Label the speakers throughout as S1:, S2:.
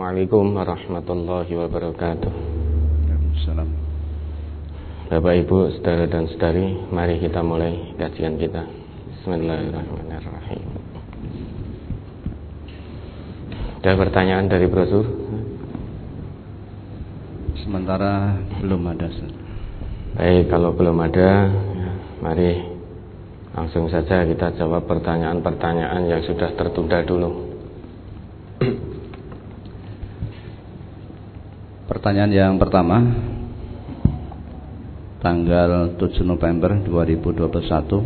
S1: Assalamualaikum warahmatullahi wabarakatuh.
S2: Waalaikumsalam.
S1: Bapak Ibu, saudara dan saudari, mari kita mulai kajian kita. Bismillahirrahmanirrahim. Ada pertanyaan dari brosur?
S2: Sementara belum ada.
S1: Baik, kalau belum ada, mari langsung saja kita jawab pertanyaan-pertanyaan yang sudah tertunda dulu.
S2: Pertanyaan yang pertama, tanggal 7 November 2021,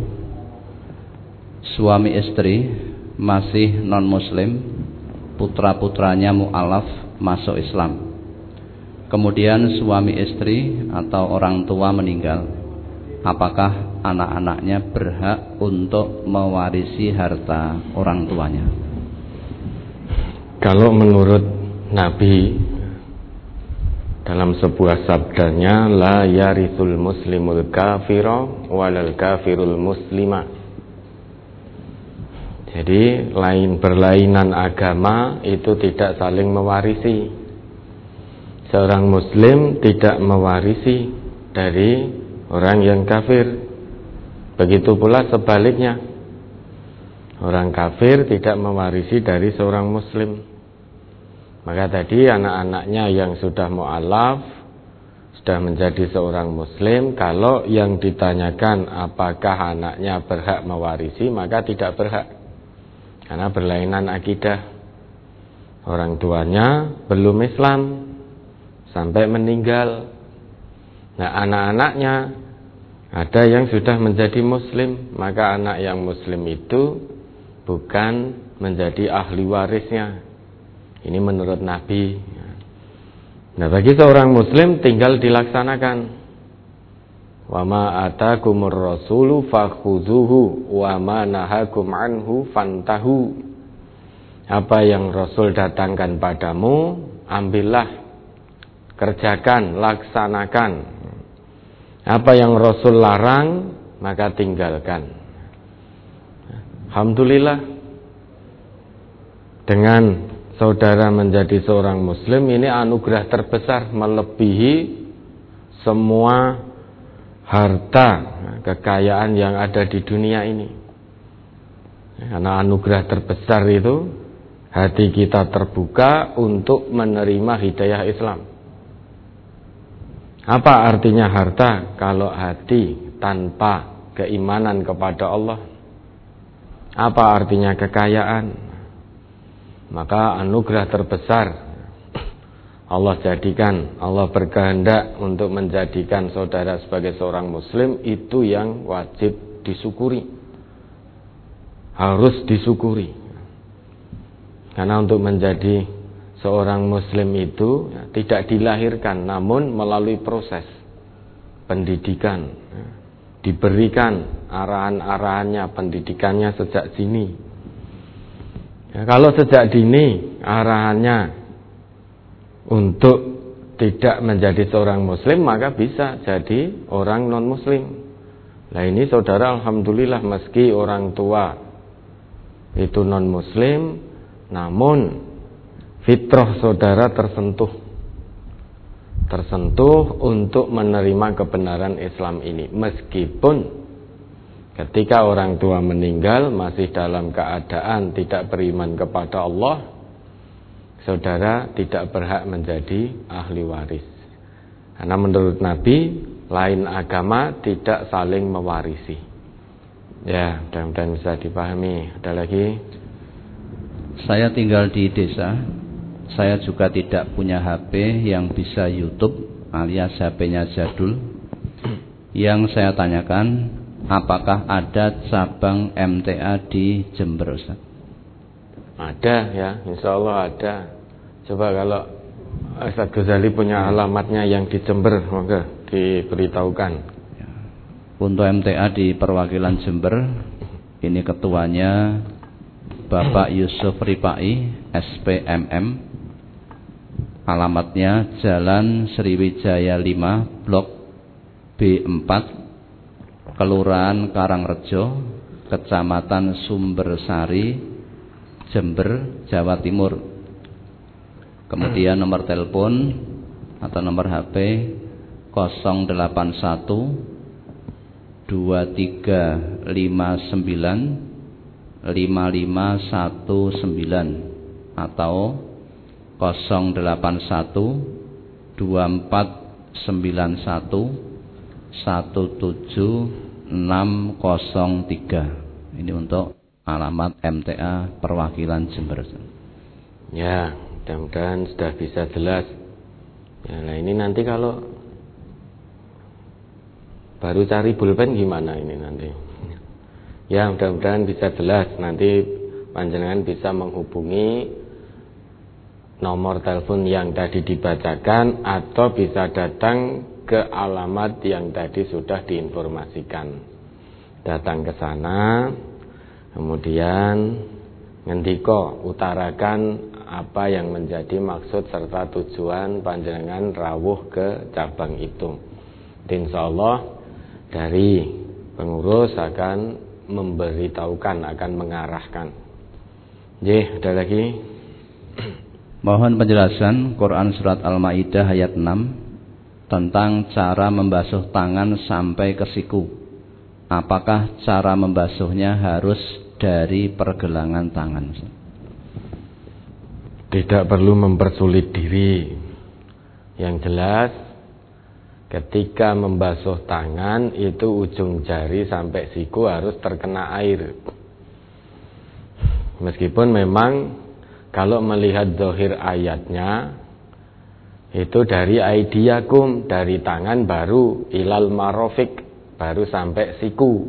S2: suami istri masih non-muslim, putra-putranya mu'alaf masuk Islam. Kemudian suami istri atau orang tua meninggal. Apakah anak-anaknya berhak untuk mewarisi harta orang tuanya?
S1: Kalau menurut Nabi dalam sebuah sabdanya, la yarithul muslimul kafira walal kafirul muslima. Jadi berlainan agama itu tidak saling mewarisi. Seorang muslim tidak mewarisi dari orang yang kafir. Begitu pula sebaliknya, orang kafir tidak mewarisi dari seorang muslim. Maka tadi anak-anaknya yang sudah mu'alaf, sudah menjadi seorang muslim, kalau yang ditanyakan apakah anaknya berhak mewarisi, maka tidak berhak. Karena berlainan akidah. Orang tuanya belum Islam sampai meninggal. Nah, anak-anaknya ada yang sudah menjadi muslim, maka anak yang muslim itu bukan menjadi ahli warisnya. Ini menurut Nabi. Nah, bagi seorang muslim tinggal dilaksanakan. Wa ma atakumur rasulu fakhudhuhu wa ma nahakum anhu fantahu. Apa yang Rasul datangkan padamu, ambillah, kerjakan, laksanakan. Apa yang Rasul larang, maka tinggalkan. Alhamdulillah, dengan saudara menjadi seorang muslim, ini anugerah terbesar, melebihi semua harta kekayaan yang ada di dunia ini. Karena anugerah terbesar itu hati kita terbuka untuk menerima hidayah Islam. Apa artinya harta kalau hati tanpa keimanan kepada Allah? Apa artinya kekayaan? Maka anugerah terbesar Allah jadikan, Allah berkehendak untuk menjadikan saudara sebagai seorang muslim, itu yang wajib disyukuri, harus disyukuri. Karena untuk menjadi seorang muslim itu tidak dilahirkan, namun melalui proses pendidikan, diberikan arahan-arahannya, pendidikannya sejak dini. Ya, kalau sejak dini arahannya untuk tidak menjadi seorang muslim, maka bisa jadi orang non muslim. Nah, ini saudara, alhamdulillah, meski orang tua itu non muslim, namun fitrah saudara tersentuh untuk menerima kebenaran Islam ini. Meskipun ketika orang tua meninggal masih dalam keadaan tidak beriman kepada Allah, saudara tidak berhak menjadi ahli waris. Karena menurut Nabi, lain agama tidak saling mewarisi. Ya, mudah-mudahan bisa dipahami. Ada lagi?
S2: Saya tinggal di desa. Saya juga tidak punya HP yang bisa YouTube, alias HP-nya jadul. Yang saya tanyakan, apakah ada cabang MTA di Jember, Ustaz?
S1: Ada ya, insya Allah ada. Coba kalau Ustaz Ghazali punya alamatnya yang di Jember, maka diberitahukan.
S2: Untuk MTA di perwakilan Jember, ini ketuanya Bapak Yusuf Ripai, SPMM. Alamatnya Jalan Sriwijaya 5, Blok B4, Kelurahan Karangrejo, Kecamatan Sumbersari, Jember, Jawa Timur. Kemudian nomor telepon atau nomor HP 081 2359 5519 atau 081 2491 17603. Ini untuk alamat MTA perwakilan Jember.
S1: Ya, mudah-mudahan sudah bisa jelas. Ya, nah ini nanti kalau baru cari pulpen gimana ini nanti? Ya, mudah-mudahan bisa jelas. Nanti panjenengan bisa menghubungi nomor telepon yang tadi dibacakan atau bisa datang ke alamat yang tadi sudah diinformasikan. Datang ke sana, kemudian ngendiko utarakan apa yang menjadi maksud serta tujuan panjenengan rawuh ke cabang itu. Insyaallah dari pengurus akan memberitahukan, akan mengarahkan. Ada lagi?
S2: Mohon penjelasan Quran surat Al-Maidah ayat 6 tentang cara membasuh tangan sampai ke siku. Apakah cara membasuhnya harus dari pergelangan tangan?
S1: Tidak perlu mempersulit diri. Yang jelas ketika membasuh tangan itu ujung jari sampai siku harus terkena air. Meskipun memang kalau melihat zahir ayatnya itu dari aidiakum, dari tangan baru ilal marofik, baru sampai siku.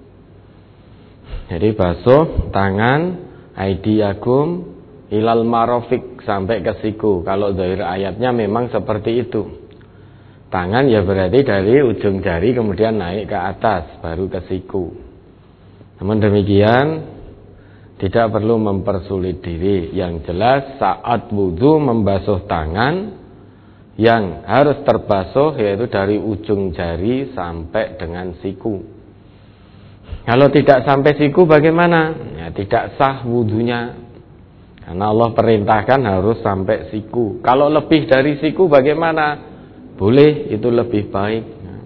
S1: Jadi basuh tangan aidiakum ilal marofik sampai ke siku. Kalau zahir ayatnya memang seperti itu. Tangan ya berarti dari ujung jari kemudian naik ke atas baru ke siku. Namun demikian tidak perlu mempersulit diri. Yang jelas saat wudhu membasuh tangan yang harus terbasuh yaitu dari ujung jari sampai dengan siku. Kalau tidak sampai siku bagaimana? Ya, tidak sah wudhunya. Karena Allah perintahkan harus sampai siku. Kalau lebih dari siku bagaimana? Boleh, itu lebih baik.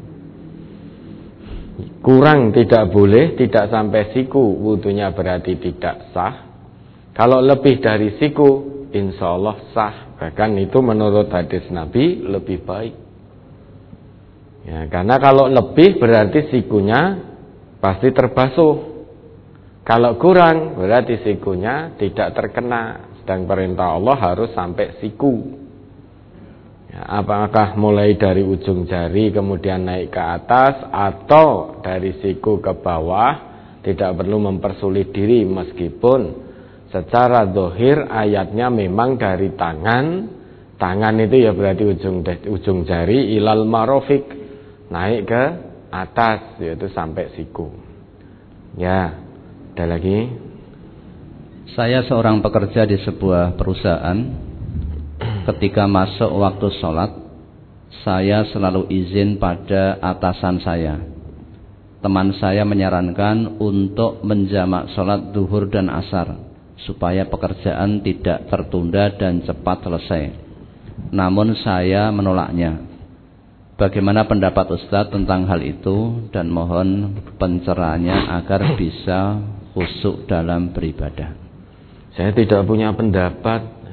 S1: Kurang tidak boleh, tidak sampai siku, wudunya berarti tidak sah. Kalau lebih dari siku, insya Allah sah. Bahkan itu menurut hadis Nabi lebih baik. Ya, karena kalau lebih berarti sikunya pasti terbasuh. Kalau kurang berarti sikunya tidak terkena. Sedang perintah Allah harus sampai siku. Ya, apakah mulai dari ujung jari kemudian naik ke atas atau dari siku ke bawah, tidak perlu mempersulit diri meskipun secara zahir ayatnya memang dari tangan itu ya berarti ujung jari ilal marofik, naik ke atas yaitu sampai siku. Ya, ada lagi?
S2: Saya seorang pekerja di sebuah perusahaan. Ketika masuk waktu sholat, saya selalu izin pada atasan saya. Teman saya menyarankan untuk menjamak sholat duhur dan asar, supaya pekerjaan tidak tertunda dan cepat selesai. Namun saya menolaknya. Bagaimana pendapat Ustadz tentang hal itu, dan mohon pencerahannya agar bisa khusyuk dalam beribadah.
S1: Saya tidak punya pendapat.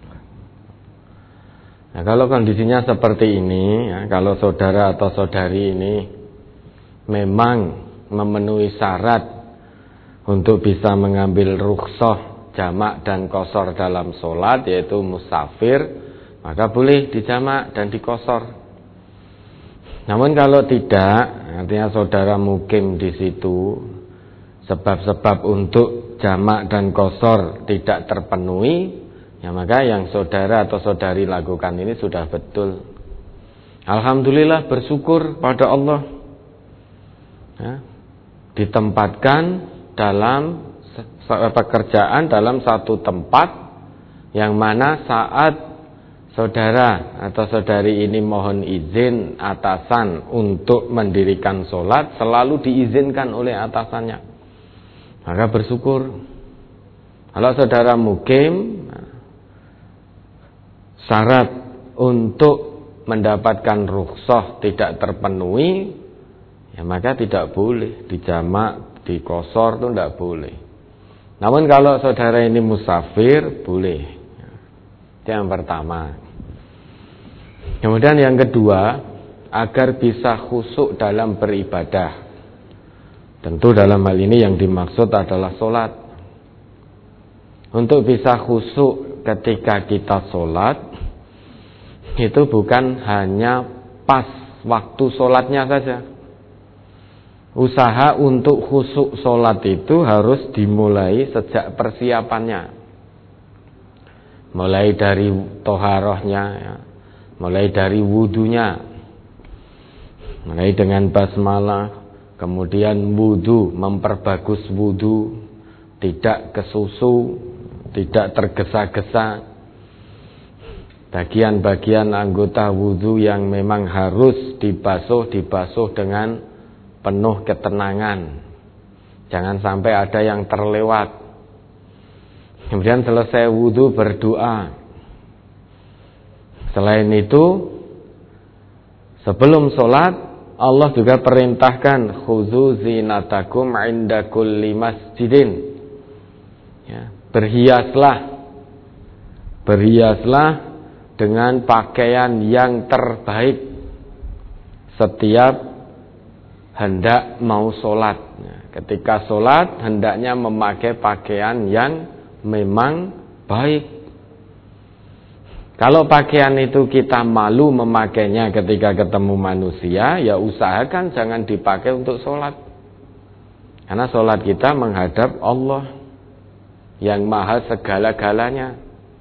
S1: Nah, kalau kondisinya seperti ini, ya, kalau saudara atau saudari ini memang memenuhi syarat untuk bisa mengambil rukhsah jamak dan qashar dalam sholat, yaitu musafir, maka boleh dijamak dan dikosor. Namun kalau tidak, artinya saudara mukim di situ, sebab-sebab untuk jamak dan qashar tidak terpenuhi, ya maka yang saudara atau saudari lakukan ini sudah betul. Alhamdulillah, bersyukur pada Allah. Ya, ditempatkan dalam pekerjaan dalam satu tempat yang mana saat saudara atau saudari ini mohon izin atasan untuk mendirikan sholat, selalu diizinkan oleh atasannya. Maka bersyukur. Kalau saudara mukim, syarat untuk mendapatkan rukhsah tidak terpenuhi, ya maka tidak boleh dijamak, dikosor itu tidak boleh. Namun kalau saudara ini musafir, boleh. Itu yang pertama. Kemudian yang kedua, agar bisa khusyuk dalam beribadah. Tentu dalam hal ini yang dimaksud adalah sholat. Untuk bisa khusyuk ketika kita sholat, itu bukan hanya pas waktu sholatnya saja. Usaha untuk khusyuk sholat itu harus dimulai sejak persiapannya. Mulai dari toharohnya, ya. Mulai dari wudunya, mulai dengan basmalah, kemudian wudu, memperbagus wudu, tidak kesusu, tidak tergesa-gesa. Bagian-bagian anggota wudu yang memang harus dibasuh dengan penuh ketenangan. Jangan sampai ada yang terlewat. Kemudian selesai wudu berdoa. Selain itu, sebelum sholat, Allah juga perintahkan khudzu zinatakum inda kulli masjidin. Ya, berhiaslah dengan pakaian yang terbaik setiap hendak mau sholat. Ketika sholat, hendaknya memakai pakaian yang memang baik. Kalau pakaian itu kita malu memakainya ketika ketemu manusia, ya usahakan jangan dipakai untuk sholat. Karena sholat kita menghadap Allah yang maha segala-galanya.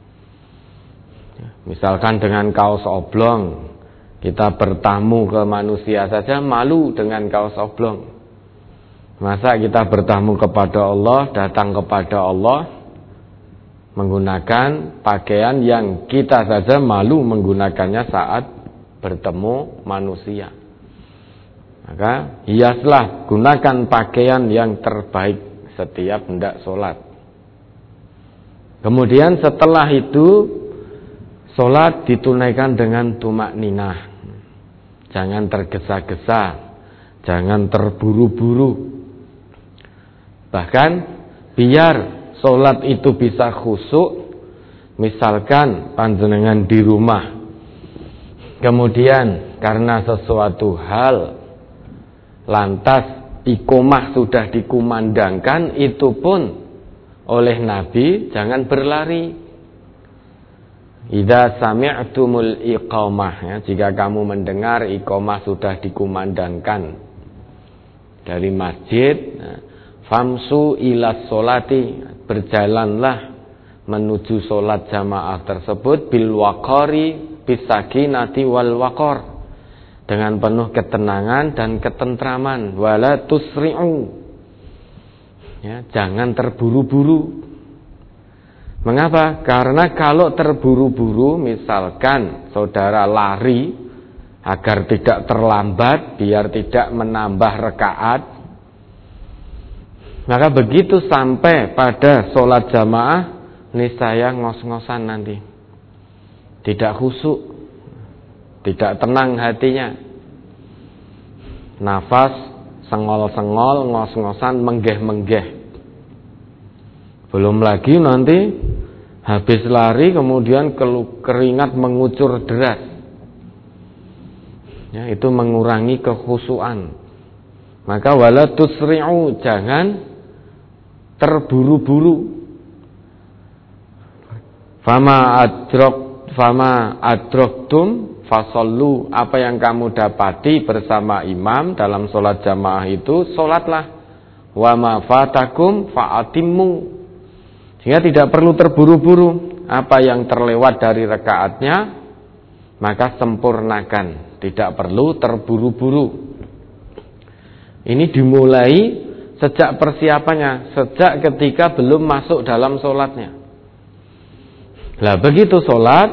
S1: Misalkan dengan kaos oblong, kita bertamu ke manusia saja malu dengan kaos oblong. Masa kita bertamu kepada Allah, datang kepada Allah menggunakan pakaian yang kita saja malu menggunakannya saat bertemu manusia. Maka hiaslah, gunakan pakaian yang terbaik setiap hendak sholat. Kemudian setelah itu sholat ditunaikan dengan tumakninah. Jangan tergesa-gesa, jangan terburu-buru. Bahkan biar sholat itu bisa khusyuk, misalkan panjenengan di rumah, kemudian karena sesuatu hal lantas iqomah sudah dikumandangkan, itu pun oleh Nabi jangan berlari. Idza sami'tumul iqamah, ya, jika kamu mendengar iqamah sudah dikumandangkan dari masjid, famsu ila sholati, berjalanlah menuju sholat jamaah tersebut bil waqari bisakinati wal waqar, dengan penuh ketenangan dan ketentraman. Wala tusri'u, ya, jangan terburu-buru. Mengapa? Karena kalau terburu-buru, misalkan saudara lari agar tidak terlambat, biar tidak menambah rakaat, maka begitu sampai pada sholat jamaah, niscaya ngos-ngosan nanti, tidak khusyuk, tidak tenang hatinya, nafas sengol-sengol, ngos-ngosan, menggeh-menggeh. Belum lagi nanti habis lari kemudian keringat mengucur deras, ya, itu mengurangi kekhusyuan. Maka wala tusri'u, jangan terburu-buru. Fama adraktum fasallu, apa yang kamu dapati bersama imam dalam sholat jamaah itu sholatlah. Wa ma fatakum fa'atimmu, sehingga tidak perlu terburu-buru. Apa yang terlewat dari rakaatnya maka sempurnakan, tidak perlu terburu-buru. Ini dimulai sejak persiapannya, sejak ketika belum masuk dalam sholatnya. Lah begitu sholat,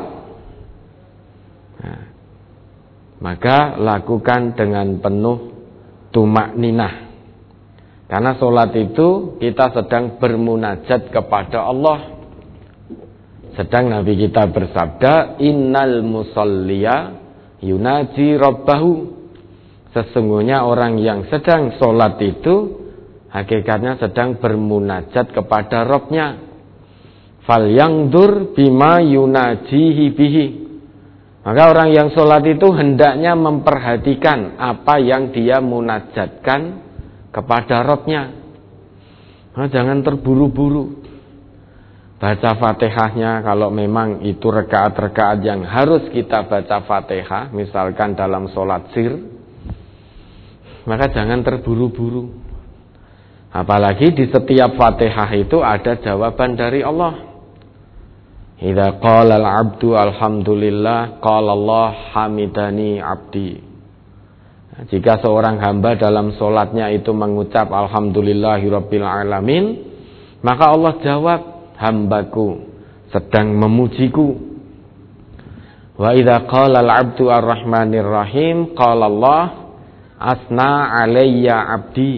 S1: nah, maka lakukan dengan penuh tumakninah. Karena sholat itu kita sedang bermunajat kepada Allah. Sedang Nabi kita bersabda, innal musalliya yunaji rabbahu. Sesungguhnya orang yang sedang sholat itu hakikatnya sedang bermunajat kepada Rabb-nya. Falyangdur bima yunajihi bihi. Maka orang yang sholat itu hendaknya memperhatikan apa yang dia munajatkan kepada Rabb-nya. Nah, jangan terburu-buru baca Fatihahnya. Kalau memang itu rakaat-rakaat yang harus kita baca Fatihah, misalkan dalam sholat sir, maka jangan terburu-buru. Apalagi di setiap Fatihah itu ada jawaban dari Allah. Idza qala al-'abdu alhamdulillah qala Allah hamidani 'abdi. Jika seorang hamba dalam sholatnya itu mengucap alhamdulillahirabbil alamin, maka Allah jawab, hambaku sedang memujiku. Wa idza qala al-'abdu ar-rahmanir rahim qala Allah asna alayya 'abdi.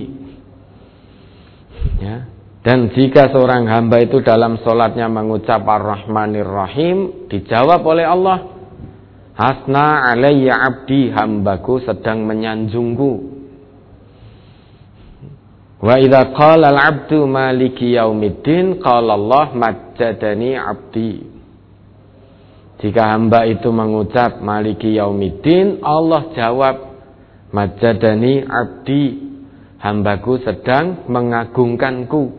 S1: Ya. Dan jika seorang hamba itu dalam sholatnya mengucap ar-rahmanir rahim, dijawab oleh Allah, asna alayya 'abdi, hambaku sedang menyanjungku. Wa idza qala al-'abdu maliki yaumiddin qala Allah majjadani 'abdi. Jika hamba itu mengucap maliki yaumiddin, Allah jawab majjadani 'abdi, hambaku sedang mengagungkanku.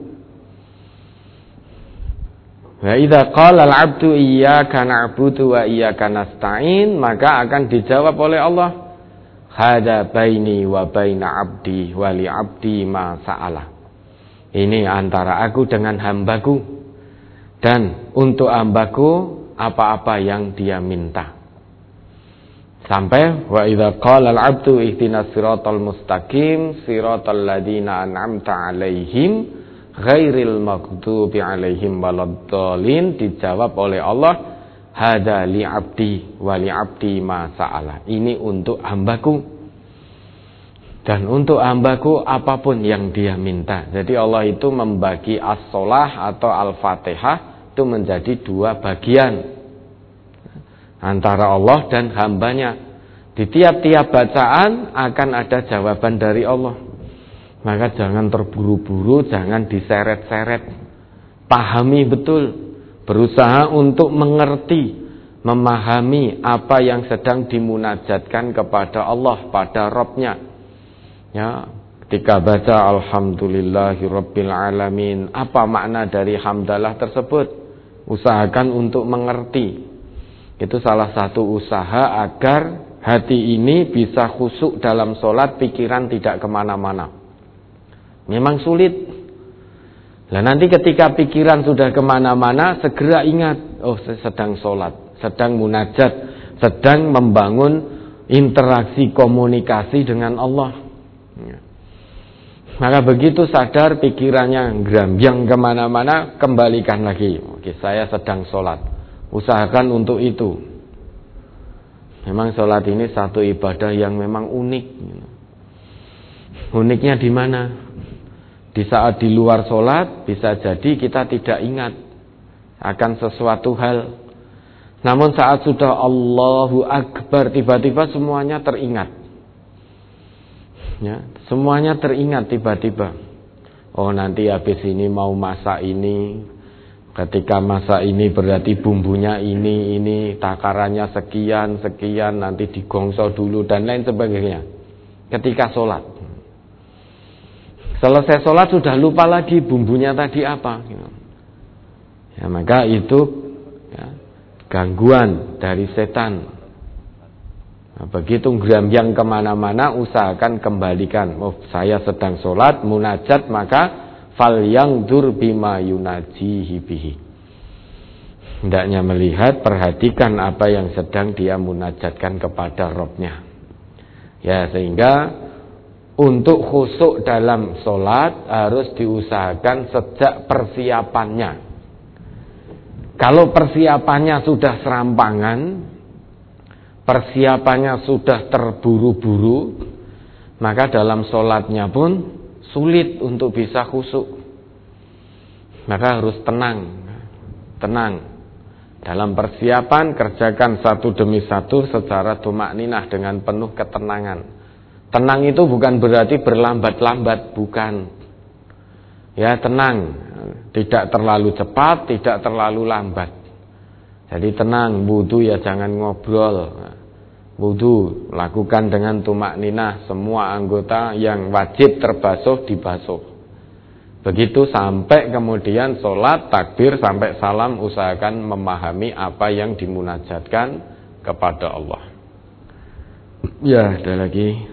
S1: Wa idza qala al-'abdu iyyaka na'budu wa iyyaka nasta'in, maka akan dijawab oleh Allah, hadza baini wa baina 'abdi wa li 'abdi ma sa'ala. Ini antara aku dengan hambaku, dan untuk hambaku apa-apa yang dia minta. Sampai wa idza qala al-'abdu ihdinas siratal mustaqim siratal ladzina an'amta 'alaihim ghairil maghdubi 'alaihim waladdallin, dijawab oleh Allah, hadza li 'abdi wa li 'abdi ma sa'ala. Ini untuk hambaku, dan untuk hambaku apapun yang dia minta. Jadi Allah itu membagi as-shalah atau al-Fatihah itu menjadi dua bagian, antara Allah dan hambanya. Di tiap-tiap bacaan akan ada jawaban dari Allah. Maka jangan terburu-buru, jangan diseret-seret. Pahami betul, berusaha untuk mengerti, memahami apa yang sedang dimunajatkan kepada Allah, pada Rabb-nya. Ya, ketika baca alhamdulillahirabbil alamin, apa makna dari hamdalah tersebut? Usahakan untuk mengerti. Itu salah satu usaha agar hati ini bisa khusyuk dalam sholat, pikiran tidak kemana-mana. Memang sulit. Nah, nanti ketika pikiran sudah kemana-mana, segera ingat, oh saya sedang sholat, sedang munajat, sedang membangun interaksi komunikasi dengan Allah. Maka begitu sadar pikirannya gerambyang kemana-mana, kembalikan lagi. Oke, saya sedang sholat. Usahakan untuk itu. Memang sholat ini satu ibadah yang memang unik. Uniknya di mana? Di saat di luar sholat bisa jadi kita tidak ingat akan sesuatu hal. Namun saat sudah Allahu Akbar, tiba-tiba semuanya teringat. Ya, semuanya teringat tiba-tiba. Oh, nanti habis ini mau masak ini. Ketika masak ini berarti bumbunya ini, takarannya sekian, nanti digongso dulu dan lain sebagainya. Ketika sholat. Selesai sholat sudah lupa lagi bumbunya tadi apa. Ya, maka itu ya, gangguan dari setan. Nah, begitu gerambyang kemana-mana, usahakan kembalikan. Oh, saya sedang sholat, munajat, maka falyangdur bima yunajihi bihi. Hendaknya melihat, perhatikan apa yang sedang dia munajatkan kepada Rabb-nya. Ya, sehingga untuk khusyuk dalam sholat harus diusahakan sejak persiapannya. Kalau persiapannya sudah serampangan, persiapannya sudah terburu-buru, maka dalam sholatnya pun sulit untuk bisa khusyuk. Maka harus tenang. Dalam persiapan kerjakan satu demi satu secara tumakninah dengan penuh ketenangan. Tenang itu bukan berarti berlambat-lambat, bukan. Ya, tenang, tidak terlalu cepat, tidak terlalu lambat. Jadi tenang, wudu ya jangan ngobrol. Wudu lakukan dengan tumakninah, semua anggota yang wajib terbasuh dibasuh. Begitu sampai kemudian sholat, takbir, sampai salam, usahakan memahami apa yang dimunajatkan kepada Allah. Ya, ada lagi.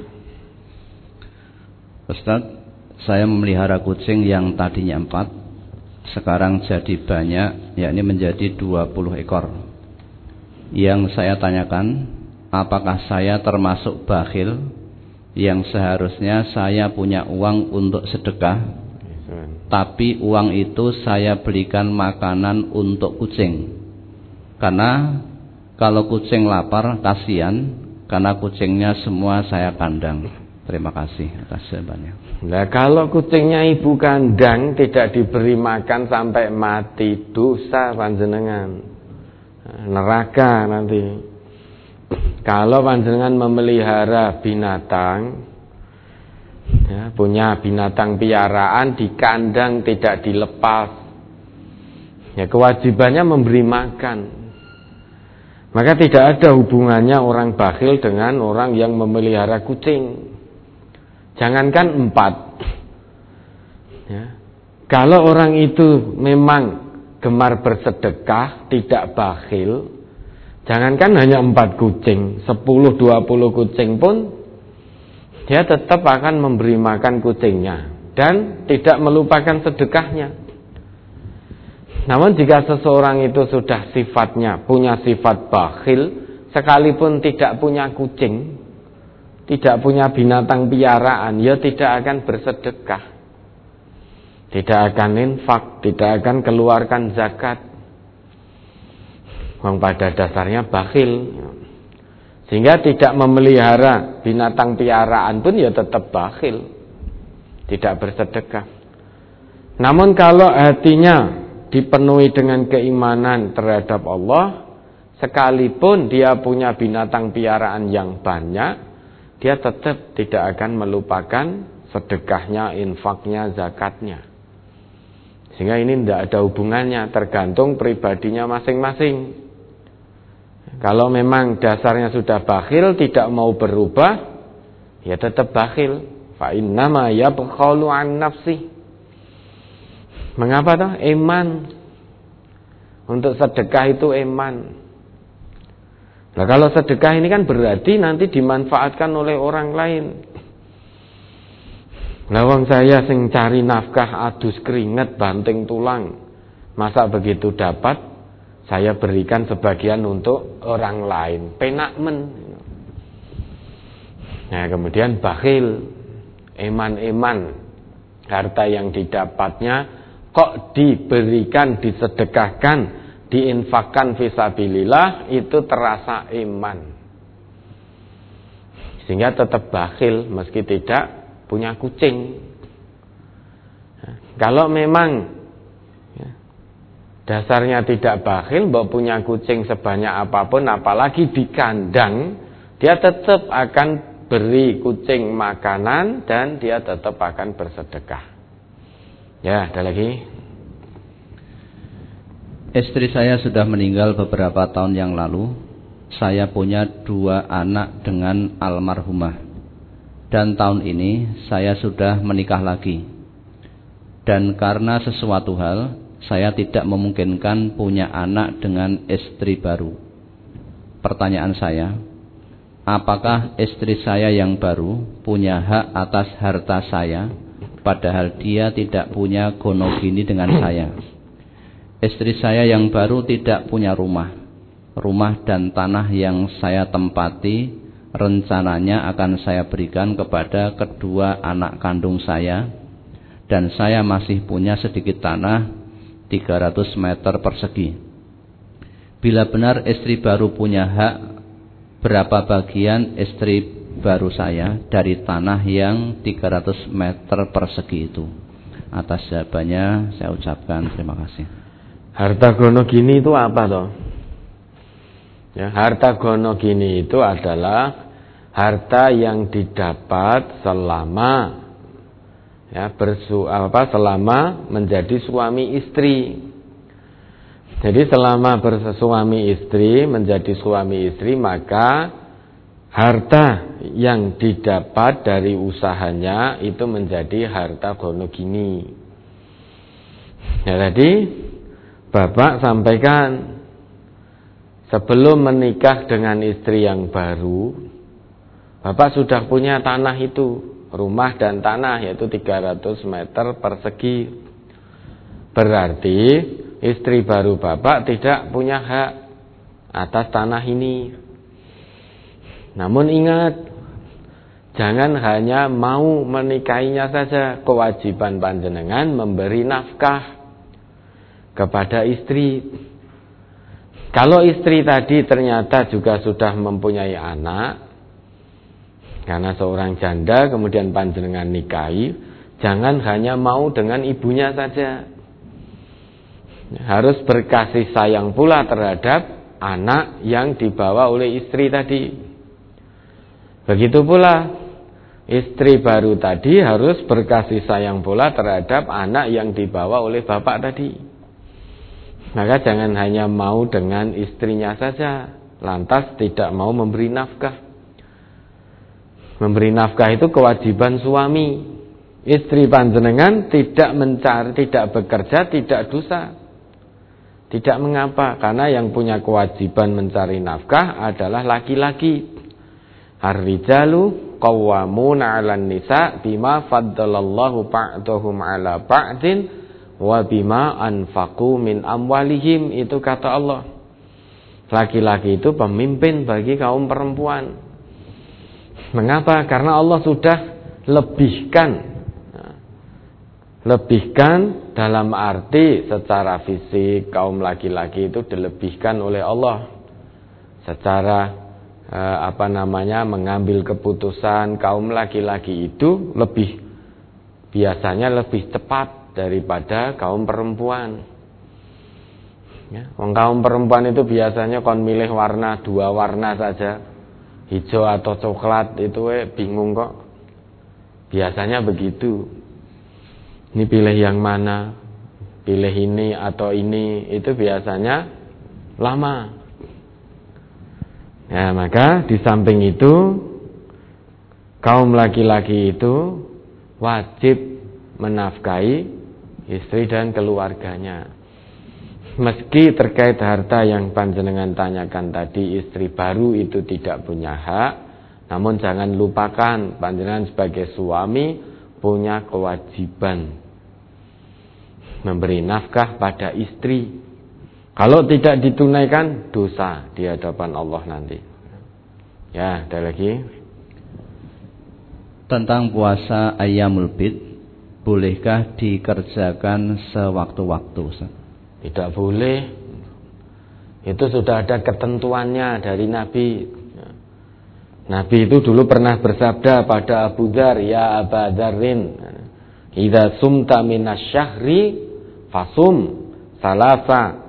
S2: Ustaz, saya memelihara kucing yang tadinya 4, sekarang jadi banyak, yakni menjadi 20 ekor. Yang saya tanyakan, apakah saya termasuk bakhil yang seharusnya saya punya uang untuk sedekah, tapi uang itu saya belikan makanan untuk kucing? Karena kalau kucing lapar kasihan, karena kucingnya semua saya kandang. Terima kasih atas jawabannya.
S1: Nah, kalau kucingnya ibu kandang tidak diberi makan sampai mati, dosa panjenengan, neraka nanti. Kalau panjenengan memelihara binatang, ya, punya binatang piaraan di kandang tidak dilepas, ya kewajibannya memberi makan. Maka tidak ada hubungannya orang bakhil dengan orang yang memelihara kucing. Jangankan 4, ya, kalau orang itu memang gemar bersedekah, tidak bakhil, jangankan hanya 4 kucing, 10-20 kucing pun dia tetap akan memberi makan kucingnya dan tidak melupakan sedekahnya. Namun jika seseorang itu sudah sifatnya punya sifat bakhil, sekalipun tidak punya kucing, tidak punya binatang piaraan, ya tidak akan bersedekah, tidak akan infak, tidak akan keluarkan zakat. Wong pada dasarnya bakhil, sehingga tidak memelihara binatang piaraan pun ya tetap bakhil, tidak bersedekah. Namun kalau hatinya dipenuhi dengan keimanan terhadap Allah, sekalipun dia punya binatang piaraan yang banyak, dia tetap tidak akan melupakan sedekahnya, infaknya, zakatnya. Sehingga ini tidak ada hubungannya, tergantung pribadinya masing-masing. Kalau memang dasarnya sudah bakhil, tidak mau berubah, ya tetap bakhil. Fa innama yabkhalu an nafsi. Mengapa toh? Iman. Untuk sedekah itu iman. Nah, kalau sedekah ini kan berarti nanti dimanfaatkan oleh orang lain. Nah, wong saya sing cari nafkah adus keringat banting tulang, masa begitu dapat saya berikan sebagian untuk orang lain, penak men. Nah, kemudian bakhil, eman-eman, harta yang didapatnya kok diberikan, disedekahkan, diinfakkan fisabilillah, itu terasa iman, sehingga tetap bakhil meski tidak punya kucing. Kalau memang dasarnya tidak bakhil, mbok punya kucing sebanyak apapun, apalagi di kandang, dia tetap akan beri kucing makanan dan dia tetap akan bersedekah. Ya, ada lagi.
S2: Istri saya sudah meninggal beberapa tahun yang lalu. Saya punya 2 anak dengan almarhumah. Dan tahun ini saya sudah menikah lagi. Dan karena sesuatu hal, saya tidak memungkinkan punya anak dengan istri baru. Pertanyaan saya, apakah istri saya yang baru punya hak atas harta saya, padahal dia tidak punya gonogini dengan saya? Istri saya yang baru tidak punya rumah. Rumah dan tanah yang saya tempati rencananya akan saya berikan kepada kedua anak kandung saya. Dan saya masih punya sedikit tanah 300 meter persegi. Bila benar istri baru punya hak, berapa bagian istri baru saya dari tanah yang 300 meter persegi itu? Atas jawabannya saya ucapkan terima kasih.
S1: Harta gonogini itu apa toh? Ya, harta gonogini itu adalah harta yang didapat selama selama menjadi suami istri. Jadi selama bersuami istri, menjadi suami istri, maka harta yang didapat dari usahanya itu menjadi harta gonogini. Ya, jadi Bapak sampaikan, sebelum menikah dengan istri yang baru, Bapak sudah punya tanah itu, rumah dan tanah, yaitu 300 meter persegi. Berarti istri baru Bapak tidak punya hak atas tanah ini. Namun ingat, jangan hanya mau menikahinya saja. Kewajiban panjenengan memberi nafkah kepada istri. Kalau istri tadi ternyata juga sudah mempunyai anak, karena seorang janda kemudian panjenengan nikahi, jangan hanya mau dengan ibunya saja. Harus berkasih sayang pula terhadap anak yang dibawa oleh istri tadi. Begitu pula istri baru tadi harus berkasih sayang pula terhadap anak yang dibawa oleh bapak tadi. Maka jangan hanya mau dengan istrinya saja, lantas tidak mau memberi nafkah. Memberi nafkah itu kewajiban suami. Istri panjenengan tidak mencari, tidak bekerja, tidak dosa. Tidak mengapa, karena yang punya kewajiban mencari nafkah adalah laki-laki. Ar-rijalu qawwamuna 'alan nisa bima faddalallahu ba'dahum 'ala ba'din wa bima anfaqu min amwalihim. Itu kata Allah. Laki-laki itu pemimpin bagi kaum perempuan. Mengapa? Karena Allah sudah lebihkan dalam arti secara fisik, kaum laki-laki itu dilebihkan oleh Allah. Secara mengambil keputusan, kaum laki-laki itu biasanya lebih cepat daripada kaum perempuan. Ya, kaum perempuan itu biasanya kon milih warna 2 warna saja, hijau atau coklat, itu bingung kok. Biasanya begitu. Ini pilih yang mana? Pilih ini atau ini, itu biasanya lama. Ya, maka di samping itu kaum laki-laki itu wajib menafkahi istri dan keluarganya. Meski terkait harta yang panjenengan tanyakan tadi, istri baru itu tidak punya hak, namun jangan lupakan panjenengan sebagai suami punya kewajiban memberi nafkah pada istri. Kalau tidak ditunaikan, dosa di hadapan Allah nanti. Ya, ada lagi.
S2: Tentang puasa Ayyamul Bid, bolehkah dikerjakan sewaktu-waktu?
S1: Tidak boleh. Itu sudah ada ketentuannya dari Nabi. Nabi itu dulu pernah bersabda pada Abu Dzar, "Ya Aba Dzarrin, idza sumta minasyahri fasum salasa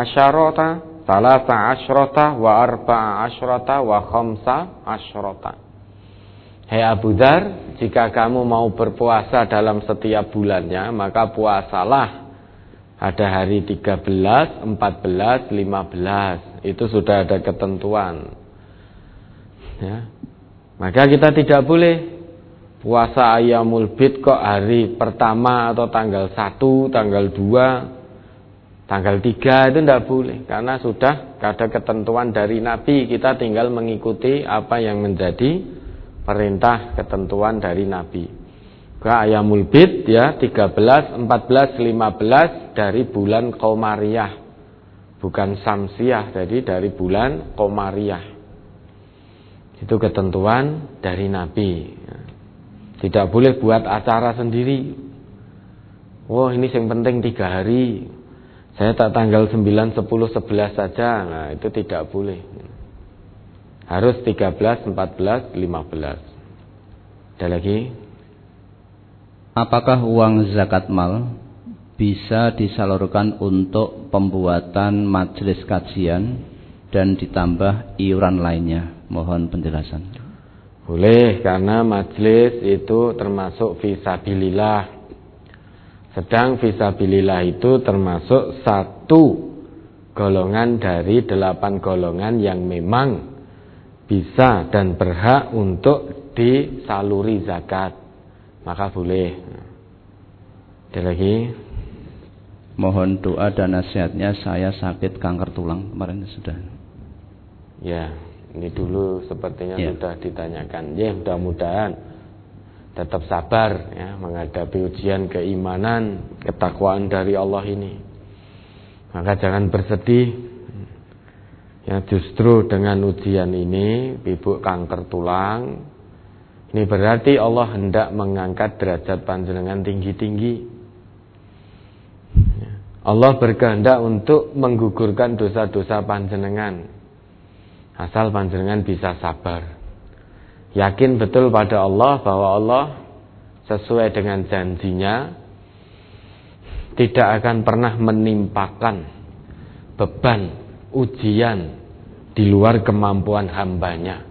S1: asyrata wa arba'a asyrata wa khamsa asyrata." Hei Abu Dzar, jika kamu mau berpuasa dalam setiap bulannya, maka puasalah. Ada hari 13, 14, 15. Itu sudah ada ketentuan. Ya. Maka kita tidak boleh puasa Ayyamul Bid kok hari pertama atau tanggal 1, tanggal 2, tanggal 3, itu tidak boleh. Karena sudah ada ketentuan dari Nabi. Kita tinggal mengikuti apa yang menjadi perintah ketentuan dari Nabi. Ayyamul Bid ya 13, 14, 15 dari bulan Qamariyah, bukan Samsiyah, jadi dari bulan Qamariyah. Itu ketentuan dari Nabi. Tidak boleh buat acara sendiri. Oh, ini yang penting 3 hari. Saya tak tanggal 9, 10, 11 saja. Nah, itu tidak boleh. Harus 13, 14, 15. Ada lagi?
S2: Apakah uang zakat mal bisa disalurkan untuk pembuatan majelis kajian dan ditambah iuran lainnya? Mohon penjelasan.
S1: Boleh, karena majelis itu termasuk fisabilillah. Sedang fisabilillah itu termasuk satu golongan dari 8 golongan yang memang bisa dan berhak untuk disaluri zakat. Maka boleh. Ada lagi?
S2: Mohon doa dan nasihatnya, saya sakit kanker tulang kemarin sudah.
S1: Ya, ini dulu sepertinya
S2: ya.
S1: Sudah ditanyakan. Ya, mudah-mudahan tetap sabar ya menghadapi ujian keimanan, ketakwaan dari Allah ini. Maka jangan bersedih. Ya, justru dengan ujian ini, ibu kanker tulang, ini berarti Allah hendak mengangkat derajat panjenengan tinggi-tinggi. Allah berkehendak untuk menggugurkan dosa-dosa panjenengan, asal panjenengan bisa sabar. Yakin betul pada Allah bahwa Allah sesuai dengan janjinya tidak akan pernah menimpakan beban ujian di luar kemampuan hambanya.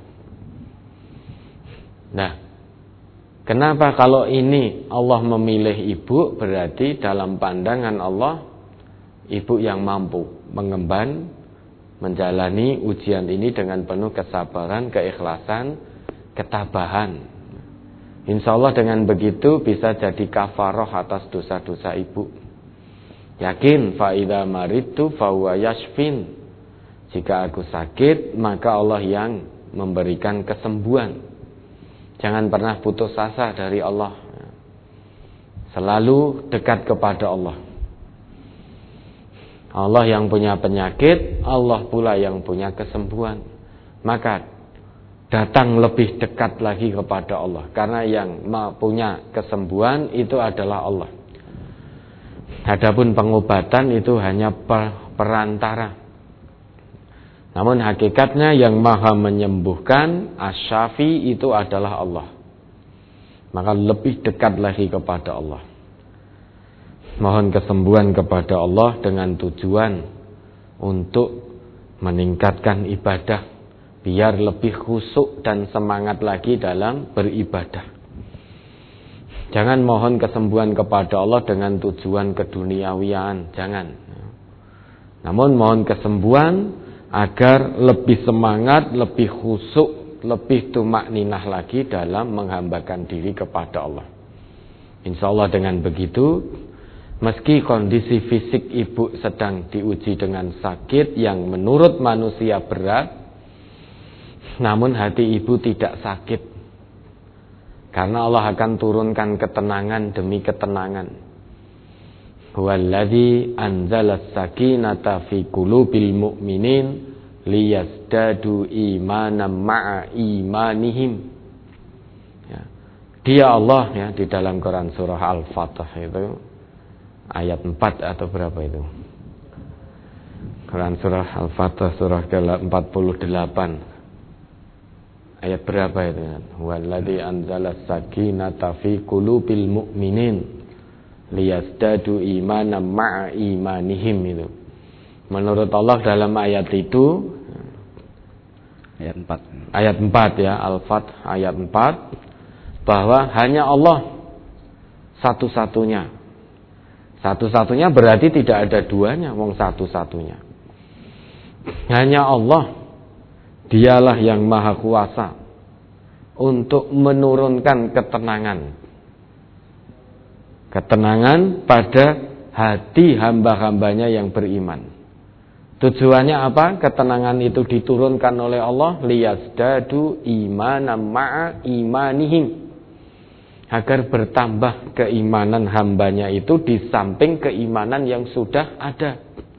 S1: Nah, kenapa kalau ini Allah memilih ibu, berarti dalam pandangan Allah ibu yang mampu mengemban, menjalani ujian ini dengan penuh kesabaran, keikhlasan, ketabahan. Insya Allah dengan begitu bisa jadi kafaroh atas dosa-dosa ibu. Yakin, fa'idha maridtu fahuwa yashfin. Jika aku sakit, maka Allah yang memberikan kesembuhan. Jangan pernah putus asa dari Allah. Selalu dekat kepada Allah. Allah yang punya penyakit, Allah pula yang punya kesembuhan. Maka datang lebih dekat lagi kepada Allah, karena yang punya kesembuhan itu adalah Allah. Adapun pengobatan itu hanya perantara. Namun hakikatnya yang maha menyembuhkan, Asy-Syafi, itu adalah Allah. Maka lebih dekat lagi kepada Allah. Mohon kesembuhan kepada Allah dengan tujuan untuk meningkatkan ibadah, biar lebih khusyuk dan semangat lagi dalam beribadah. Jangan mohon kesembuhan kepada Allah dengan tujuan keduniawian, jangan. Namun mohon kesembuhan agar lebih semangat, lebih khusyuk, lebih tumakninah lagi dalam menghambakan diri kepada Allah. Insya Allah dengan begitu, meski kondisi fisik ibu sedang diuji dengan sakit yang menurut manusia berat, namun hati ibu tidak sakit. Karena Allah akan turunkan ketenangan demi ketenangan. Huwallazi anzalas sakinata fi qulubil mu'minin liyazdadu imanan ma'a imanihim. Ya. Dia Allah ya, di dalam Quran surah Al-Fatah itu ayat 4 atau berapa itu? Quran surah Al-Fatah surah ke-48. Ayat berapa itu? Wallazi anzalas sakinata fi qulubil mu'minin liyazdadu imanan ma'a imanihim itu. Menurut Allah dalam ayat itu ayat 4 ya, Al-Fath ayat 4, bahwa hanya Allah satu-satunya. Satu-satunya berarti tidak ada duanya, wong satu-satunya. Hanya Allah, dialah yang maha kuasa untuk menurunkan ketenangan pada hati hamba-hambanya yang beriman. Tujuannya apa? Ketenangan itu diturunkan oleh Allah liyazdadu imanan ma'a imanihim, agar bertambah keimanan hambanya itu di samping keimanan yang sudah ada.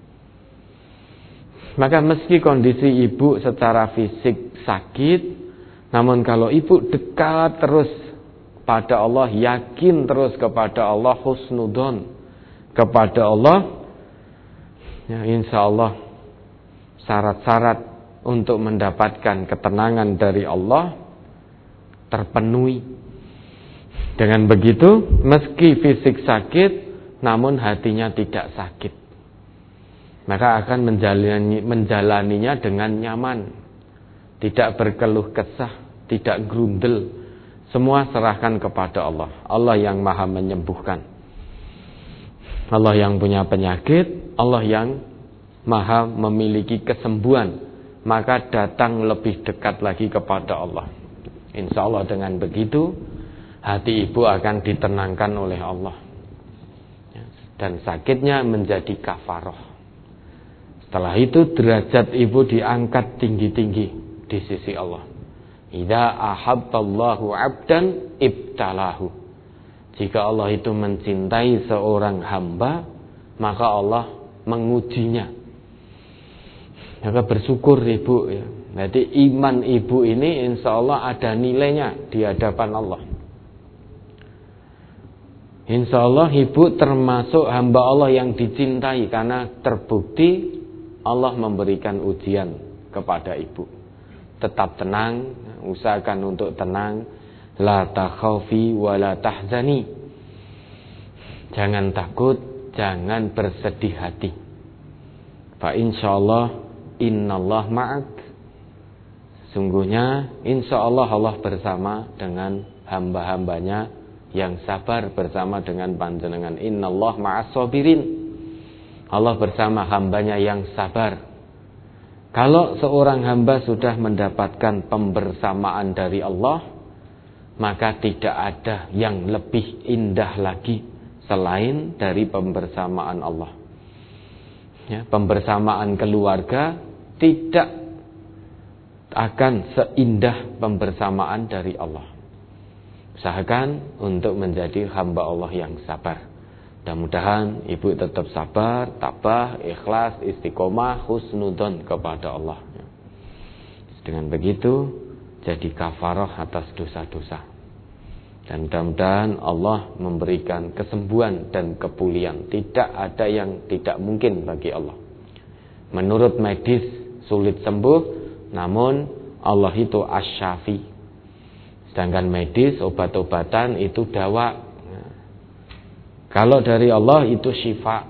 S1: Maka meski kondisi ibu secara fisik sakit, namun kalau ibu dekat terus pada Allah, yakin terus kepada Allah, husnudon kepada Allah, ya insya Allah syarat-syarat untuk mendapatkan ketenangan dari Allah terpenuhi. Dengan begitu, meski fisik sakit, namun hatinya tidak sakit. maka akan menjalaninya dengan nyaman, tidak berkeluh kesah, tidak grundel. Semua serahkan kepada Allah. Allah yang maha menyembuhkan, Allah yang punya penyakit, Allah yang maha memiliki kesembuhan. Maka datang lebih dekat lagi kepada Allah. Insya Allah dengan begitu hati ibu akan ditenangkan oleh Allah, dan sakitnya menjadi kafaroh. Setelah itu derajat ibu diangkat tinggi-tinggi di sisi Allah. Idza ahabballahu 'abdan ibtalahu. Jika Allah itu mencintai seorang hamba, maka Allah mengujinya. Maka bersyukur ibu ya. Jadi iman ibu ini insya Allah ada nilainya di hadapan Allah. Insya Allah ibu termasuk hamba Allah yang dicintai, karena terbukti Allah memberikan ujian kepada ibu. Tetap tenang, usahakan untuk tenang. La takhaufi wa la tahzani. Jangan takut, jangan bersedih hati. Fa insyaallah innallah ma'ak. Sungguhnya insyaallah Allah bersama dengan hamba-hambanya yang sabar, bersama dengan panjenengan. Innallah ma'as sabirin. Allah bersama hambanya yang sabar. Kalau seorang hamba sudah mendapatkan pembersamaan dari Allah, maka tidak ada yang lebih indah lagi selain dari pembersamaan Allah. Ya, pembersamaan keluarga tidak akan seindah pembersamaan dari Allah. Usahakan untuk menjadi hamba Allah yang sabar. Mudah-mudahan ibu tetap sabar, tabah, ikhlas, istiqomah, husnudzon kepada Allah. Dengan begitu jadi kafarah atas dosa-dosa. Dan mudah-mudahan Allah memberikan kesembuhan dan kepulihan. Tidak ada yang tidak mungkin bagi Allah. Menurut medis sulit sembuh, namun Allah itu asy-syafi. Sedangkan medis, obat-obatan itu dawa. Kalau dari Allah itu syifa.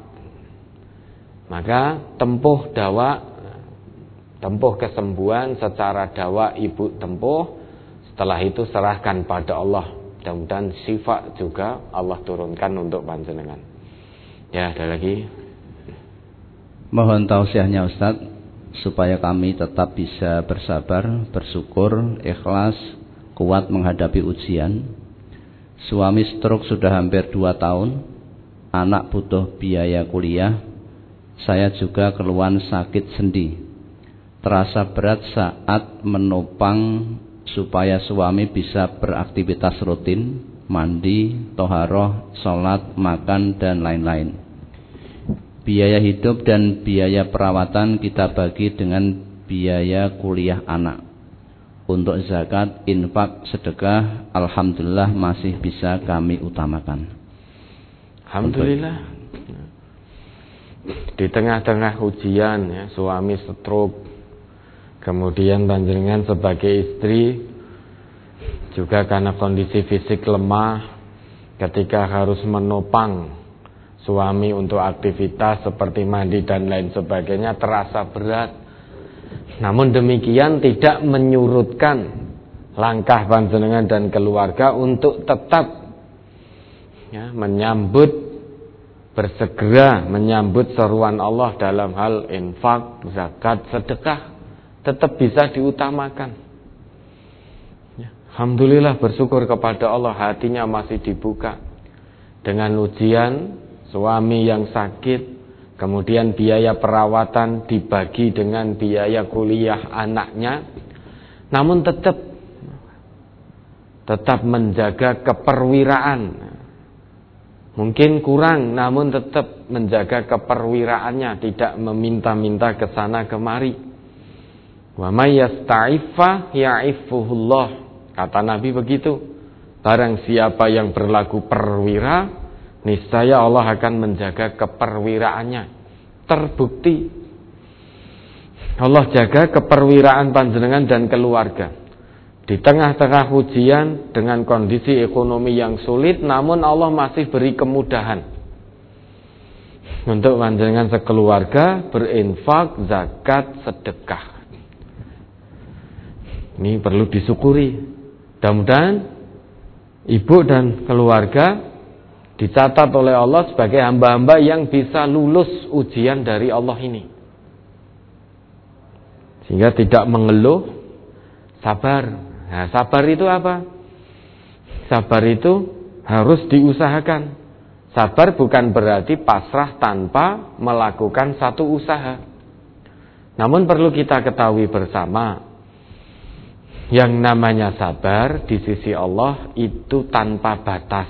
S1: Maka tempuh dawa, tempuh kesembuhan secara dawa ibu tempuh. Setelah itu serahkan pada Allah. Dan syifa juga Allah turunkan untuk panjenengan. Ya, ada lagi.
S2: Mohon tausiahnya Ustaz, supaya kami tetap bisa bersabar, bersyukur, ikhlas, kuat menghadapi ujian. Suami stroke sudah hampir 2 tahun. Anak butuh biaya kuliah. Saya juga keluhan sakit sendi. Terasa berat saat menopang supaya suami bisa beraktivitas rutin, mandi, toharoh, sholat, makan, dan lain-lain. Biaya hidup dan biaya perawatan kita bagi dengan biaya kuliah anak. Untuk zakat, infak, sedekah, alhamdulillah masih bisa kami utamakan.
S1: Alhamdulillah. Di tengah-tengah ujian ya, suami stroke, kemudian panjenengan sebagai istri juga karena kondisi fisik lemah, ketika harus menopang suami untuk aktivitas seperti mandi dan lain sebagainya terasa berat. Namun demikian tidak menyurutkan langkah panjenengan dan keluarga untuk tetap ya, bersegera menyambut seruan Allah dalam hal infak, zakat, sedekah, tetap bisa diutamakan. Ya, alhamdulillah, bersyukur kepada Allah, hatinya masih dibuka. Dengan ujian suami yang sakit, kemudian biaya perawatan dibagi dengan biaya kuliah anaknya, namun tetap menjaga keperwiraan. Mungkin kurang, namun tetap menjaga keperwiraannya, tidak meminta-minta ke sana kemari. Wa may yasta'iffa ya'iffuhullah. Kata Nabi begitu. Barang siapa yang berlaku perwira, niscaya Allah akan menjaga keperwiraannya. Terbukti Allah jaga keperwiraan panjenengan dan keluarga. Di tengah-tengah ujian dengan kondisi ekonomi yang sulit, namun Allah masih beri kemudahan. untuk panjenengan sekeluarga berinfak, zakat, sedekah. Ini perlu disyukuri. Mudah-mudahan ibu dan keluarga dicatat oleh Allah sebagai hamba-hamba yang bisa lulus ujian dari Allah ini. Sehingga tidak mengeluh, sabar. Nah, sabar itu apa? Sabar itu harus diusahakan. Sabar bukan berarti pasrah tanpa melakukan satu usaha. Namun perlu kita ketahui bersama, yang namanya sabar di sisi Allah itu tanpa batas.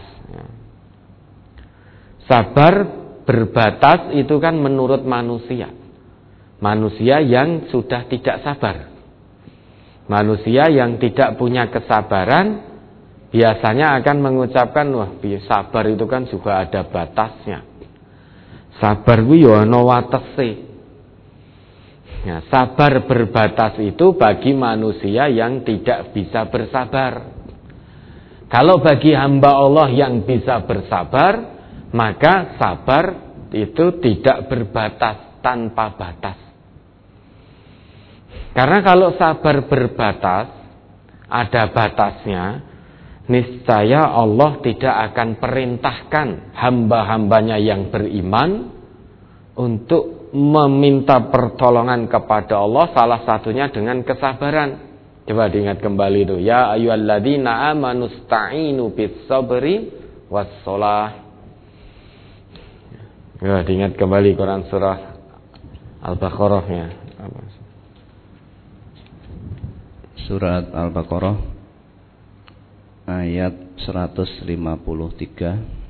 S1: Sabar berbatas itu kan menurut manusia. Manusia yang sudah tidak sabar. Manusia yang tidak punya kesabaran biasanya akan mengucapkan, wah, sabar itu kan juga ada batasnya. Sabar ku yo ana watese. Ya, sabar berbatas itu bagi manusia yang tidak bisa bersabar. Kalau bagi hamba Allah yang bisa bersabar, maka sabar itu tidak berbatas, tanpa batas. Karena kalau sabar berbatas, ada batasnya, niscaya Allah tidak akan perintahkan hamba-hambanya yang beriman untuk meminta pertolongan kepada Allah, salah satunya dengan kesabaran. Coba diingat kembali itu, ya ayyuhalladzina amanu sta'inu bis sabri was shalah. Ya, diingat kembali Quran surah Al-Baqarah ya.
S2: Surat Al-Baqarah ayat 153.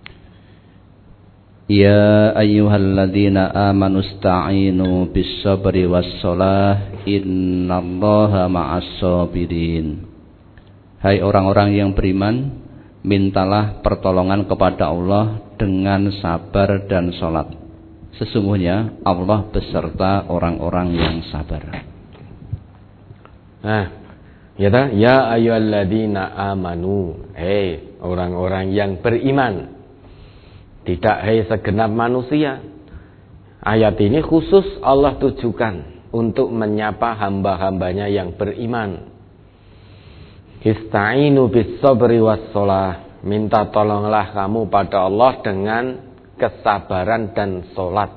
S2: Ya ayyuhalladzina amanu sta'inu bis sabri was shalah innallaha ma'as sabirin. Hai orang-orang yang beriman, mintalah pertolongan kepada Allah dengan sabar dan salat. Sesungguhnya Allah beserta orang-orang yang sabar.
S1: Nah, ya ayyuhalladzina amanu, hei orang-orang yang beriman. Tidak hei segenap manusia. Ayat ini khusus Allah tujukan untuk menyapa hamba-hambanya yang beriman. Ista'inu bis sabri was shalah. Minta tolonglah kamu pada Allah dengan kesabaran dan salat.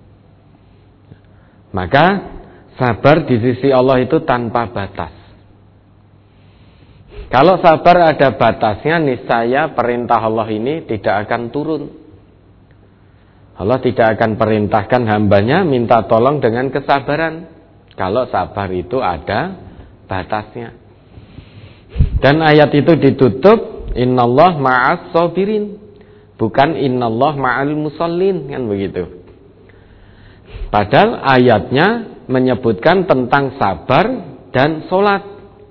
S1: Maka sabar di sisi Allah itu tanpa batas. Kalau sabar ada batasnya, niscaya perintah Allah ini tidak akan turun. Allah tidak akan perintahkan hambanya minta tolong dengan kesabaran. Kalau sabar itu ada batasnya. Dan ayat itu ditutup, innallah ma'as sabirin. Bukan innallah ma'al musallin, kan begitu. Padahal ayatnya menyebutkan tentang sabar dan sholat.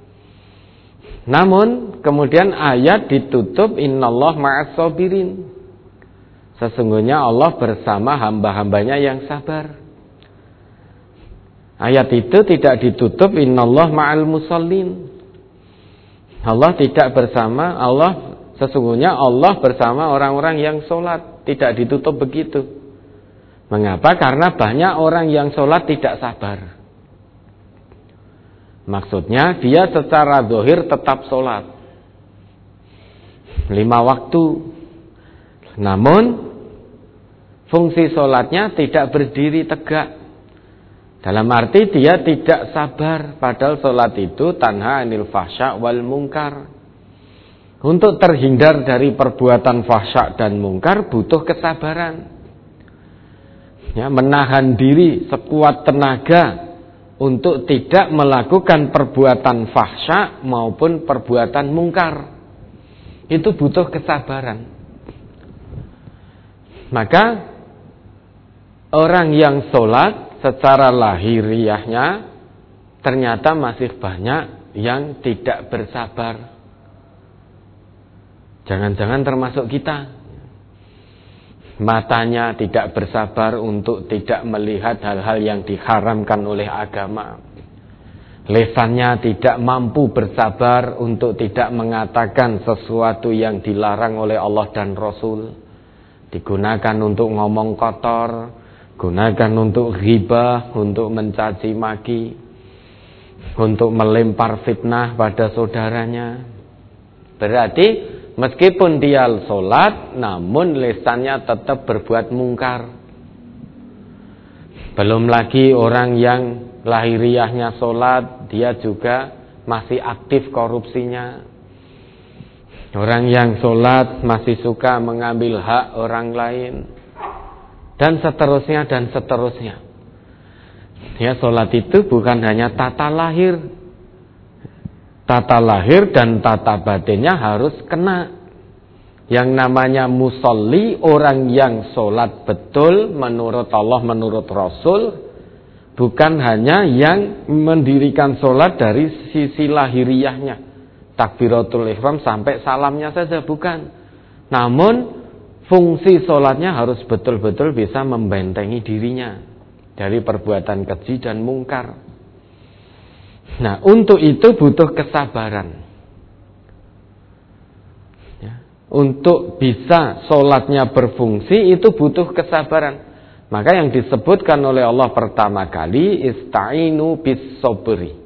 S1: Namun kemudian ayat ditutup innallah ma'as sabirin. Sesungguhnya Allah bersama hamba-hambanya yang sabar. Ayat itu tidak ditutup innallah ma'al musallin. Allah tidak bersama, sesungguhnya Allah bersama orang-orang yang sholat. Tidak ditutup begitu. Mengapa? Karena banyak orang yang sholat tidak sabar. Maksudnya dia secara zahir tetap sholat 5 waktu. Namun fungsi sholatnya tidak berdiri tegak. Dalam arti dia tidak sabar. Padahal sholat itu tanha anil fahsya wal mungkar. Untuk terhindar dari perbuatan fahsya dan mungkar butuh kesabaran. Ya, menahan diri sekuat tenaga untuk tidak melakukan perbuatan fahsya maupun perbuatan mungkar. Itu butuh kesabaran. Maka orang yang sholat secara lahiriahnya ternyata masih banyak yang tidak bersabar. Jangan-jangan termasuk kita. Matanya tidak bersabar untuk tidak melihat hal-hal yang diharamkan oleh agama. Lesannya tidak mampu bersabar untuk tidak mengatakan sesuatu yang dilarang oleh Allah dan Rasul. Digunakan untuk ngomong kotor, gunakan untuk ghibah, untuk mencaci maki, untuk melempar fitnah pada saudaranya. Berarti meskipun dia sholat, namun lisannya tetap berbuat mungkar. Belum lagi orang yang lahiriahnya sholat, dia juga masih aktif korupsinya. Orang yang sholat masih suka mengambil hak orang lain, dan seterusnya dan seterusnya. Ya, sholat itu bukan hanya tata lahir. Tata lahir dan tata batinnya harus kena. Yang namanya musolli, orang yang sholat betul menurut Allah, menurut Rasul, bukan hanya yang mendirikan sholat dari sisi lahiriahnya, takbiratul ihram sampai salamnya saja, bukan. Namun fungsi sholatnya harus betul-betul bisa membentengi dirinya dari perbuatan keji dan mungkar. Nah, untuk itu butuh kesabaran. Ya, untuk bisa sholatnya berfungsi itu butuh kesabaran. Maka yang disebutkan oleh Allah pertama kali, ista'inu bis sobri.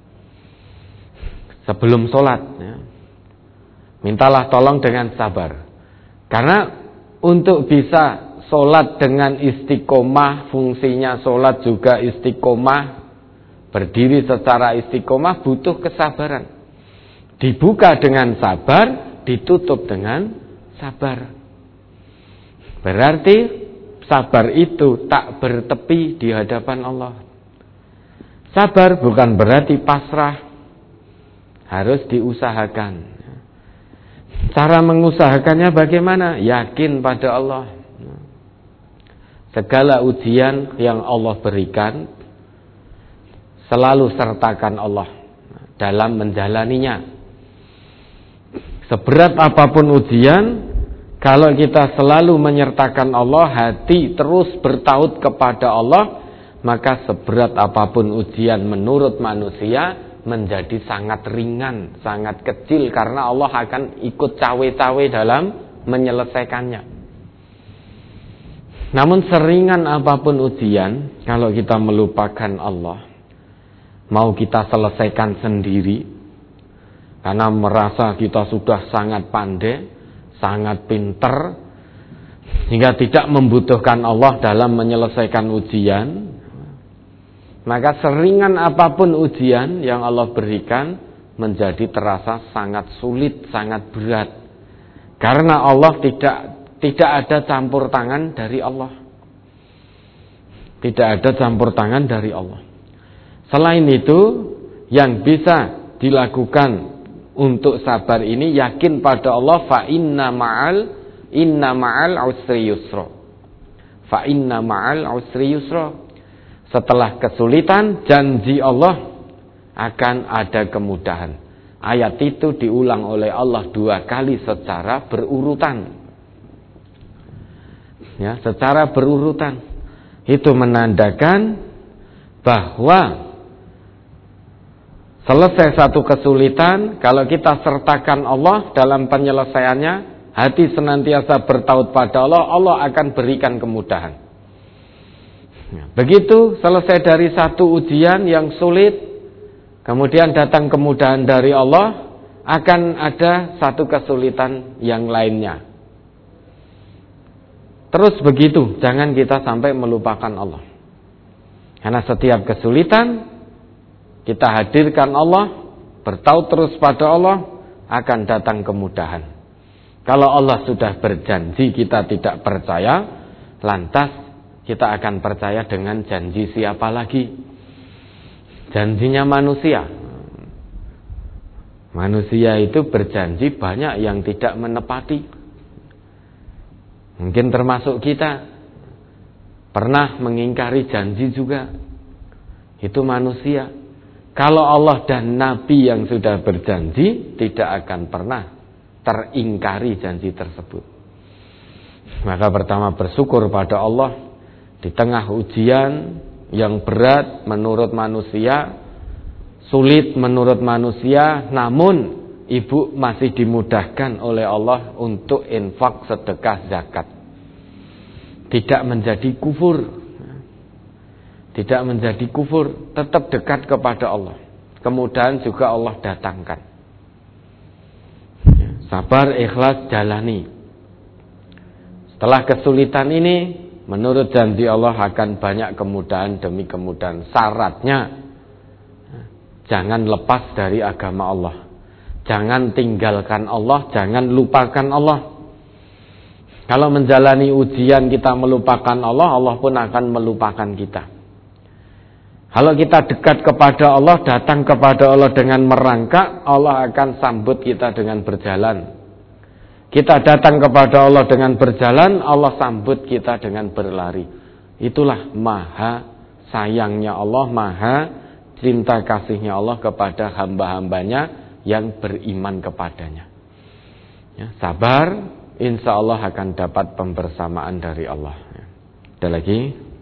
S1: Sebelum sholat, ya, mintalah tolong dengan sabar. Karena untuk bisa sholat dengan istiqomah, fungsinya sholat juga istiqomah, berdiri secara istiqomah butuh kesabaran. Dibuka dengan sabar, ditutup dengan sabar. Berarti sabar itu tak bertepi di hadapan Allah. Sabar bukan berarti pasrah. Harus diusahakan. Cara mengusahakannya bagaimana? Yakin pada Allah. Segala ujian yang Allah berikan, selalu sertakan Allah dalam menjalaninya. Seberat apapun ujian, kalau kita selalu menyertakan Allah, hati terus bertaut kepada Allah, maka seberat apapun ujian menurut manusia menjadi sangat ringan, sangat kecil, karena Allah akan ikut cawe-cawe dalam menyelesaikannya. Namun seringan apapun ujian, kalau kita melupakan Allah, mau kita selesaikan sendiri, karena merasa kita sudah sangat pandai, sangat pinter, hingga tidak membutuhkan Allah dalam menyelesaikan ujian, maka seringan apapun ujian yang Allah berikan menjadi terasa sangat sulit, sangat berat. Karena Allah tidak ada campur tangan dari Allah. Tidak ada campur tangan dari Allah. Selain itu, yang bisa dilakukan untuk sabar ini, yakin pada Allah, fa inna ma'al usri yusra. Fa inna ma'al usri yusra. Setelah kesulitan, janji Allah akan ada kemudahan. Ayat itu diulang oleh Allah 2 kali secara berurutan. Ya, secara berurutan. Itu menandakan bahwa selesai satu kesulitan, kalau kita sertakan Allah dalam penyelesaiannya, hati senantiasa bertaut pada Allah, Allah akan berikan kemudahan. Begitu selesai dari satu ujian yang sulit, kemudian datang kemudahan dari Allah, akan ada satu kesulitan yang lainnya. Terus begitu, jangan kita sampai melupakan Allah. Karena setiap kesulitan, kita hadirkan Allah, bertaut terus pada Allah, akan datang kemudahan. Kalau Allah sudah berjanji kita tidak percaya, lantas kita akan percaya dengan janji siapa lagi? Janjinya manusia. Manusia itu berjanji banyak yang tidak menepati. Mungkin termasuk kita. Pernah mengingkari janji juga. Itu manusia. Kalau Allah dan Nabi yang sudah berjanji, tidak akan pernah teringkari janji tersebut. Maka pertama bersyukur pada Allah. Di tengah ujian yang berat menurut manusia, sulit menurut manusia, namun ibu masih dimudahkan oleh Allah untuk infak, sedekah, zakat. tidak menjadi kufur. Tidak menjadi kufur, tetap dekat kepada Allah. Kemudahan juga Allah datangkan. Sabar, ikhlas, jalani. Setelah kesulitan ini, menurut janji Allah akan banyak kemudahan demi kemudahan. Syaratnya, jangan lepas dari agama Allah. Jangan tinggalkan Allah, jangan lupakan Allah. Kalau menjalani ujian kita melupakan Allah, Allah pun akan melupakan kita. Kalau kita dekat kepada Allah, datang kepada Allah dengan merangkak, Allah akan sambut kita dengan berjalan. Kita datang kepada Allah dengan berjalan, Allah sambut kita dengan berlari. Itulah maha sayangnya Allah, maha cinta kasihnya Allah kepada hamba-hambanya yang beriman kepadanya. Ya, sabar, insya Allah akan dapat pembersamaan dari Allah. Ada lagi?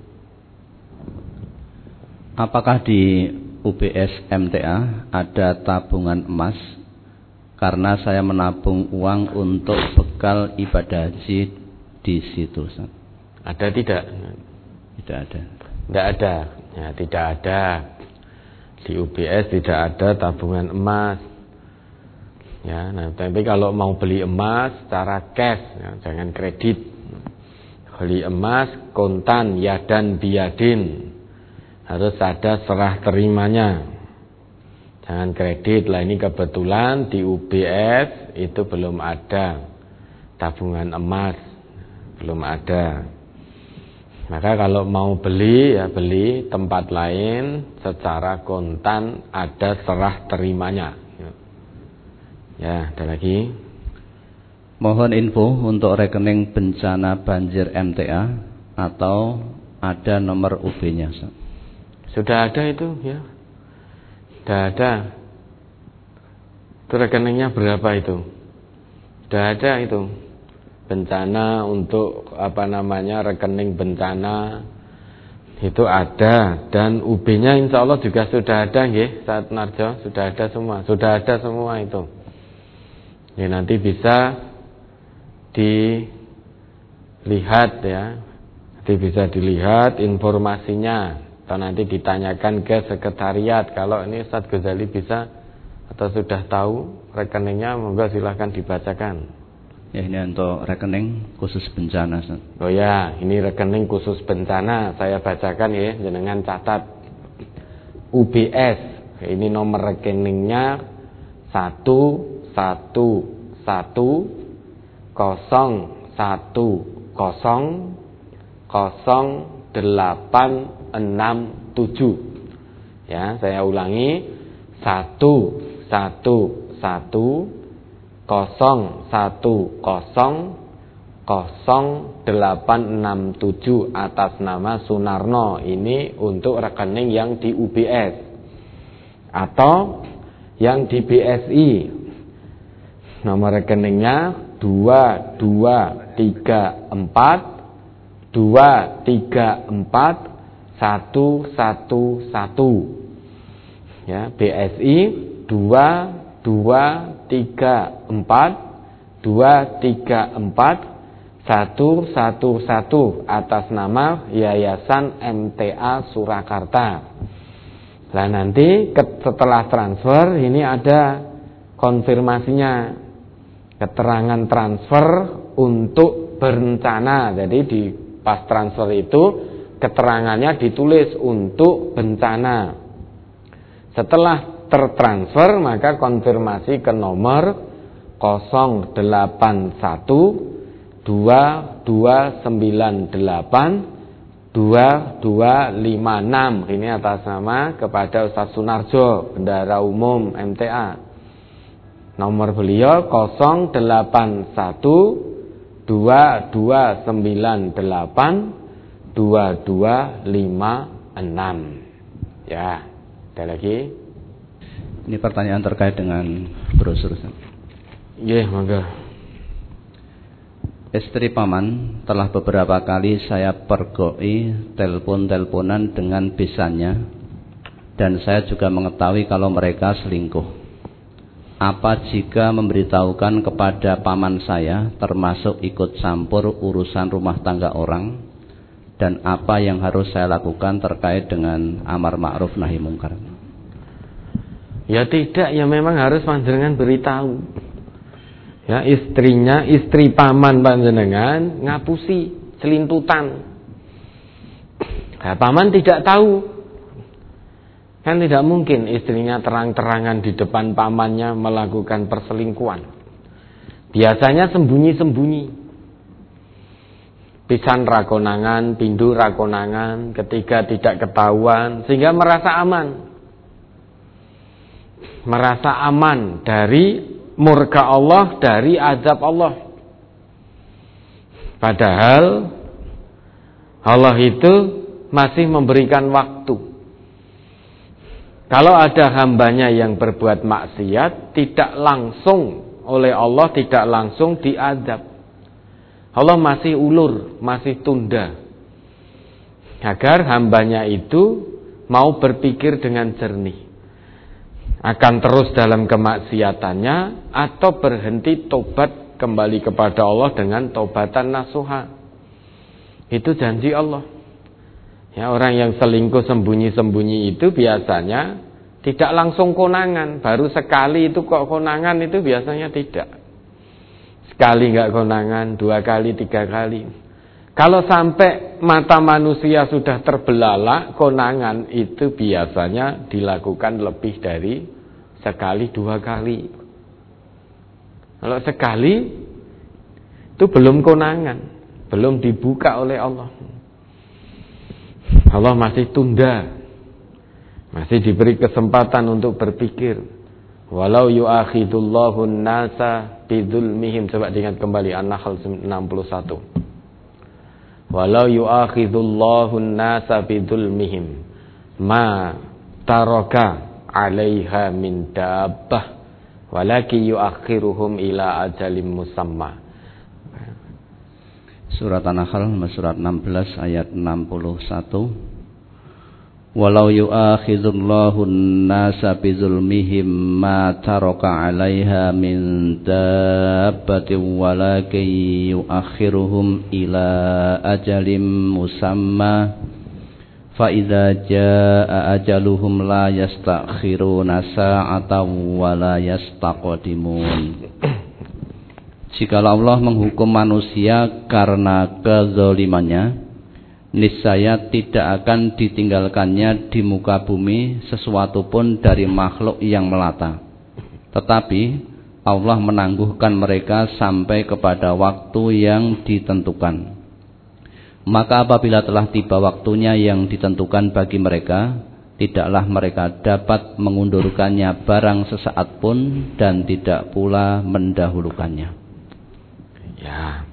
S2: Apakah di UBS MTA ada tabungan emas? Karena saya menabung uang untuk bekal ibadah haji di situ.
S1: Ada tidak?
S2: Tidak ada.
S1: Tidak ada. Ya, tidak ada. Di UBS tidak ada tabungan emas. Ya, nah, tapi kalau mau beli emas secara cash, ya, jangan kredit. Beli emas kontan, yadan biyadin. Harus ada serah terimanya. Jangan kredit. Lah ini kebetulan di UBS itu belum ada tabungan emas. Belum ada. Maka kalau mau beli, ya beli tempat lain secara kontan, ada serah terimanya. Ya, ada lagi.
S2: Mohon info untuk rekening bencana banjir MTA atau ada nomor UB-nya.
S1: Sudah ada itu, ya. Sudah ada. Itu rekeningnya berapa itu? Sudah ada itu. Bencana untuk rekening bencana itu ada, dan UB-nya insya Allah juga sudah ada, nggih, Saat Narjo sudah ada semua itu. Ya, nanti bisa dilihat, ya. Nanti bisa dilihat informasinya. Atau nanti ditanyakan ke sekretariat. Kalau ini Ustaz Ghazali bisa atau sudah tahu rekeningnya, monggo silahkan dibacakan.
S2: Ya, ini untuk rekening khusus bencana, Ustaz.
S1: Oh ya, ini rekening khusus bencana. Saya bacakan ya, jenengan catat. UBS. Ini nomor rekeningnya 111000867. Ya, saya ulangi 111000867 atas nama Sunarno. Ini untuk rekening yang di UBS atau yang di BSI. Nomor rekeningnya 2234 ya, BSI 2234 atas nama Yayasan MTA Surakarta. Nah, nanti setelah transfer ini ada konfirmasinya, keterangan transfer untuk berencana. Jadi di pas transfer itu keterangannya ditulis untuk bencana. Setelah tertransfer maka konfirmasi ke nomor 0812982256. Ini atas nama kepada Ustaz Sunarjo, Bendahara Umum MTA. Nomor beliau 0812982256. Ya, ada lagi?
S2: Ini pertanyaan terkait dengan brosur.
S1: Iya, monggo.
S2: Istri paman telah beberapa kali saya pergoi telepon-teleponan dengan besannya, dan saya juga mengetahui kalau mereka selingkuh. Apa jika memberitahukan kepada paman saya, termasuk ikut campur urusan rumah tangga orang, dan apa yang harus saya lakukan terkait dengan amar ma'ruf nahi mungkar?
S1: Ya tidak, ya memang harus panjenengan beritahu. Ya, istri paman panjenengan ngapusi celintutan. Nah, paman tidak tahu. Kan tidak mungkin istrinya terang-terangan di depan pamannya melakukan perselingkuhan. Biasanya sembunyi-sembunyi. Pisan rakonangan, pindu rakonangan, ketiga tidak ketahuan, sehingga merasa aman. Merasa aman dari murka Allah, dari azab Allah. Padahal Allah itu masih memberikan waktu. Kalau ada hambanya yang berbuat maksiat, tidak langsung oleh Allah, tidak langsung diazab. Allah masih ulur, masih tunda, agar hambanya itu mau berpikir dengan jernih. Akan terus dalam kemaksiatannya, atau berhenti tobat kembali kepada Allah dengan tobatan nasuha. Itu janji Allah. Ya, orang yang selingkuh sembunyi-sembunyi itu biasanya tidak langsung konangan. Baru sekali itu kok konangan, itu biasanya tidak. Sekali enggak konangan, 2 kali, 3 kali. Kalau sampai mata manusia sudah terbelalak, konangan itu biasanya dilakukan lebih dari sekali, 2 kali. Kalau sekali itu belum konangan, belum dibuka oleh Allah. Allah masih tunda, masih diberi kesempatan untuk berpikir. Walau yu'akhidullahu an-nasa bidzulmihim. Coba diingat kembali An-Nahl 61. Walau yu'akhidullahu an-nasa bidzulmihim ma taraka 'alaiha min dabbah walakin yu'akhiruhum ila ajalin musamma.
S2: Surat An-Nahl surat 16 ayat 61. Walau yu'akhidullahu an-nasa bizulmihim ma taraka 'alaiha min dabbatin walakin yu'akhiruhum ila ajalin musamma fa idza jaa ajaluhum la yastakhiruna sa'atan wa la yastaqdimun. Jikalau Allah menghukum manusia karena kezalimannya, niscaya tidak akan ditinggalkannya di muka bumi sesuatu pun dari makhluk yang melata. Tetapi Allah menangguhkan mereka sampai kepada waktu yang ditentukan. Maka apabila telah tiba waktunya yang ditentukan bagi mereka, tidaklah mereka dapat mengundurkannya barang sesaat pun dan tidak pula mendahulukannya.
S1: Ya,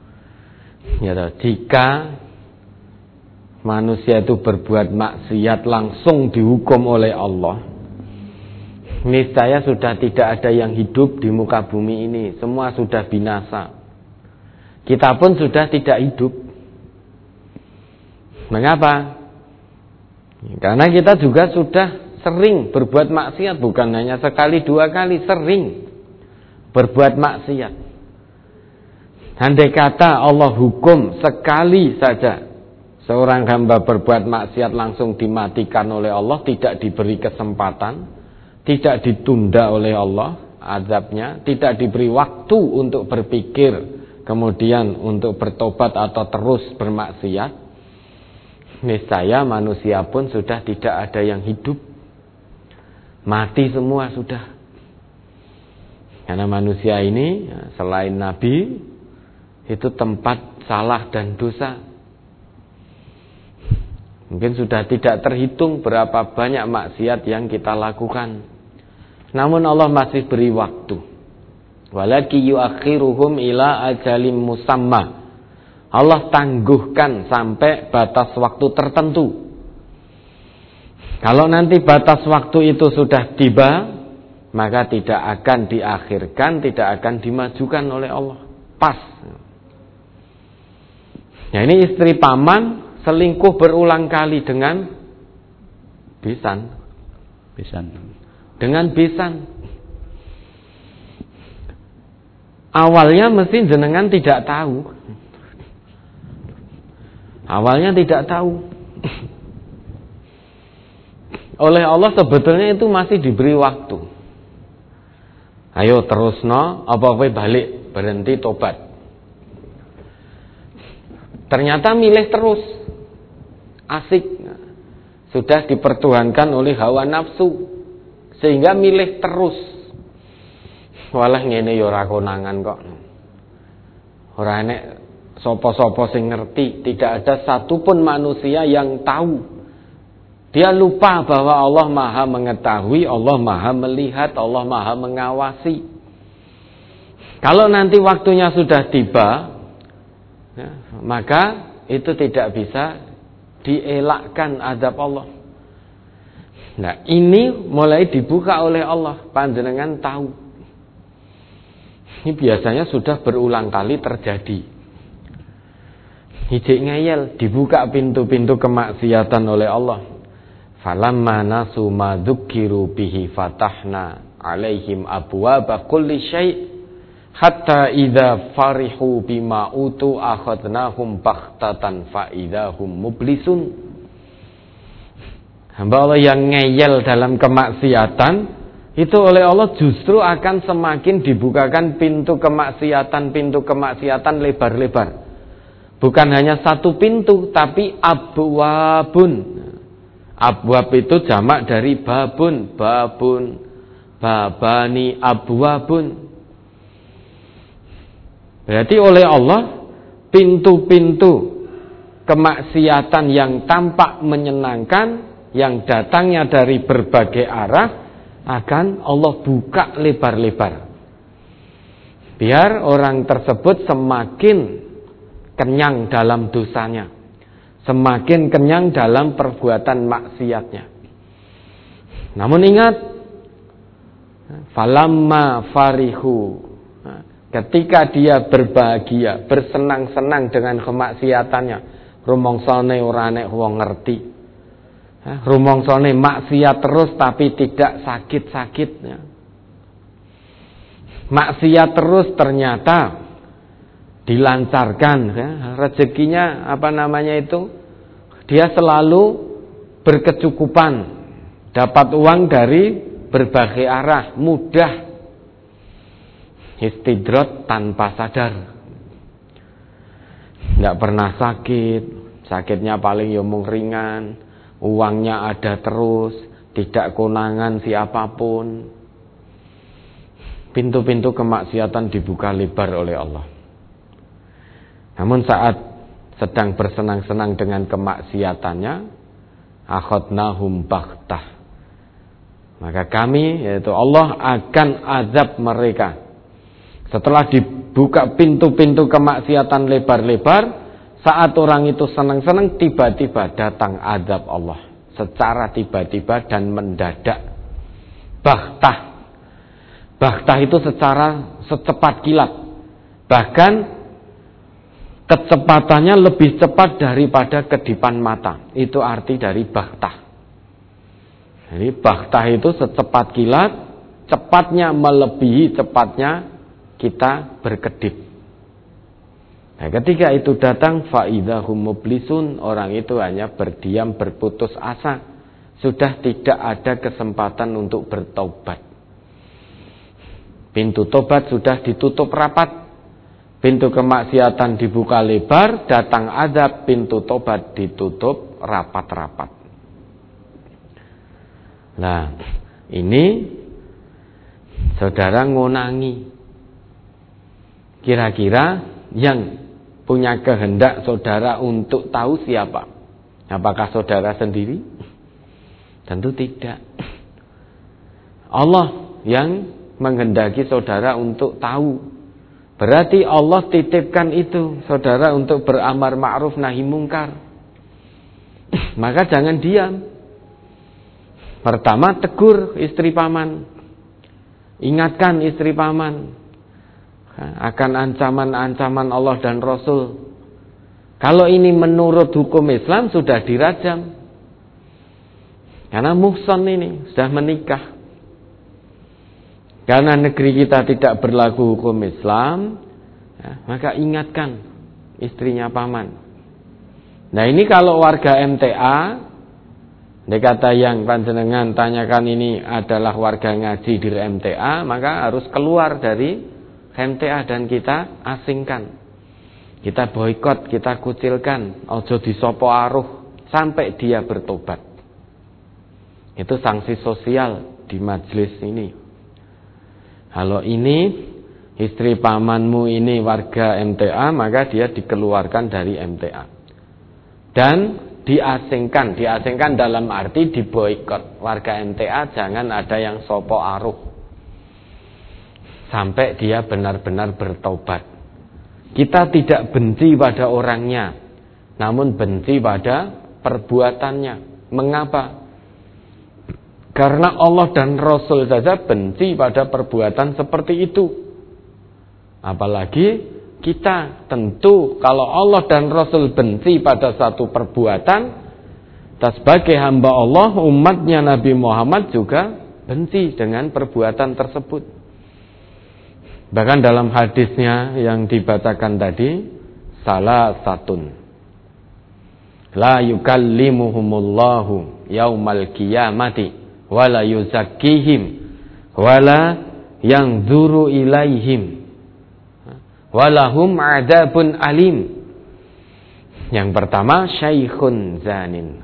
S1: jika manusia itu berbuat maksiat langsung dihukum oleh Allah, niscaya sudah tidak ada yang hidup di muka bumi ini. Semua sudah binasa. Kita pun sudah tidak hidup. Mengapa? Karena kita juga sudah sering berbuat maksiat. Bukan hanya sekali, 2 kali, sering berbuat maksiat. Andai kata Allah hukum sekali saja seorang hamba berbuat maksiat langsung dimatikan oleh Allah, tidak diberi kesempatan, tidak ditunda oleh Allah azabnya, tidak diberi waktu untuk berpikir, kemudian untuk bertobat atau terus bermaksiat, niscaya manusia pun sudah tidak ada yang hidup. Mati semua sudah. Karena manusia ini selain Nabi itu tempat salah dan dosa. Mungkin sudah tidak terhitung berapa banyak maksiat yang kita lakukan. Namun Allah masih beri waktu. Walaki yuakhiruhum ila ajalim musamma. Allah tangguhkan sampai batas waktu tertentu. Kalau nanti batas waktu itu sudah tiba, maka tidak akan diakhirkan, tidak akan dimajukan oleh Allah. Pas. Ya, ini istri paman selingkuh berulang kali dengan besan. Dengan besan. Awalnya mesti jenengan tidak tahu. Awalnya tidak tahu. Oleh Allah sebetulnya itu masih diberi waktu. Ayo terusno, apa-apa balik, berhenti tobat. Ternyata milih terus. Asik. Sudah dipertuhankan oleh hawa nafsu. Sehingga milih terus. Walah ngene ya ora konangan kok. Ora enek sapa-sapa sing ngerti, tidak ada satupun manusia yang tahu. Dia lupa bahwa Allah Maha mengetahui, Allah Maha melihat, Allah Maha mengawasi. Kalau nanti waktunya sudah tiba, ya, maka itu tidak bisa dielakkan azab Allah. Nah, ini mulai dibuka oleh Allah, panjenengan tahu. Ini biasanya sudah berulang kali terjadi. Hijik ngeyel, dibuka pintu-pintu kemaksiatan oleh Allah. Falamma nasu ma dzukiru bihi fatahna alaihim abwaaba kulli syai' hatta idza farihu bima utu akhadnahum baghtatan fa idzahum mublisun. Hamba Allah yang ngeyel dalam kemaksiatan itu oleh Allah justru akan semakin dibukakan pintu kemaksiatan lebar-lebar. Bukan hanya satu pintu tapi abwabun. Abwab itu jamak dari babun, babani, abwabun. Berarti oleh Allah pintu-pintu kemaksiatan yang tampak menyenangkan, yang datangnya dari berbagai arah, akan Allah buka lebar-lebar. Biar orang tersebut semakin kenyang dalam dosanya, semakin kenyang dalam perbuatan maksiatnya. Namun ingat, falamma farihu, ketika dia berbahagia, bersenang-senang dengan kemaksiatannya, rumongsane ora nek wong ngerti, rumongsane maksiat terus tapi tidak sakit-sakitnya, maksiat terus ternyata dilancarkan, rezekinya dia selalu berkecukupan, dapat uang dari berbagai arah, mudah, istidrot tanpa sadar, tidak pernah sakit, sakitnya paling mung ringan, uangnya ada terus, tidak konangan siapapun. Pintu-pintu kemaksiatan dibuka lebar oleh Allah. Namun saat sedang bersenang-senang dengan kemaksiatannya, akhadnahum baghtah, maka kami, yaitu Allah, akan azab mereka. Setelah dibuka pintu-pintu kemaksiatan lebar-lebar, saat orang itu senang-senang, tiba-tiba datang azab Allah secara tiba-tiba dan mendadak. Baghtah itu secepat kilat. Bahkan kecepatannya lebih cepat daripada kedipan mata. Itu arti dari baghtah. Jadi baghtah itu secepat kilat, cepatnya melebihi cepatnya kita berkedip. Nah, ketika itu datang, fa idzahum mublisun, orang itu hanya berdiam, berputus asa, sudah tidak ada kesempatan untuk bertobat. Pintu tobat sudah ditutup rapat. Pintu kemaksiatan dibuka lebar, datang azab, pintu tobat ditutup rapat-rapat. Nah, ini saudara ngonangi. Kira-kira yang punya kehendak saudara untuk tahu siapa? Apakah saudara sendiri? Tentu tidak. Allah yang menghendaki saudara untuk tahu. Berarti Allah titipkan itu saudara untuk beramar ma'ruf nahi mungkar. Maka jangan diam. Pertama, tegur istri paman, ingatkan istri paman akan ancaman-ancaman Allah dan Rasul. Kalau ini menurut hukum Islam sudah dirajam, karena muhsan ini sudah menikah. Karena negeri kita tidak berlaku hukum Islam, maka ingatkan istrinya paman. Nah ini kalau warga MTA, kata yang panjenengan tanyakan ini adalah warga ngaji di MTA, maka harus keluar dari MTA dan kita asingkan. Kita boikot, kita kucilkan, ojo disopo aruh sampai dia bertobat. Itu sanksi sosial di majelis ini. Kalau ini istri pamanmu ini warga MTA, maka dia dikeluarkan dari MTA. Dan diasingkan dalam arti diboikot. Warga MTA jangan ada yang sopo aruh sampai dia benar-benar bertobat. Kita tidak benci pada orangnya, namun benci pada perbuatannya. Mengapa? Karena Allah dan Rasul saja benci pada perbuatan seperti itu. Apalagi kita, tentu kalau Allah dan Rasul benci pada satu perbuatan, kita sebagai hamba Allah, umatnya Nabi Muhammad juga benci dengan perbuatan tersebut. Bahkan dalam hadisnya yang dibacakan tadi, salah satun la yukallimuhumullahu yaumal qiyamati wala yuzakkihim wala yanzuru ilaihim walahum adzabun alim. Yang pertama, syaikhun zanin.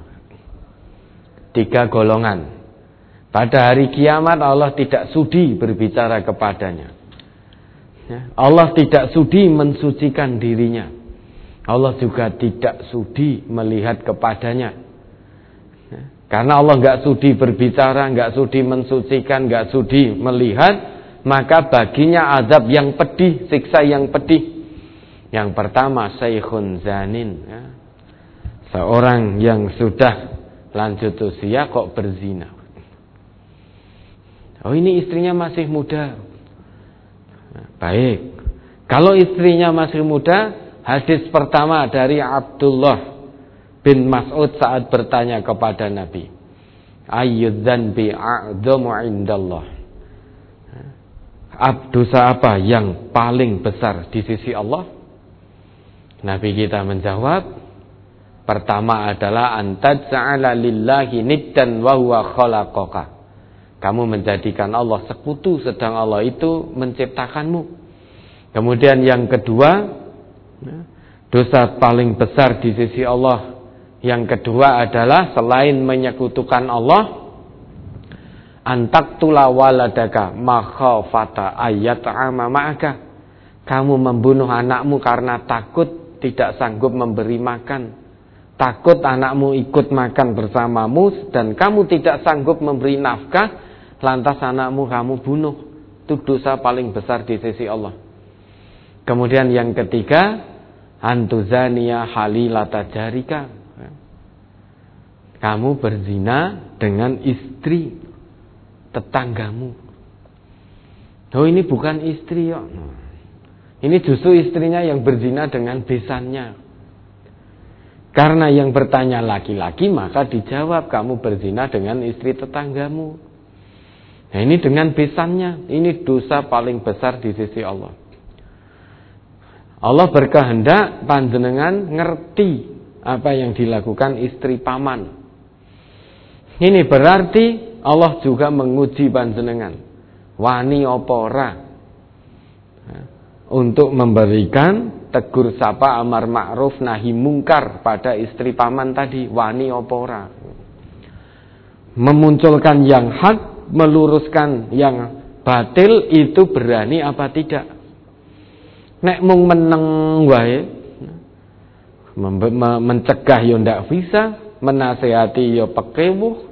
S1: 3 golongan. Pada hari kiamat Allah tidak sudi berbicara kepadanya. Allah tidak sudi mensucikan dirinya. Allah juga tidak sudi melihat kepadanya. Karena Allah enggak sudi berbicara, enggak sudi mensucikan, enggak sudi melihat, maka baginya azab yang pedih, siksa yang pedih. Yang pertama, syaikhun zanin, seorang yang sudah lanjut usia kok berzina. Oh, ini istrinya masih muda. Baik, kalau istrinya masih muda, hadis pertama dari Abdullah bin Mas'ud saat bertanya kepada Nabi, ayyudzanbi a'dhamu indallah, dosa apa yang paling besar di sisi Allah? Nabi kita menjawab, pertama adalah antaj'ala lillahi niddan wa huwa khalaqaka. Kamu menjadikan Allah sekutu sedang Allah itu menciptakanmu. Kemudian yang kedua, dosa paling besar di sisi Allah yang kedua adalah selain menyekutukan Allah, antaktula waladaka makhafata ayat'ama ma'aka. Kamu membunuh anakmu karena takut tidak sanggup memberi makan, takut anakmu ikut makan bersamamu dan kamu tidak sanggup memberi nafkah, lantas anakmu kamu bunuh. Itu dosa paling besar di sisi Allah. Kemudian yang ketiga, antuzania halilata jarika. Kamu berzina dengan istri tetanggamu. Oh, ini bukan istri ya. Ini justru istrinya yang berzina dengan besannya. Karena yang bertanya laki-laki, maka dijawab kamu berzina dengan istri tetanggamu. Nah, ini dengan besannya. Ini dosa paling besar di sisi Allah. Allah berkehendak panjenengan ngerti apa yang dilakukan istri paman. Ini berarti Allah juga menguji panjenengan. Wani apa ora? Untuk memberikan tegur sapa amar ma'ruf nahi mungkar pada istri paman tadi. Wani apa ora? Memunculkan yang hak, meluruskan yang batil, itu berani apa tidak? Nek mung meneng wae, mencegah yo ndak bisa, menasehati yo pekewuh,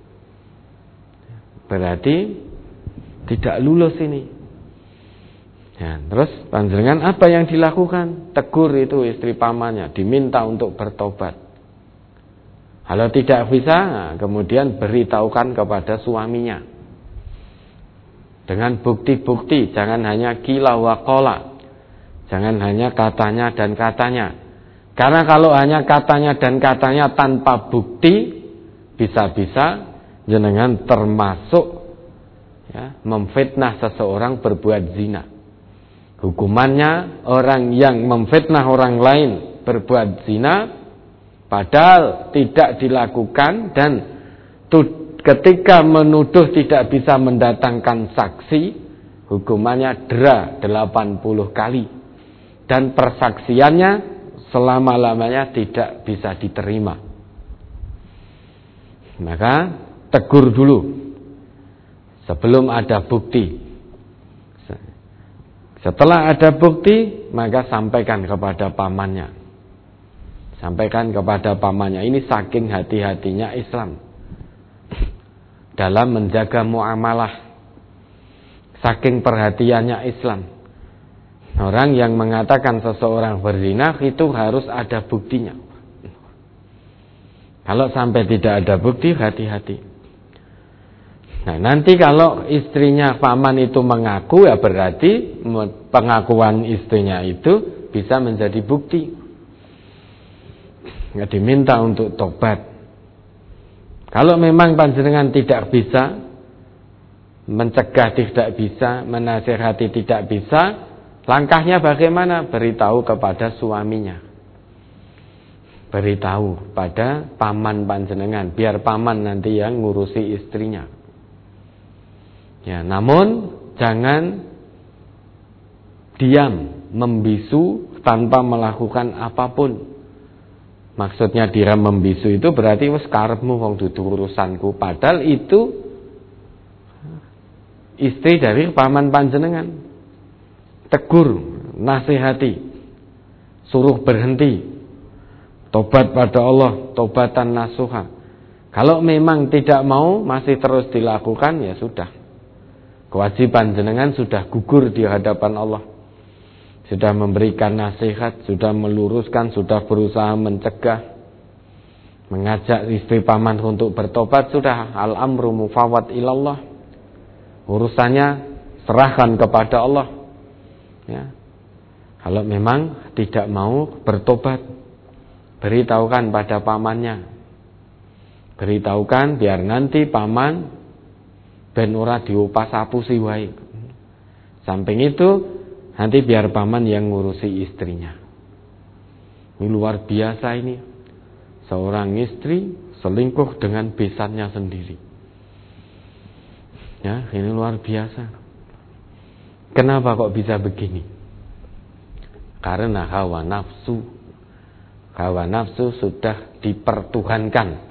S1: berarti tidak lulus ini. Ya, terus panjenengan apa yang dilakukan? Tegur itu istri pamannya, diminta untuk bertobat. Kalau tidak bisa, nah, kemudian beritahukan kepada suaminya dengan bukti-bukti, jangan hanya qila wa qala, jangan hanya katanya dan katanya. Karena kalau hanya katanya dan katanya tanpa bukti, bisa-bisa jenengan termasuk ya, memfitnah seseorang berbuat zina. Hukumannya orang yang memfitnah orang lain berbuat zina, padahal tidak dilakukan, dan ketika menuduh tidak bisa mendatangkan saksi, hukumannya dera 80 kali, dan persaksiannya selama-lamanya tidak bisa diterima. Maka tegur dulu sebelum ada bukti. Setelah ada bukti, maka sampaikan kepada pamannya. Sampaikan kepada pamannya. Ini saking hati-hatinya Islam dalam menjaga muamalah. Saking perhatiannya Islam. Orang yang mengatakan seseorang berzina itu harus ada buktinya. Kalau sampai tidak ada bukti, hati-hati. Nah, nanti kalau istrinya paman itu mengaku, ya berarti pengakuan istrinya itu bisa menjadi bukti. Ya, diminta untuk tobat. Kalau memang panjenengan tidak bisa, mencegah tidak bisa, menasihati tidak bisa, langkahnya bagaimana? Beritahu kepada suaminya. Beritahu pada paman panjenengan, biar paman nanti yang ngurusi istrinya. Ya, namun jangan diam, membisu tanpa melakukan apapun. Maksudnya dia membisu itu berarti wis karepmu wong dudu urusanku, padahal itu istri dari paman panjenengan. Tegur, nasihati, suruh berhenti, tobat pada Allah, tobatan nasuha. Kalau memang tidak mau, masih terus dilakukan, ya sudah. Kewajiban jenengan sudah gugur di hadapan Allah. Sudah memberikan nasihat, sudah meluruskan, sudah berusaha mencegah, mengajak istri paman untuk bertobat, sudah. Al-amru mufawwad ilallah. Urusannya serahkan kepada Allah. Ya. Kalau memang tidak mau bertobat, beritahukan pada pamannya. Beritahukan biar nanti paman ben ora diupas sapusi wae. Samping itu nanti biar paman yang ngurusi istrinya. Ini luar biasa ini. Seorang istri selingkuh dengan besannya sendiri. Ya, ini luar biasa. Kenapa kok bisa begini? Karena hawa nafsu. Hawa nafsu sudah dipertuhankan.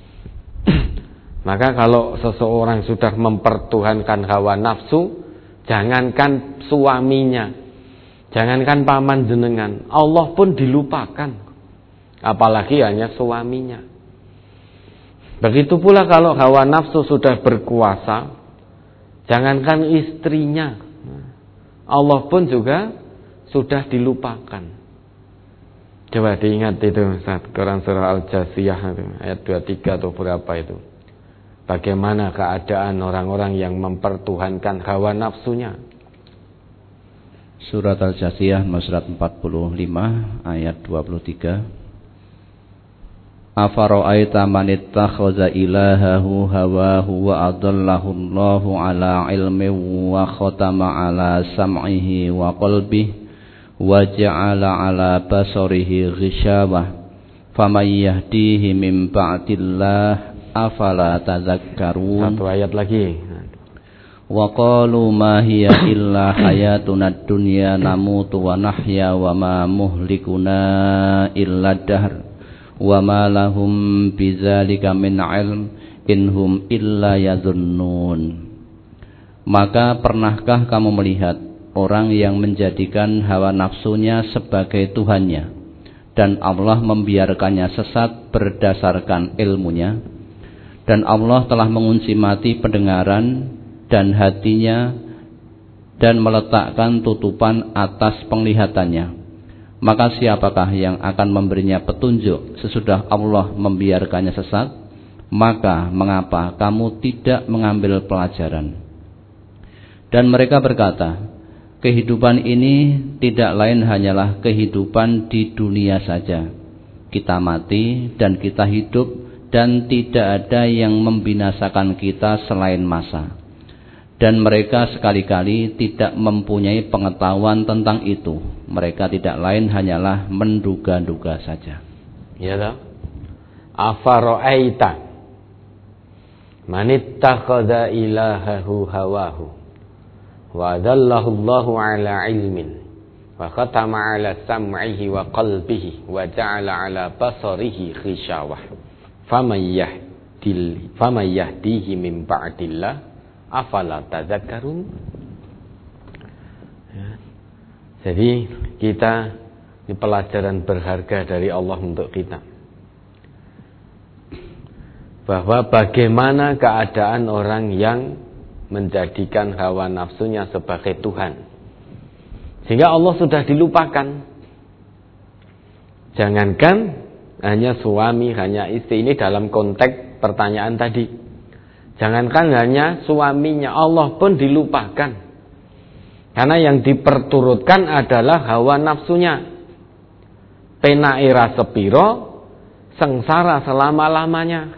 S1: Maka kalau seseorang sudah mempertuhankan hawa nafsu, jangankan suaminya, jangankan paman jenengan, Allah pun dilupakan. Apalagi hanya suaminya. Begitu pula kalau hawa nafsu sudah berkuasa, jangankan istrinya, Allah pun juga sudah dilupakan. Coba diingat itu saat Quran surah Al-Jasiyah ayat 23 atau berapa itu. Bagaimana keadaan orang-orang yang mempertuhankan hawa nafsunya.
S2: Surat Al-Jasiyah surat 45 ayat 23. Afara'aita man ittakhadha ilahahu hawahu wa adallahu Allahu ala ilmin wa khatama ala sam'ihi wa qalbihi wa ja'ala ala basarihi ghishawah faman yahdihi min ba'dillah afala tazakkarun.
S1: Satu ayat lagi.
S2: Wa qalu ma hiya illa hayatuna dunya namutu wa nahya wa ma muhlikuna illa dahr wa ma lahum bidzalika min ilm inhum illa yadhunnun. Maka pernahkah kamu melihat orang yang menjadikan hawa nafsunya sebagai Tuhannya dan Allah membiarkannya sesat berdasarkan ilmunya? Dan Allah telah mengunci mati pendengaran dan hatinya dan meletakkan tutupan atas penglihatannya. Maka siapakah yang akan memberinya petunjuk sesudah Allah membiarkannya sesat? Maka mengapa kamu tidak mengambil pelajaran? Dan mereka berkata, kehidupan ini tidak lain hanyalah kehidupan di dunia saja. Kita mati dan kita hidup, dan tidak ada yang membinasakan kita selain masa. Dan mereka sekali-kali tidak mempunyai pengetahuan tentang itu. Mereka tidak lain hanyalah menduga-duga saja.
S1: Ya toh? afara'aita man ittakhadha ilahahu hawahu wa adallahu Allahu ala ilmin wa khatama ala sam'ihi wa qalbihi wa ja'ala ala basarihi khishawah faman yahdihi min ba'dillah afala tadhakkarun. Ya. Jadi kita, ini pelajaran berharga dari Allah untuk kita, bahwa bagaimana keadaan orang yang menjadikan hawa nafsunya sebagai Tuhan, sehingga Allah sudah dilupakan. Jangankan hanya suami, hanya istri, ini dalam konteks pertanyaan tadi. Jangankan hanya suaminya, Allah pun dilupakan. Karena yang diperturutkan adalah hawa nafsunya. Penaira sepiro, sengsara selama-lamanya.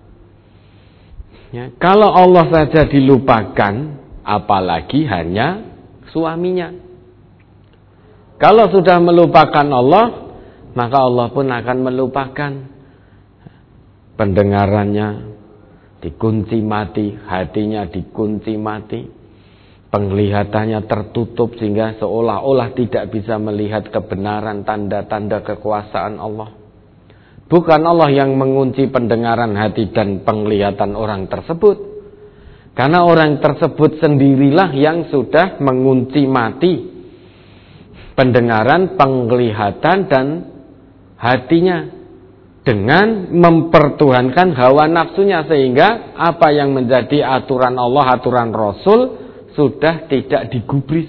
S1: Ya, kalau Allah saja dilupakan, apalagi hanya suaminya. Kalau sudah melupakan Allah, maka Allah pun akan melupakan. Pendengarannya dikunci mati, hatinya dikunci mati, penglihatannya tertutup sehingga seolah-olah tidak bisa melihat kebenaran, tanda-tanda kekuasaan Allah. Bukan Allah yang mengunci pendengaran hati dan penglihatan orang tersebut, karena orang tersebut sendirilah yang sudah mengunci mati pendengaran, penglihatan, dan hatinya dengan mempertuhankan hawa nafsunya, sehingga apa yang menjadi aturan Allah, aturan Rasul sudah tidak digubris.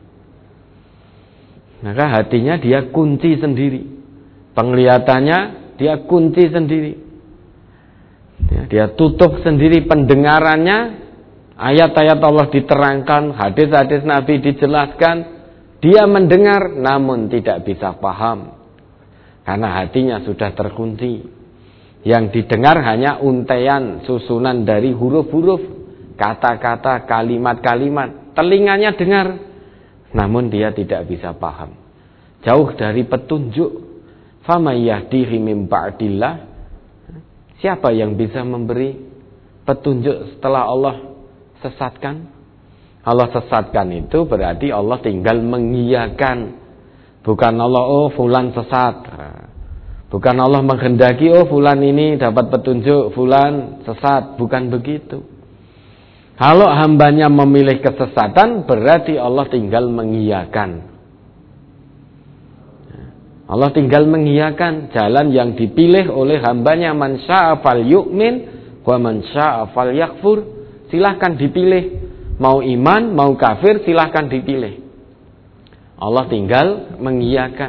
S1: Maka hatinya dia kunci sendiri, penglihatannya dia kunci sendiri, dia tutup sendiri pendengarannya. Ayat-ayat Allah diterangkan, hadis-hadis Nabi dijelaskan, dia mendengar namun tidak bisa paham, karena hatinya sudah terkunci. Yang didengar hanya untaian, susunan dari huruf-huruf, kata-kata, kalimat-kalimat. Telinganya dengar, namun dia tidak bisa paham. Jauh dari petunjuk. Faman yahdihi min ba'dillah. Siapa yang bisa memberi petunjuk setelah Allah sesatkan? Allah sesatkan itu berarti Allah tinggal mengiyakan. Bukan Allah, oh fulan sesat. Bukan Allah menghendaki, oh fulan ini dapat petunjuk, fulan sesat. Bukan begitu. Kalau hambanya memilih kesesatan, berarti Allah tinggal mengiyakan. Allah tinggal mengiyakan jalan yang dipilih oleh hambanya. Man sya'a fal yu'min wa man sya'a fal yakfur. Silahkan dipilih. Mau iman, mau kafir, silahkan dipilih. Allah tinggal mengiyakan.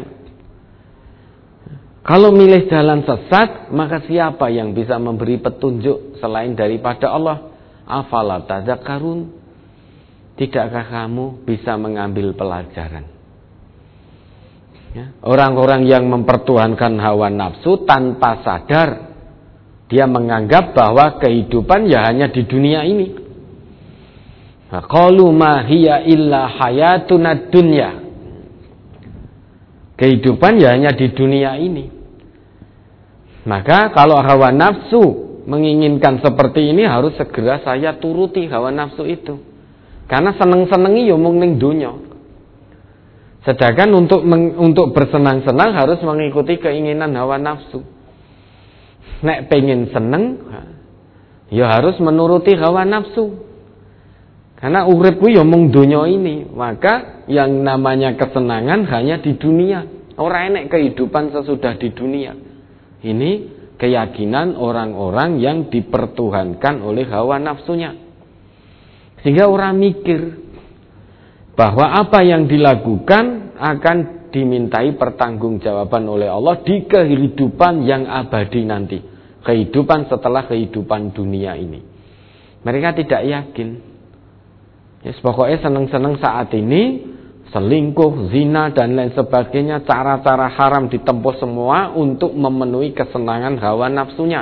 S1: Kalau milih jalan sesat, maka siapa yang bisa memberi petunjuk selain daripada Allah? Afala tadzakkarun. Tidakkah kamu bisa mengambil pelajaran? Ya. Orang-orang yang mempertuhankan hawa nafsu tanpa sadar, dia menganggap bahwa kehidupan ya hanya di dunia ini. Qalu ma hiya illa hayatuna dunya. Kehidupan ya hanya di dunia ini. Maka kalau hawa nafsu menginginkan seperti ini, harus segera saya turuti hawa nafsu itu. Karena seneng-senengi ya mung ning donya. Sedangkan untuk bersenang-senang harus mengikuti keinginan hawa nafsu. Nek pengen seneng, ya harus menuruti hawa nafsu. Karena urip ku ya mung donya ini, maka yang namanya kesenangan hanya di dunia. Ora enek kehidupan sesudah di dunia. Ini keyakinan orang-orang yang dipertuhankan oleh hawa nafsunya. Sehingga orang mikir bahwa apa yang dilakukan akan dimintai pertanggungjawaban oleh Allah di kehidupan yang abadi nanti. Kehidupan setelah kehidupan dunia ini. Mereka tidak yakin. Yes, pokoknya seneng-seneng saat ini, selingkuh, zina, dan lain sebagainya, cara-cara haram ditempuh semua untuk memenuhi kesenangan hawa nafsunya.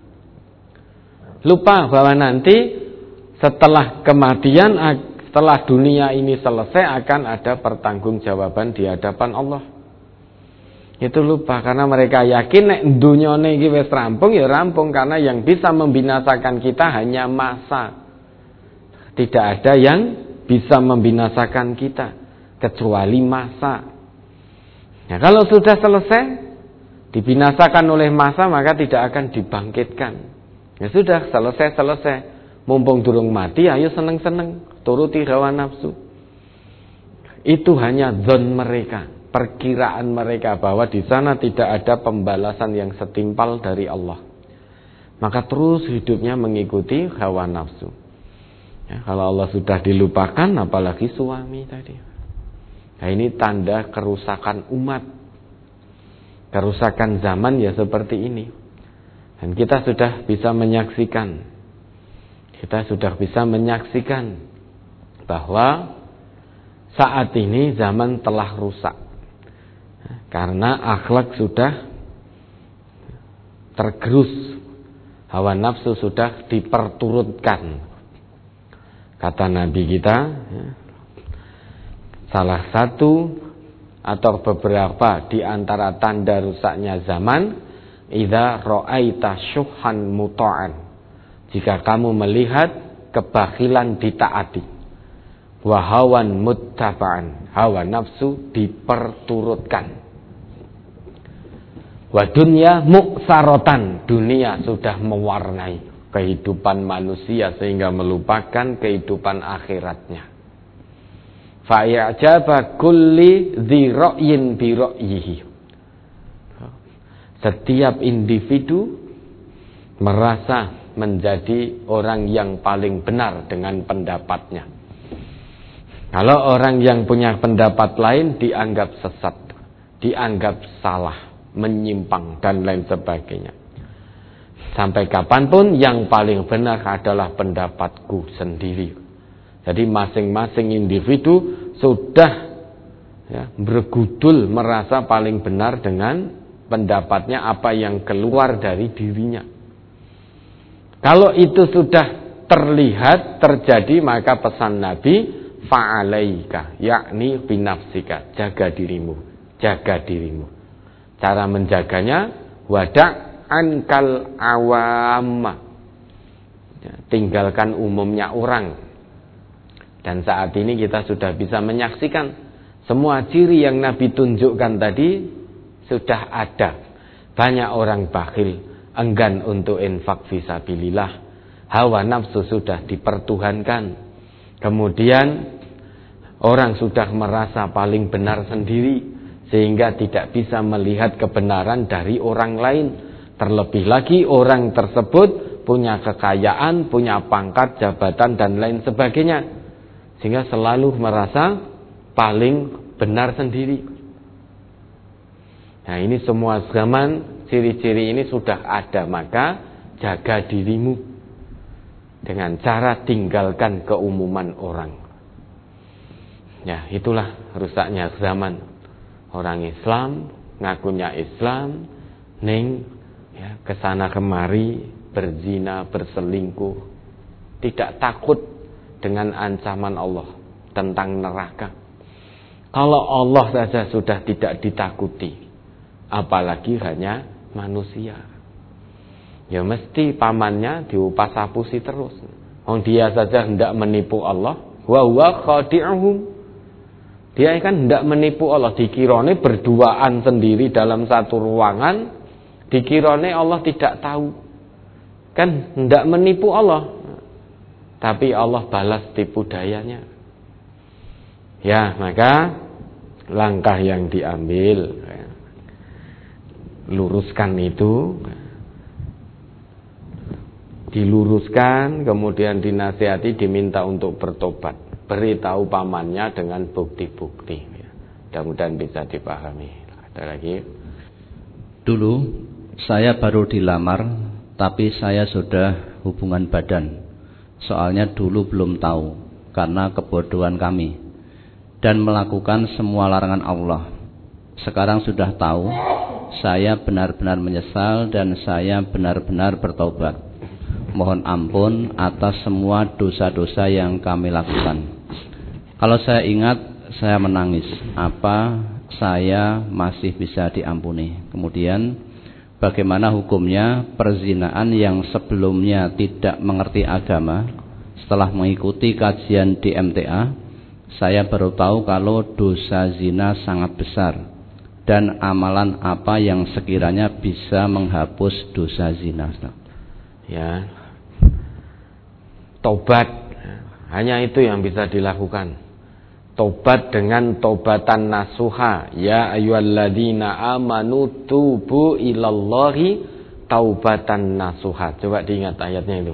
S1: Lupa bahwa nanti setelah kematian, setelah dunia ini selesai, akan ada pertanggungjawaban di hadapan Allah. Itu lupa karena mereka yakin nek dunyane iki wis rampung ya rampung, karena yang bisa membinasakan kita hanya masa. Tidak ada yang bisa membinasakan kita kecuali masa. Ya, kalau sudah selesai dibinasakan oleh masa, maka tidak akan dibangkitkan. Ya sudah, selesai. Mumpung durung mati, ayo seneng-seneng turuti hawa nafsu. Itu hanya zon mereka, perkiraan mereka bahwa di sana tidak ada pembalasan yang setimpal dari Allah. Maka terus hidupnya mengikuti hawa nafsu. Ya, kalau Allah sudah dilupakan, apalagi suami tadi. Nah, ini tanda kerusakan umat. Kerusakan zaman ya seperti ini. Dan kita sudah bisa menyaksikan. Bahwa saat ini zaman telah rusak. Karena akhlak sudah tergerus. Hawa nafsu sudah diperturutkan. Kata Nabi kita, salah satu atau beberapa di antara tanda rusaknya zaman, idza ra'aita syuhan muta'an. Jika kamu melihat kebakhilan ditaati, wa hawan muttaba'an, hawa nafsu diperturutkan, wa dunya mu'saratan, dunia sudah mewarnai kehidupan manusia sehingga melupakan kehidupan akhiratnya. Fa ya'jaba kulli dzi ra'yin bi ra'yihi. Setiap individu merasa menjadi orang yang paling benar dengan pendapatnya. Kalau orang yang punya pendapat lain dianggap sesat, dianggap salah, menyimpang dan lain sebagainya. Sampai kapanpun yang paling benar adalah pendapatku sendiri. Jadi masing-masing individu sudah bergudul merasa paling benar dengan pendapatnya, apa yang keluar dari dirinya. Kalau itu sudah terlihat terjadi, maka pesan Nabi, fa'alaika, yakni binafsika, jaga dirimu. Cara menjaganya, wada' ankal awamma, tinggalkan umumnya orang. Dan saat ini kita sudah bisa menyaksikan semua ciri yang Nabi tunjukkan tadi sudah ada. Banyak orang bakhil, enggan untuk infak fisabilillah, hawa nafsu sudah dipertuhankan. Kemudian orang sudah merasa paling benar sendiri sehingga tidak bisa melihat kebenaran dari orang lain. Terlebih lagi orang tersebut punya kekayaan, punya pangkat, jabatan dan lain sebagainya, sehingga selalu merasa paling benar sendiri. Nah, ini semua zaman ciri-ciri ini sudah ada. Maka jaga dirimu dengan cara tinggalkan keumuman orang. Ya, itulah rusaknya zaman. Orang Islam ngakunya Islam, kesana kemari berzina, berselingkuh, tidak takut dengan ancaman Allah tentang neraka. Kalau Allah saja sudah tidak ditakuti, apalagi hanya manusia. Ya mesti pamannya diupas sapusi terus. Dia saja hendak menipu Allah, wa huwa khadi'uhum. Dia kan hendak menipu Allah, dikirone berduaan sendiri dalam satu ruangan, dikirone Allah tidak tahu. Kan hendak menipu Allah. Tapi Allah balas tipu dayanya. Ya, maka langkah yang diambil, luruskan itu, diluruskan, kemudian dinasihati, diminta untuk bertobat, beritahu pamannya dengan bukti-bukti. Mudah-mudahan bisa dipahami. Ada lagi?
S2: Dulu saya baru dilamar, tapi saya sudah hubungan badan. Soalnya dulu belum tahu karena kebodohan kami dan melakukan semua larangan Allah. Sekarang sudah tahu, saya benar-benar menyesal dan saya benar-benar bertaubat. Mohon ampun atas semua dosa-dosa yang kami lakukan. Kalau saya ingat, saya menangis. Apa saya masih bisa diampuni. Kemudian bagaimana hukumnya perzinaan yang sebelumnya tidak mengerti agama, setelah mengikuti kajian di MTA, saya baru tahu kalau dosa zina sangat besar. Dan amalan apa yang sekiranya bisa menghapus dosa zina?
S1: Ya, tobat, hanya itu yang bisa dilakukan. Tobat dengan tobatan nasuha. Ya ayyuhalladzina amanu tubu ilallahi taubatan nasuha. Coba diingat ayatnya itu.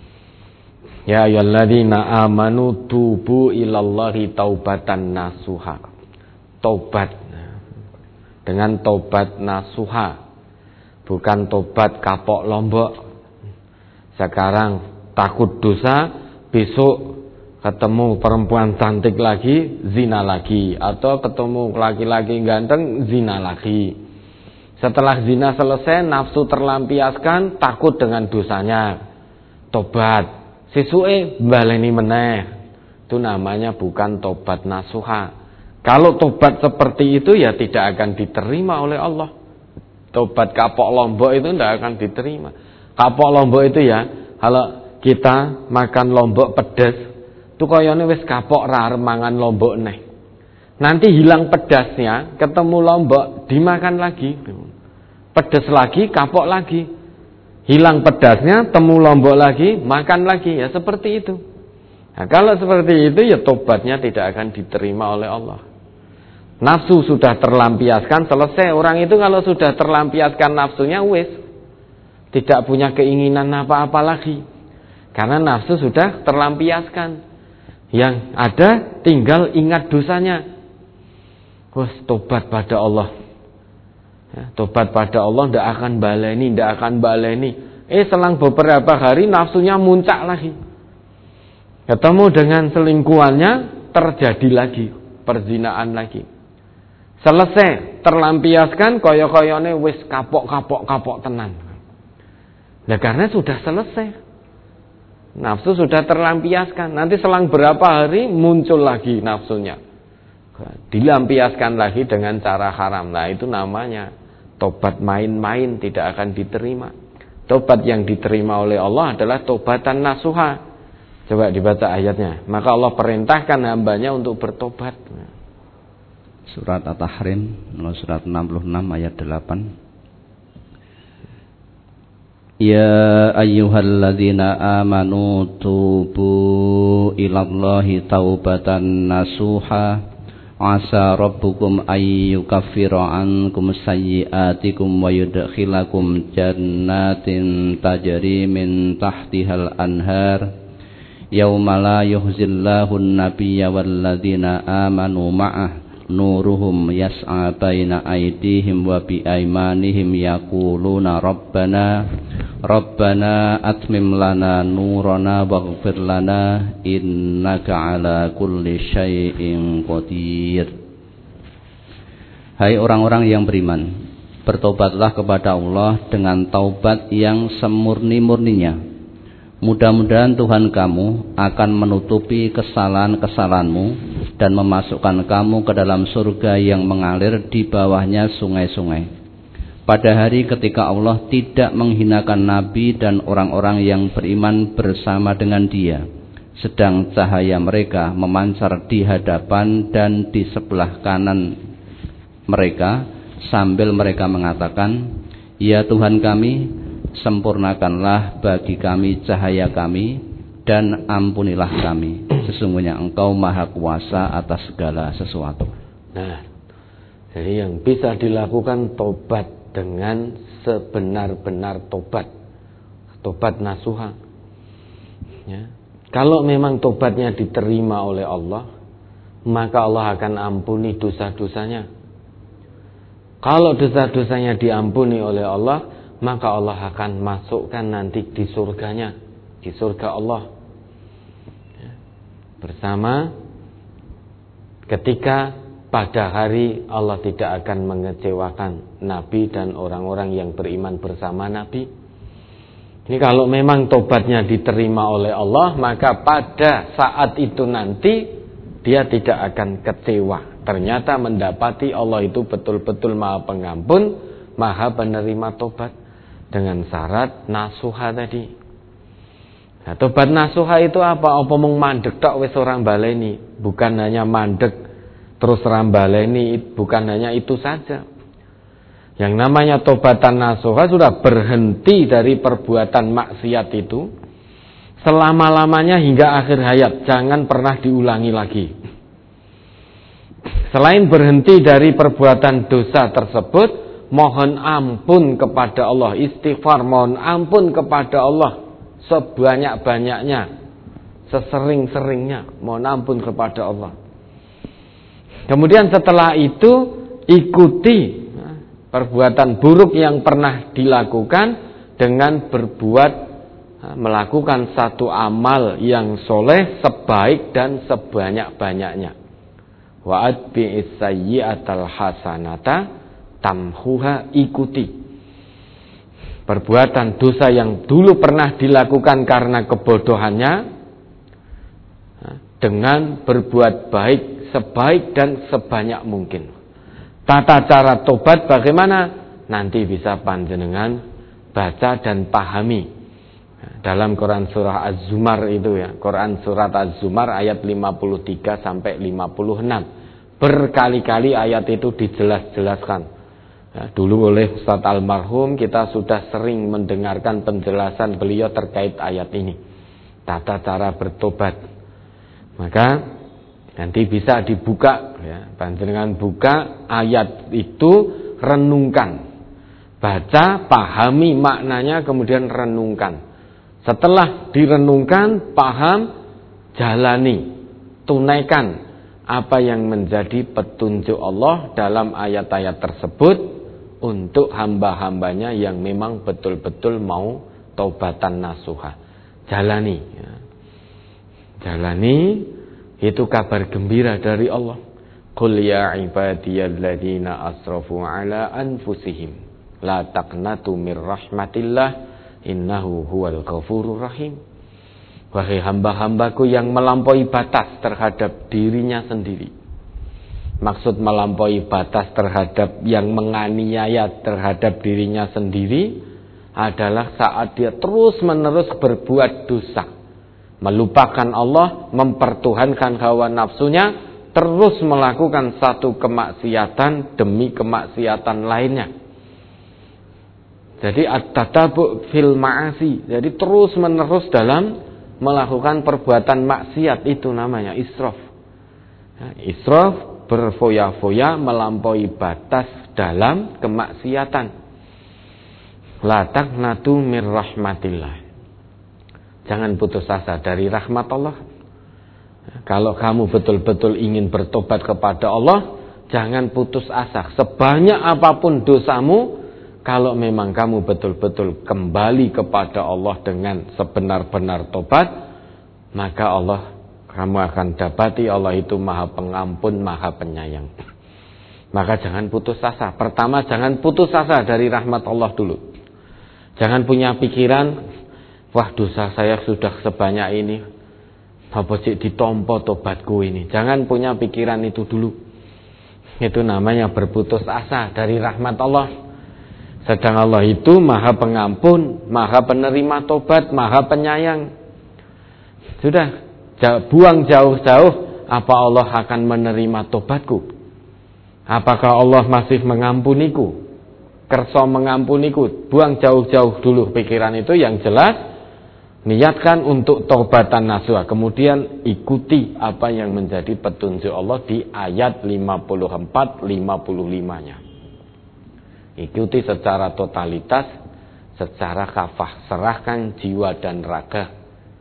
S1: Ya ayyuhalladzina amanu tubu ilallahi taubatan nasuha. Tobat dengan tobat nasuha, bukan tobat kapok lombok. Sekarang takut dosa, besok ketemu perempuan cantik lagi, zina lagi. Atau ketemu laki-laki ganteng, zina lagi. Setelah zina selesai, nafsu terlampiaskan, takut dengan dosanya, tobat. Sesuai baleni meneh. Itu namanya bukan tobat nasuha. Kalau tobat seperti itu ya tidak akan diterima oleh Allah. Tobat kapok lombok itu tidak akan diterima. Kapok lombok itu ya, kalau kita makan lombok pedas, itu koyone wis kapok rar mangan lombok neh. Nanti hilang pedasnya, ketemu lombok dimakan lagi. Pedas lagi, kapok lagi. Hilang pedasnya, temu lombok lagi, makan lagi. Ya seperti itu. Nah, kalau seperti itu ya tobatnya tidak akan diterima oleh Allah. Nafsu sudah terlampiaskan, selesai. Orang itu kalau sudah terlampiaskan nafsunya, wis tidak punya keinginan apa-apa lagi. Karena nafsu sudah terlampiaskan. Yang ada tinggal ingat dosanya. Wes tobat pada Allah. Ya, tobat pada Allah tidak akan baleni. Selang beberapa hari nafsunya muncak lagi. Ketemu dengan selingkuhannya, terjadi lagi perzinaan lagi. Selesai, terlampiaskan, koyo-koyone wis kapok tenan. Nah karena sudah selesai, nafsu sudah terlampiaskan. Nanti selang berapa hari muncul lagi nafsunya, dilampiaskan lagi dengan cara haram. Nah itu namanya tobat main-main, tidak akan diterima. Tobat yang diterima oleh Allah adalah tobatan nasuha. Coba dibaca ayatnya. Maka Allah perintahkan hambanya untuk bertobat.
S2: Surat At-Tahrim, surat 66 ayat 8. Ya ayyuhalladzina amanu tubu ilallahi taubatan nasuha. Asa rabbukum ayyukaffira ankum sayyi'atikum wa yudkhilakum jannatin tajri min tahtihal anhar. Yauma la yuhzillahu an-nabiyya walladzina amanu ma'ah nuruhum yas'a baina aydihim wa bi aymanihim yaquluna rabbana atmim lana nurana waghfir lana innaka ala kulli syai'in qadir. Hai orang-orang yang beriman, bertobatlah kepada Allah dengan taubat yang semurni-murninya. Mudah-mudahan Tuhan kamu akan menutupi kesalahan-kesalahanmu dan memasukkan kamu ke dalam surga yang mengalir di bawahnya sungai-sungai. Pada hari ketika Allah tidak menghinakan Nabi dan orang-orang yang beriman bersama dengan dia, sedang cahaya mereka memancar di hadapan dan di sebelah kanan mereka, sambil mereka mengatakan, ya Tuhan kami, sempurnakanlah bagi kami cahaya kami dan ampunilah kami. Sesungguhnya Engkau maha kuasa atas segala sesuatu.
S1: Nah, jadi yang bisa dilakukan tobat dengan sebenar-benar tobat. Tobat nasuha. Ya. Kalau memang tobatnya diterima oleh Allah, maka Allah akan ampuni dosa-dosanya. Kalau dosa-dosanya diampuni oleh Allah, maka Allah akan masukkan nanti di surganya, di surga Allah, bersama ketika pada hari Allah tidak akan mengecewakan Nabi dan orang-orang yang beriman bersama Nabi. Ini kalau memang tobatnya diterima oleh Allah, maka pada saat itu nanti dia tidak akan kecewa. ternyata mendapati Allah itu betul-betul Maha Pengampun, Maha Penerima tobat dengan syarat nasuha tadi. Nah, tobat nasuha itu apa? Apa mung mandek tok wis ora baleni? Bukan hanya mandek terus ora baleni, bukan hanya itu saja. Yang namanya tobatan nasuha sudah berhenti dari perbuatan maksiat itu selama-lamanya hingga akhir hayat, jangan pernah diulangi lagi. Selain berhenti dari perbuatan dosa tersebut, mohon ampun kepada Allah, istighfar, mohon ampun kepada Allah sebanyak-banyaknya, sesering-seringnya, mohon ampun kepada Allah. Kemudian setelah itu ikuti perbuatan buruk yang pernah dilakukan dengan melakukan satu amal yang soleh sebaik dan sebanyak-banyaknya. Wa atbi'is sayyi'atal hasanata tamhuha, ikuti perbuatan dosa yang dulu pernah dilakukan karena kebodohannya dengan berbuat baik sebaik dan sebanyak mungkin. Tata cara tobat bagaimana? Nanti bisa panjenengan baca dan pahami dalam Quran surah Az-Zumar itu ya. Quran surat Az-Zumar ayat 53 sampai 56. Berkali-kali ayat itu dijelaskan. Ya, dulu oleh Ustadz Almarhum kita sudah sering mendengarkan penjelasan beliau terkait ayat ini. Tata cara bertobat. Maka nanti bisa dibuka ya, panjenengan buka ayat itu, renungkan. Baca, pahami maknanya, kemudian renungkan. Setelah direnungkan, paham, jalani, tunaikan apa yang menjadi petunjuk Allah dalam ayat-ayat tersebut untuk hamba-hambanya yang memang betul-betul mau taubatan nasuha. Jalani ya. Jalani, itu kabar gembira dari Allah. Qul ya ibadiyalladzina asrafu ala anfusihim la taqnatu mir rahmatillah innahu huwal ghafurur rahim. Wahai hamba-hambaku yang melampaui batas terhadap dirinya sendiri. Maksud melampaui batas terhadap yang menganiaya terhadap dirinya sendiri adalah saat dia terus-menerus berbuat dosa, melupakan Allah, mempertuhankan hawa nafsunya, terus melakukan satu kemaksiatan demi kemaksiatan lainnya. Jadi at-tatabu fil ma'asi. Jadi terus menerus dalam melakukan perbuatan maksiat, itu namanya israf. Israf, berfoya-foya, melampaui batas dalam kemaksiatan. La taqnatu mir rahmatillah. Jangan putus asa dari rahmat Allah. Kalau kamu betul-betul ingin bertobat kepada Allah, jangan putus asa. Sebanyak apapun dosamu, kalau memang kamu betul-betul kembali kepada Allah dengan sebenar-benar tobat, maka kamu akan dapati Allah itu Maha Pengampun, Maha Penyayang. Maka jangan putus asa. Pertama, jangan putus asa dari rahmat Allah dulu. Jangan punya pikiran, wah dosa saya sudah sebanyak ini, apa sih ditompo tobatku ini. Jangan punya pikiran itu dulu. Itu namanya berputus asa dari rahmat Allah. Sedang Allah itu Maha Pengampun, Maha Penerima tobat, Maha Penyayang. Sudah, buang jauh-jauh apa Allah akan menerima tobatku. Apakah Allah masih mengampuniku, kersa mengampuniku. Buang jauh-jauh dulu pikiran itu. Yang jelas niatkan untuk taubatan nasuha. Kemudian ikuti apa yang menjadi petunjuk Allah di ayat 54-55-nya. Ikuti secara totalitas, secara kafah. Serahkan jiwa dan raga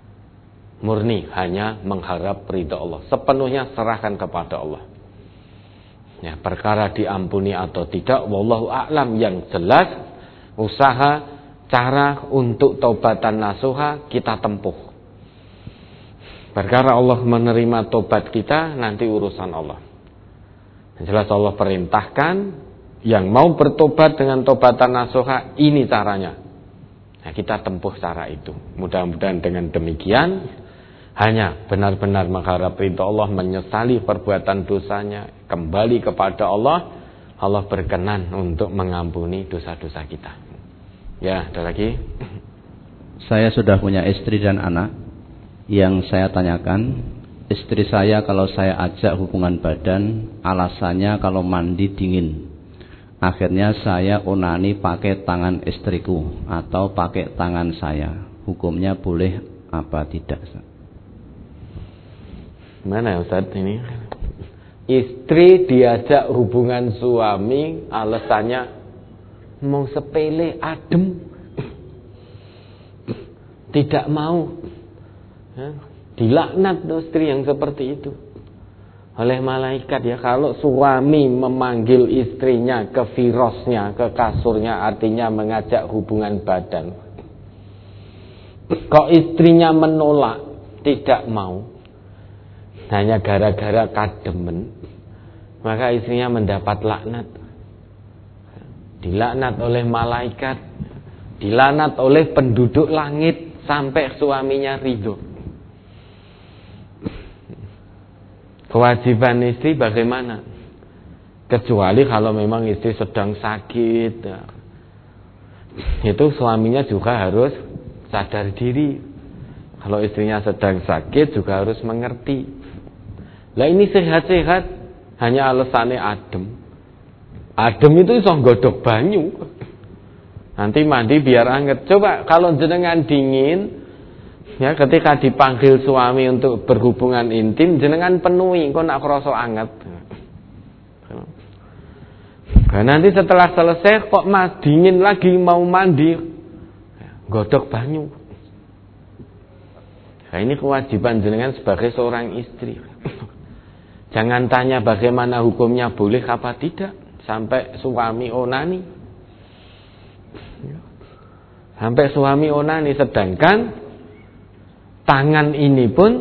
S1: murni hanya mengharap ridha Allah. Sepenuhnya serahkan kepada Allah. Ya, perkara diampuni atau tidak, wallahu a'lam. Yang jelas usaha, cara untuk taubatan nasuha kita tempuh. Perkara Allah menerima tobat kita, nanti urusan Allah. Yang jelas Allah perintahkan, yang mau bertobat dengan taubatan nasuha, ini caranya. Nah, kita tempuh cara itu. Mudah-mudahan dengan demikian hanya benar-benar mengharap ridha Allah, menyesali perbuatan dosanya, kembali kepada Allah, Allah berkenan untuk mengampuni dosa-dosa kita. Ya, ada lagi?
S2: Saya sudah punya istri dan anak. Yang saya tanyakan, istri saya kalau saya ajak hubungan badan, alasannya kalau mandi dingin. Akhirnya saya onani pakai tangan istriku atau pakai tangan saya. Hukumnya boleh apa tidak?
S1: Mana Ustaz ini? Istri diajak hubungan suami, alasannya mau sepele, adem, tidak mau. Dilaknat istri yang seperti itu oleh malaikat. Ya, kalau suami memanggil istrinya ke firasnya, ke kasurnya, artinya mengajak hubungan badan, kok istrinya menolak, tidak mau, hanya gara-gara kademen, maka istrinya mendapat laknat. Dilaknat oleh malaikat, dilaknat oleh penduduk langit, sampai suaminya ridho. Kewajiban istri bagaimana? Kecuali kalau memang istri sedang sakit, itu suaminya juga harus sadar diri. Kalau istrinya sedang sakit juga harus mengerti. Lah ini sehat-sehat, hanya alasannya adem. Adem itu iso nggodhog banyu. Nanti mandi biar anget. Coba kalau jenengan dingin, ya, ketika dipanggil suami untuk berhubungan intim, jenengan penuhi, kok nak krasa anget. Nah, nanti setelah selesai kok mas dingin lagi mau mandi, godok banyu. Nah, ini kewajiban jenengan sebagai seorang istri. Jangan tanya bagaimana hukumnya, boleh apa tidak, sampai suami onani. Sampai suami onani, sedangkan tangan ini pun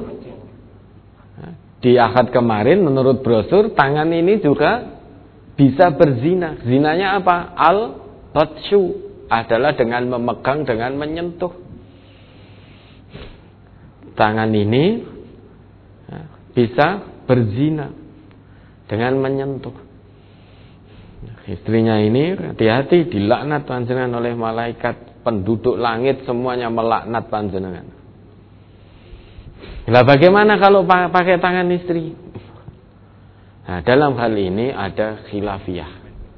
S1: di akad kemarin menurut brosur, tangan ini juga bisa berzina. Zinanya apa? Al-batsyu adalah dengan memegang, dengan menyentuh. Tangan ini bisa berzina dengan menyentuh. Istrinya ini hati-hati, dilaknat panjenengan oleh malaikat, penduduk langit semuanya melaknat panjenengan. Lah bagaimana kalau pakai tangan istri? Nah, dalam hal ini ada khilafiyah.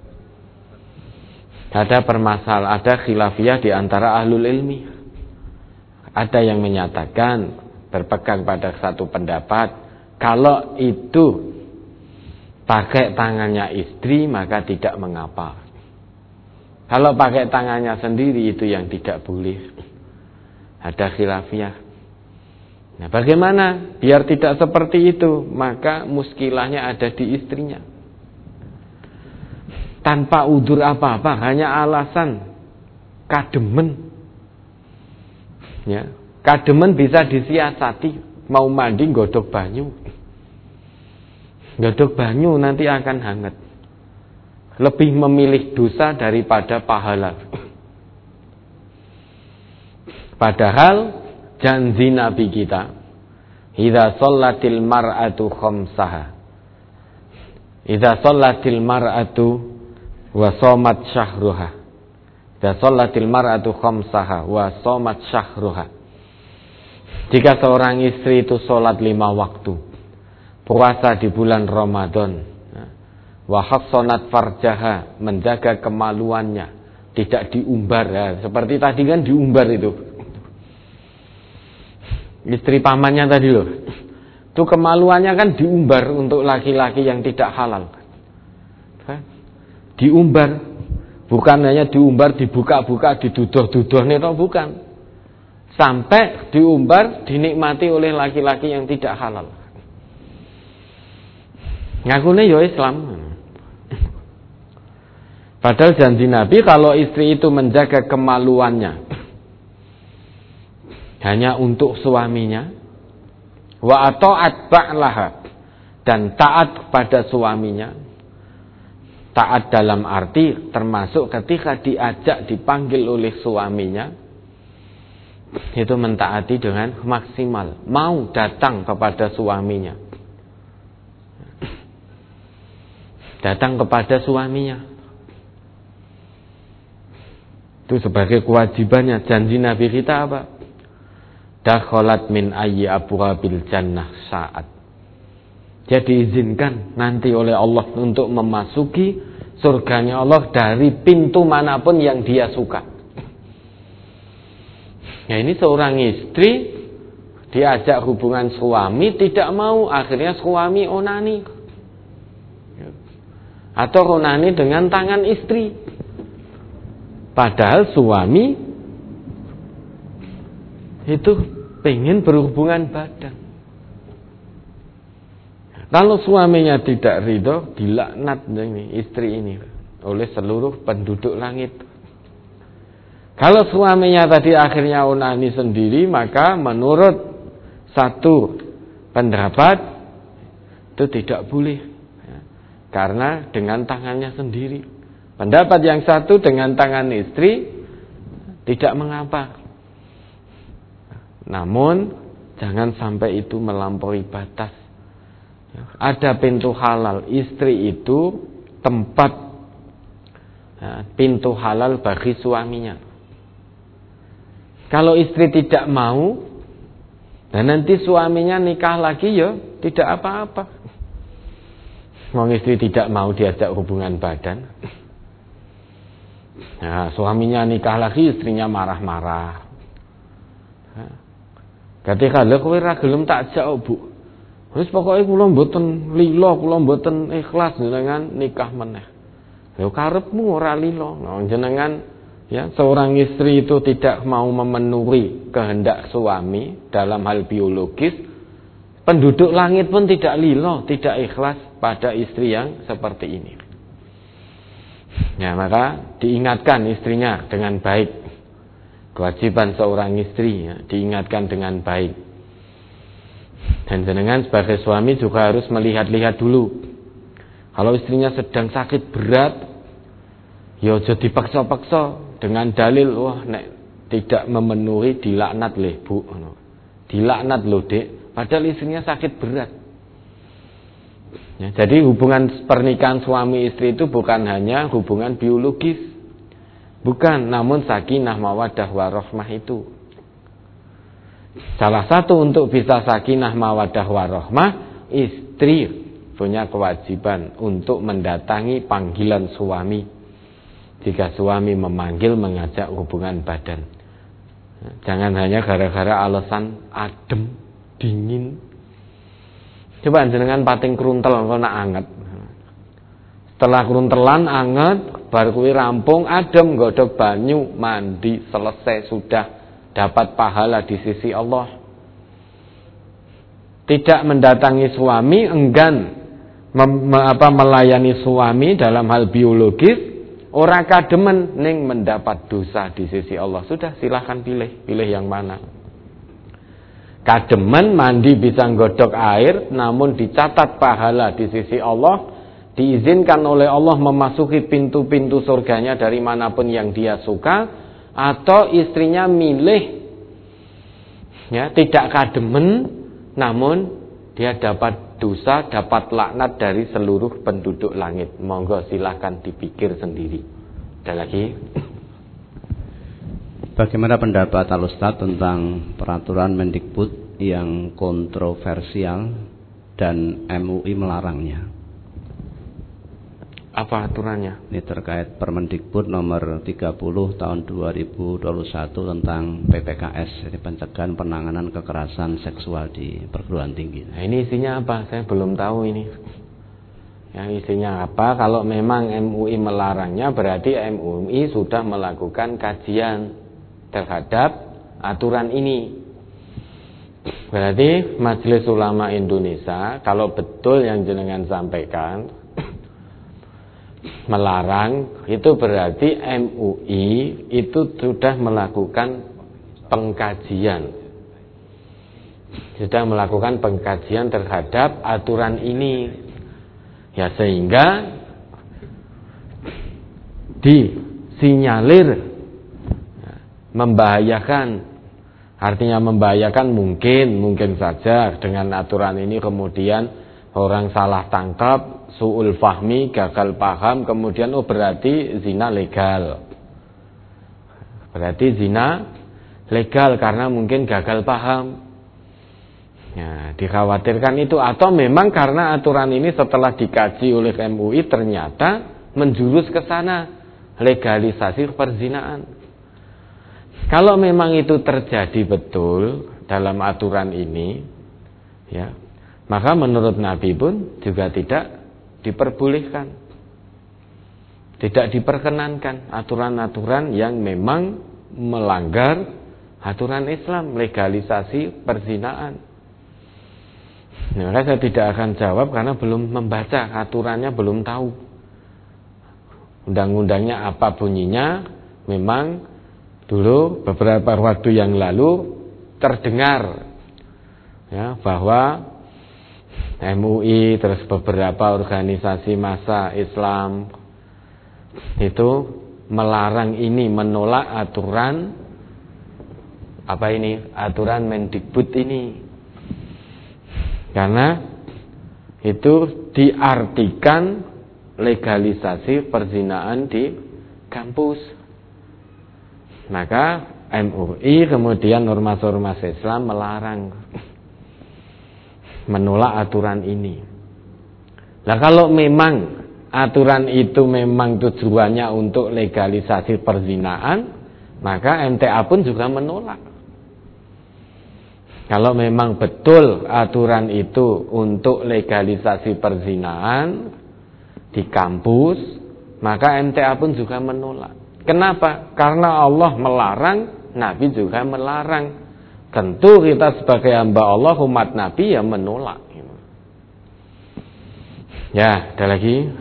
S1: Ada khilafiyah di antara ahlul ilmi. Ada yang menyatakan, berpegang pada satu pendapat, kalau itu pakai tangannya istri maka tidak mengapa. Kalau pakai tangannya sendiri itu yang tidak boleh. Ada khilafiyah. Nah, bagaimana biar tidak seperti itu? Maka muskilahnya ada di istrinya. Tanpa udzur apa-apa, hanya alasan kademen. Ya, kademen bisa disiasati, mau mandi godhog banyu. Godhog banyu nanti akan hangat. Lebih memilih dosa daripada pahala. Padahal janji Nabi kita, idza shallatil mar'atu khamsaha, idza shallatil mar'atu wa shamat syahruha, idza shallatil mar'atu khamsaha wa shamat syahruha. Jika seorang istri itu sholat 5 waktu, puasa di bulan Ramadan, wa hassonat farjaha, menjaga kemaluannya, tidak diumbar, ya, seperti tadi kan diumbar itu. Istri pamannya tadi loh, itu kemaluannya kan diumbar untuk laki-laki yang tidak halal. Diumbar, bukan hanya diumbar, dibuka-buka, diduduh-duduh itu bukan. Sampai diumbar, dinikmati oleh laki-laki yang tidak halal. Ngakune ya Islam. Padahal janji Nabi kalau istri itu menjaga kemaluannya hanya untuk suaminya, wa ata'at ba'laha, dan taat kepada suaminya. Taat dalam arti termasuk ketika diajak, dipanggil oleh suaminya, itu mentaati dengan maksimal, mau datang kepada suaminya. datang kepada suaminya. Itu sebagai kewajibannya. Janji Nabi kita apa? Dakhalat min ayyi abwabil jannah sa'at. Dia diizinkan nanti oleh Allah untuk memasuki surganya Allah dari pintu manapun yang dia suka. Ya, ini seorang istri diajak hubungan suami tidak mau, akhirnya suami onani. Atau onani dengan tangan istri. Padahal suami itu pengen berhubungan badan. Kalau suaminya tidak ridho, dilaknat ini istri ini oleh seluruh penduduk langit. Kalau suaminya tadi akhirnya onani sendiri, maka menurut satu pendapat itu tidak boleh, ya, karena dengan tangannya sendiri. Pendapat yang satu dengan tangan istri tidak mengapa. Namun jangan sampai itu melampaui batas. Ada pintu halal, istri itu tempat, ya, pintu halal bagi suaminya. Kalau istri tidak mau dan nanti suaminya nikah lagi, ya tidak apa-apa. Wong istri tidak mau diajak hubungan badan. Nah, suaminya nikah lagi, istrinya marah-marah. Ketika lha kowe ra gelem tak jak, Bu. Wis pokoke kula mboten lila, kula mboten ikhlas jenengan nikah meneh. Lha karepmu ora lila. Nah, jenengan, ya, seorang istri itu tidak mau memenuhi kehendak suami dalam hal biologis, penduduk langit pun tidak lila, tidak ikhlas pada istri yang seperti ini. Ya, maka diingatkan istrinya dengan baik. Kewajiban seorang istri, ya, diingatkan dengan baik. Dan jenengan sebagai suami juga harus melihat-lihat dulu. Kalau istrinya sedang sakit berat, ya aja dipaksa-paksa dengan dalil, wah nek tidak memenuhi dilaknat leh, Bu. Dilaknat loh, Dek, padahal istrinya sakit berat. Ya, jadi hubungan pernikahan suami istri itu bukan hanya hubungan biologis. Bukan, namun sakinah mawaddah warahmah itu. Salah satu untuk bisa sakinah mawaddah warahmah, istri punya kewajiban untuk mendatangi panggilan suami. Jika suami memanggil mengajak hubungan badan, jangan hanya gara-gara alasan adem, dingin. Coba jenengan pating kruntel kok nak anget. Setelah kruntelan anget, bar kuwi rampung adem, godhog banyu, mandi, selesai sudah. Dapat pahala di sisi Allah. Tidak mendatangi suami, enggan melayani suami dalam hal biologis, ora kademen ning mendapat dosa di sisi Allah. Sudah, silahkan pilih yang mana. Kademen mandi bisa nggodhog air, namun dicatat pahala di sisi Allah, diizinkan oleh Allah memasuki pintu-pintu surganya dari manapun yang dia suka. Atau istrinya milih, ya, tidak kademen, namun dia dapat dosa, dapat laknat dari seluruh penduduk langit. Monggo silahkan dipikir sendiri. Ada lagi?
S2: Bagaimana pendapat Al-Ustaz tentang peraturan Mendikbud yang kontroversial dan MUI melarangnya?
S1: Apa aturannya?
S2: Ini terkait Permendikbud nomor 30 tahun 2021 tentang PPKS, jadi pencegahan penanganan kekerasan seksual di perguruan tinggi.
S1: Nah, ini isinya apa? Saya belum tahu ini. Yang isinya apa? Kalau memang MUI melarangnya, berarti MUI sudah melakukan kajian terhadap aturan ini. Berarti Majelis Ulama Indonesia, kalau betul yang jenengan sampaikan melarang, itu berarti MUI itu sudah melakukan pengkajian. Sudah melakukan pengkajian terhadap aturan ini. Ya, sehingga disinyalir membahayakan. Artinya membahayakan mungkin saja dengan aturan ini kemudian orang salah tangkap, su'ul fahmi, gagal paham, kemudian berarti zina legal. Berarti zina legal karena mungkin gagal paham. Ya, dikhawatirkan itu, atau memang karena aturan ini setelah dikaji oleh MUI ternyata menjurus ke sana, legalisasi perzinaan. Kalau memang itu terjadi betul dalam aturan ini, ya, maka menurut Nabi pun juga tidak diperbolehkan, tidak diperkenankan aturan-aturan yang memang melanggar aturan Islam, legalisasi perzinaan. Nah, maka saya tidak akan jawab karena belum membaca aturannya, belum tahu undang-undangnya apa bunyinya. Memang dulu beberapa waktu yang lalu terdengar ya bahwa MUI terus beberapa organisasi massa Islam itu melarang ini, menolak aturan aturan Mendikbud ini. Karena itu diartikan legalisasi perzinaan di kampus. Maka MUI kemudian ormas-ormas Islam melarang, menolak aturan ini. Nah, kalau memang aturan itu memang tujuannya untuk legalisasi perzinaan, maka MTA pun juga menolak. Kalau memang betul aturan itu untuk legalisasi perzinaan di kampus, maka MTA pun juga menolak. Kenapa? Karena Allah melarang, Nabi juga melarang. Tentu kita sebagai hamba Allah, umat Nabi yang menolak. Ya, ada lagi.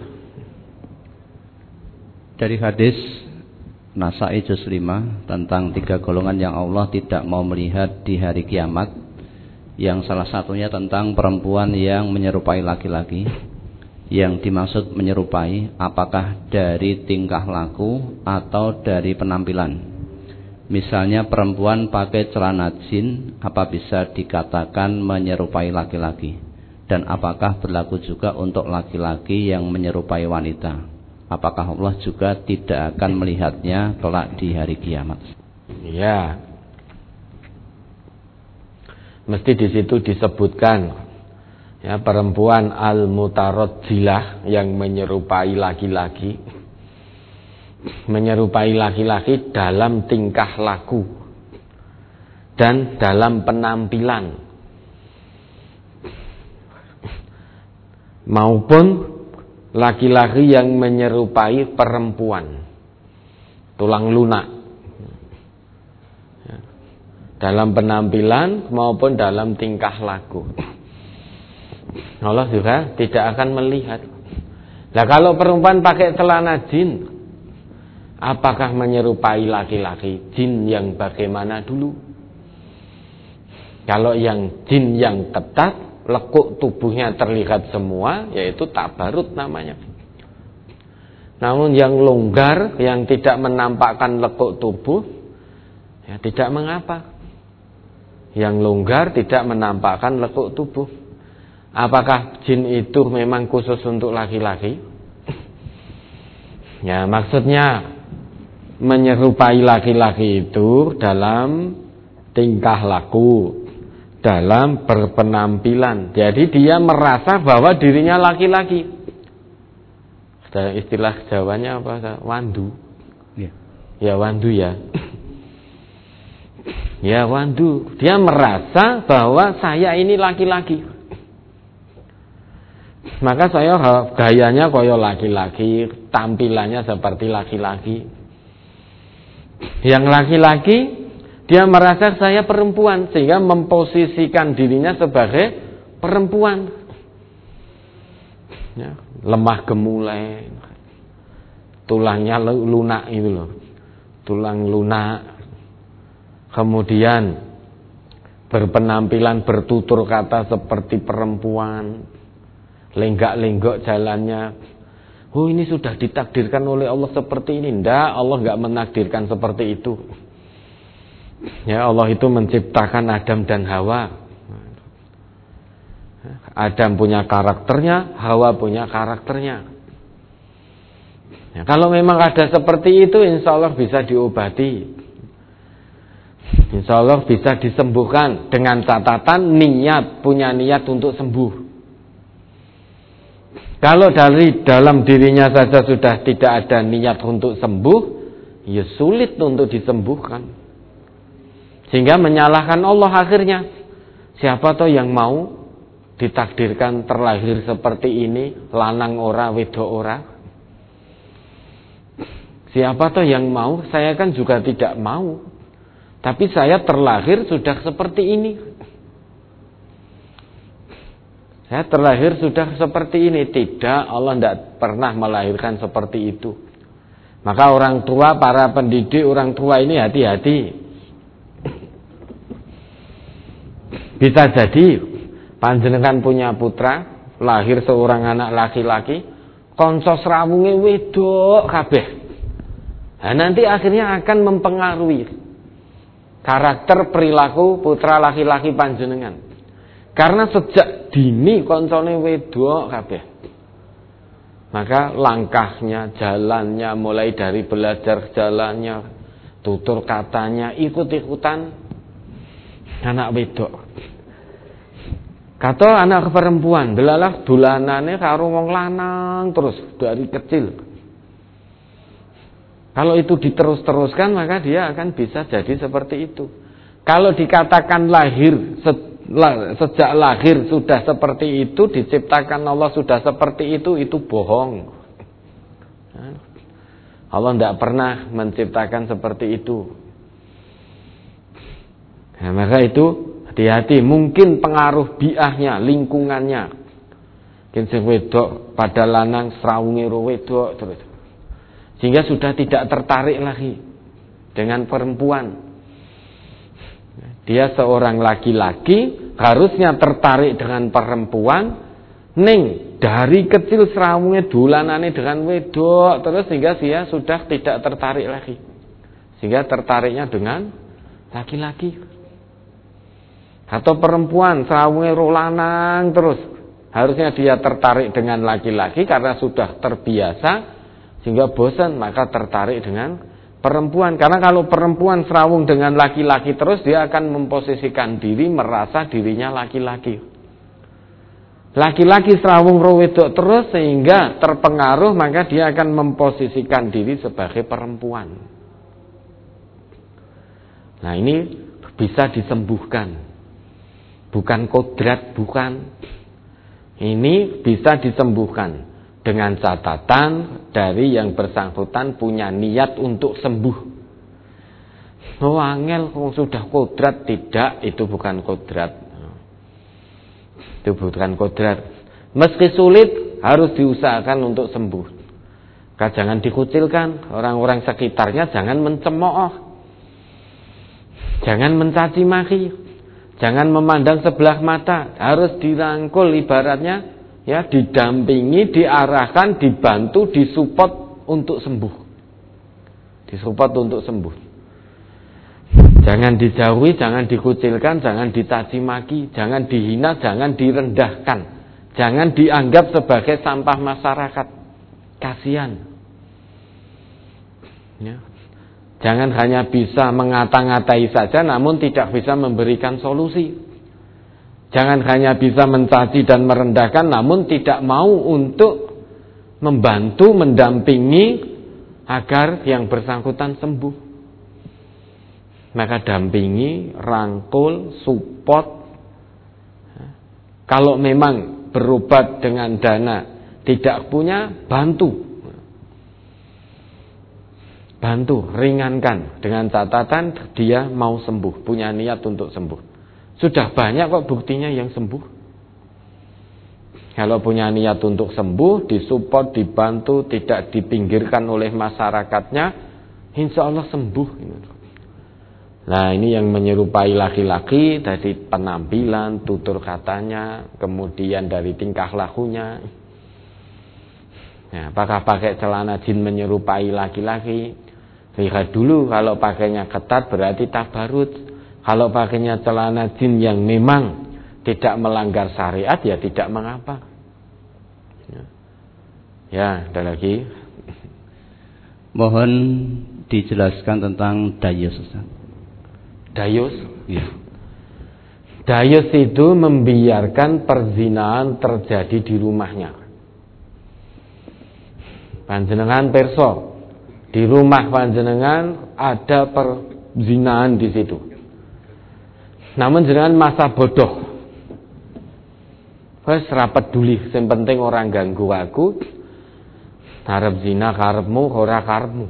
S2: Dari hadis Nasa'i juz 5 tentang 3 golongan yang Allah tidak mau melihat di hari kiamat, yang salah satunya tentang perempuan yang menyerupai laki-laki. Yang dimaksud menyerupai apakah dari tingkah laku atau dari penampilan? Misalnya perempuan pakai celana jin, apa bisa dikatakan menyerupai laki-laki? Dan apakah berlaku juga untuk laki-laki yang menyerupai wanita? Apakah Allah juga tidak akan melihatnya kelak di hari kiamat?
S1: Ya, mesti di situ disebutkan ya, perempuan al-mutarajjilah yang menyerupai laki-laki, menyerupai laki-laki dalam tingkah laku dan dalam penampilan, maupun laki-laki yang menyerupai perempuan, tulang lunak, dalam penampilan maupun dalam tingkah laku. Allah juga tidak akan melihat. Nah, kalau perempuan pakai celana jin, apakah menyerupai laki-laki? Jin yang bagaimana dulu? Kalau yang jin yang ketat, lekuk tubuhnya terlihat semua, yaitu tabarut namanya. Namun yang longgar, yang tidak menampakkan lekuk tubuh, ya tidak mengapa. Yang longgar tidak menampakkan lekuk tubuh. Apakah jin itu memang khusus untuk laki-laki? Ya, maksudnya menyerupai laki-laki itu dalam tingkah laku, dalam berpenampilan. Jadi dia merasa bahwa dirinya laki-laki. Istilah Jawanya apa? Wandu. Ya wandu ya. Ya wandu. Dia merasa bahwa saya ini laki-laki. Maka saya gayanya koyo laki-laki, tampilannya seperti laki-laki. Yang laki-laki dia merasa saya perempuan, sehingga memposisikan dirinya sebagai perempuan. Ya, lemah gemulai, tulangnya lunak itu loh, tulang lunak. Kemudian berpenampilan bertutur kata seperti perempuan, lenggak-lenggok jalannya. Oh, ini sudah ditakdirkan oleh Allah seperti ini. Ndak, Allah enggak menakdirkan seperti itu. Ya, Allah itu menciptakan Adam dan Hawa. Adam punya karakternya, Hawa punya karakternya. Ya, kalau memang ada seperti itu, insya Allah bisa diobati, insya Allah bisa disembuhkan dengan catatan niat, punya niat untuk sembuh. Kalau dari dalam dirinya saja sudah tidak ada niat untuk sembuh, ya sulit untuk disembuhkan. Sehingga menyalahkan Allah akhirnya. Siapa toh yang mau ditakdirkan terlahir seperti ini, lanang ora, wedok ora? Siapa toh yang mau? Saya kan juga tidak mau. Tapi saya terlahir sudah seperti ini. Saya terlahir sudah seperti ini. Tidak, Allah tidak pernah melahirkan seperti itu. Maka orang tua, para pendidik orang tua ini hati-hati. Bisa jadi panjenengan punya putra, lahir seorang anak laki-laki, konco srawunge wedok kabeh. Nah, nanti akhirnya akan mempengaruhi karakter perilaku putra laki-laki panjenengan. Karena sejak dini koncone wedok kabeh. Maka langkahnya, jalannya, mulai dari belajar jalannya, tutur katanya, ikut-ikutan anak wedok. Kata anak perempuan, delalah dolanane karo wong lanang terus dari kecil. Kalau itu diterus-teruskan, maka dia akan bisa jadi seperti itu. Kalau dikatakan sejak lahir sudah seperti itu, diciptakan Allah sudah seperti itu bohong. Allah tidak pernah menciptakan seperti itu. Nah, maka itu hati-hati, mungkin pengaruh biahnya, lingkungannya. Mungkin sing wedok pada lanang srawunge ro wedok terus. Sehingga sudah tidak tertarik lagi dengan perempuan. Dia seorang laki-laki, harusnya tertarik dengan perempuan, ning dari kecil srawunge dolanane dengan wedok terus, sehingga dia sudah tidak tertarik lagi. Sehingga tertariknya dengan laki-laki. Atau perempuan srawunge ro lanang terus, harusnya dia tertarik dengan laki-laki karena sudah terbiasa sehingga bosan, maka tertarik dengan perempuan. Karena kalau perempuan serawung dengan laki-laki terus, dia akan memposisikan diri, merasa dirinya laki-laki. Laki-laki serawung ro wedok terus, sehingga terpengaruh, maka dia akan memposisikan diri sebagai perempuan. Nah, ini bisa disembuhkan. Bukan kodrat, bukan. Ini bisa disembuhkan dengan catatan dari yang bersangkutan punya niat untuk sembuh. Oh, angel sudah kodrat, tidak, itu bukan kodrat. Itu bukan kodrat. Meski sulit, harus diusahakan untuk sembuh. Jangan dikucilkan, orang-orang sekitarnya jangan mencemooh. Jangan mencaci maki. Jangan memandang sebelah mata, harus dirangkul ibaratnya, ya, didampingi, diarahkan, dibantu, disupport untuk sembuh. Disupport untuk sembuh. Jangan dijauhi, jangan dikucilkan, jangan dicaci maki, jangan dihina, jangan direndahkan. Jangan dianggap sebagai sampah masyarakat. Kasihan. Ya. Jangan hanya bisa mengata-ngatai saja, namun tidak bisa memberikan solusi. Jangan hanya bisa mencaci dan merendahkan, namun tidak mau untuk membantu, mendampingi agar yang bersangkutan sembuh. Maka dampingi, rangkul, support. Kalau memang berobat dengan dana tidak punya, bantu. Bantu, ringankan dengan catatan dia mau sembuh, punya niat untuk sembuh. Sudah banyak kok buktinya yang sembuh. Kalau punya niat untuk sembuh, disupport, dibantu, tidak dipinggirkan oleh masyarakatnya, insya Allah sembuh. Nah, ini yang menyerupai laki-laki dari penampilan, tutur katanya, kemudian dari tingkah lakunya. Nah, apakah pakai celana jin menyerupai laki-laki? Lihat dulu, kalau pakainya ketat berarti tabarut. Kalau pakainya celana jin yang memang tidak melanggar syariat, ya tidak mengapa. Ya, ada lagi.
S2: Mohon dijelaskan tentang dayus, Ustaz.
S1: Dayus?
S2: Iya.
S1: Dayus itu membiarkan perzinahan terjadi di rumahnya. Panjenengan pirsa, di rumah panjenengan ada perzinahan di situ. Namun jenengan masa bodoh. Wes ra peduli, sing penting orang ganggu aku. Arep zina karepmu ora karepmu.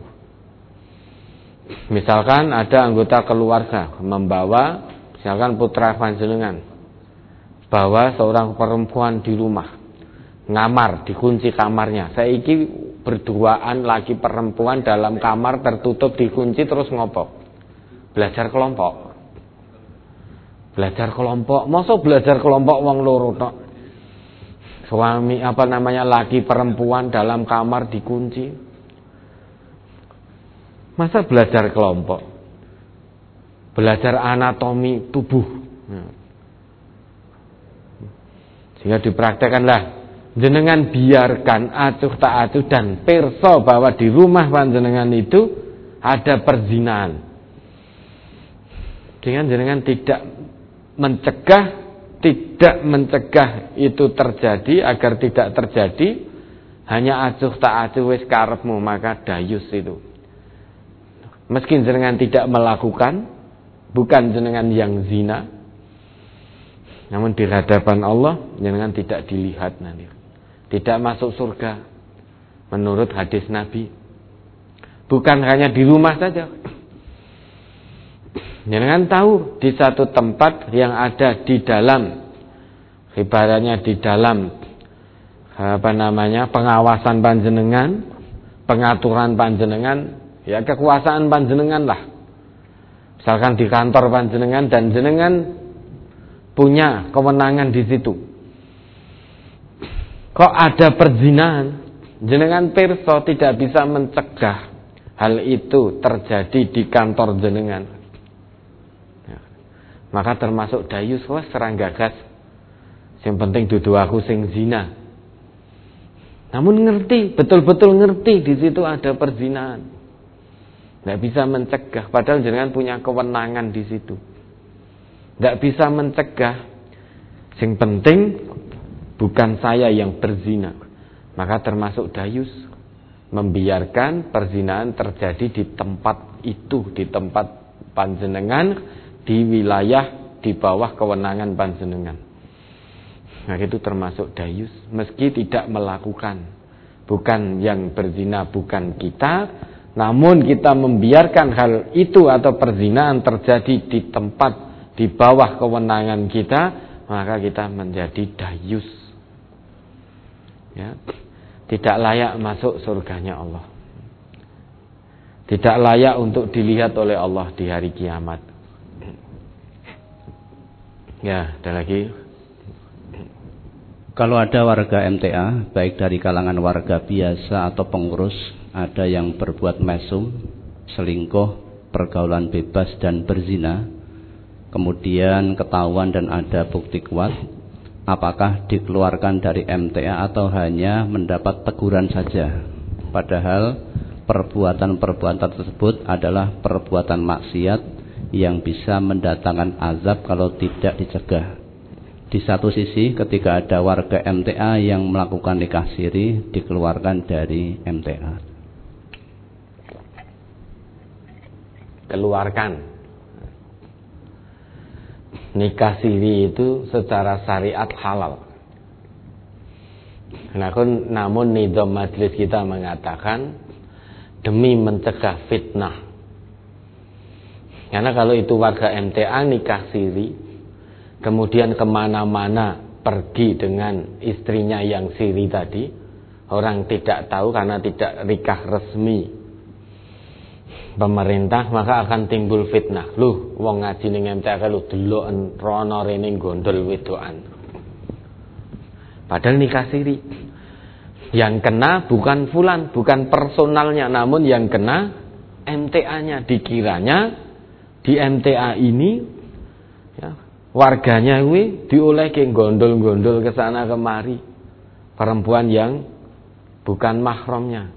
S1: Misalkan ada anggota keluarga membawa, misalkan putra panjenengan, bawa seorang perempuan di rumah, ngamar, dikunci kamarnya. Saiki berduaan laki perempuan dalam kamar tertutup dikunci terus ngopo? Belajar kelompok. Belajar kelompok, masa belajar kelompok wong loro tok. Suami laki perempuan dalam kamar dikunci. Masa belajar kelompok? Belajar anatomi tubuh. Sehingga dipraktekanlah, jenengan biarkan acuh tak acuh dan pirsa bahwa di rumah panjenengan itu ada perzinahan. Dengan jenengan tidak mencegah itu terjadi, agar tidak terjadi, hanya acuh tak acuh wis karepmu, maka dayus itu. Meski jenengan tidak melakukan, bukan jenengan yang zina, namun di hadapan Allah jenengan tidak dilihat nanti, tidak masuk surga menurut hadis Nabi. Bukan hanya di rumah saja. Jangan tahu di satu tempat yang ada di dalam, ibaratnya di dalam pengawasan panjenengan, pengaturan panjenengan, ya kekuasaan panjenengan lah. Misalkan di kantor panjenengan dan jenengan punya kewenangan di situ. Kok ada perzinahan, jenengan pirsa tidak bisa mencegah hal itu terjadi di kantor jenengan. Maka termasuk dayus, wah serang gagas. Yang penting dudu aku sing zina. Namun ngerti, betul-betul ngerti di situ ada perzinahan. Tidak bisa mencegah, padahal jenengan punya kewenangan di situ. Tidak bisa mencegah. Yang penting bukan saya yang berzina. Maka termasuk dayus, membiarkan perzinahan terjadi di tempat itu, di tempat panjenengan, di wilayah di bawah kewenangan panjenengan. Nah, itu termasuk dayus, meski tidak melakukan. Bukan yang berzina, bukan kita, namun kita membiarkan hal itu atau perzinahan terjadi di tempat di bawah kewenangan kita, maka kita menjadi dayus. Ya, tidak layak masuk surganya Allah. Tidak layak untuk dilihat oleh Allah di hari kiamat. Ya, ada lagi.
S2: Kalau ada warga MTA, baik dari kalangan warga biasa atau pengurus, ada yang berbuat mesum, selingkuh, pergaulan bebas dan berzina, kemudian ketahuan dan ada bukti kuat, apakah dikeluarkan dari MTA atau hanya mendapat teguran saja? Padahal perbuatan-perbuatan tersebut adalah perbuatan maksiat yang bisa mendatangkan azab kalau tidak dicegah. Di satu sisi, ketika ada warga MTA yang melakukan nikah siri, dikeluarkan dari MTA.
S1: Keluarkan. Nikah siri itu secara syariat halal. Namun nizam majelis kita mengatakan demi mencegah fitnah. Karena kalau itu warga MTA nikah siri, kemudian kemana-mana pergi dengan istrinya yang siri tadi, orang tidak tahu karena tidak nikah resmi pemerintah, maka akan timbul fitnah. Loh, wong ngaji ning MTA lu deloken rono rene gondol wedokan. Padahal nikah siri. Yang kena bukan fulan, bukan personalnya, namun yang kena MTA-nya. Dikiranya di MTA ini ya, warganya kuwi diolehke gondol-gondol ke sana kemari perempuan yang bukan mahramnya.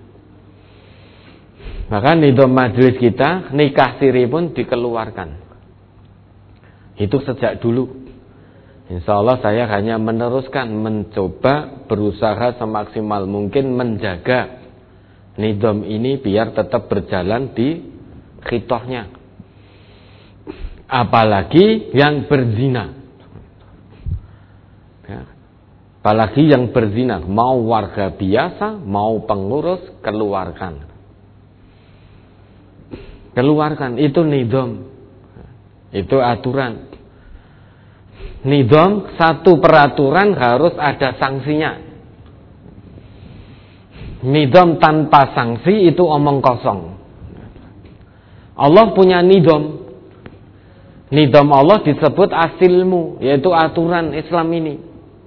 S1: Maka nidom majelis kita nikah siri pun dikeluarkan. Itu sejak dulu. Insya Allah saya hanya meneruskan, mencoba berusaha semaksimal mungkin menjaga nidom ini biar tetap berjalan di khitohnya. Apalagi yang berzina. Ya. Apalagi yang berzina, mau warga biasa, mau pengurus, keluarkan. Keluarkan, itu nidom. Itu aturan. Nidom, satu peraturan harus ada sanksinya. Nidom tanpa sanksi itu omong kosong. Allah punya nidom. Nidom Allah disebut asilmu, yaitu aturan Islam ini.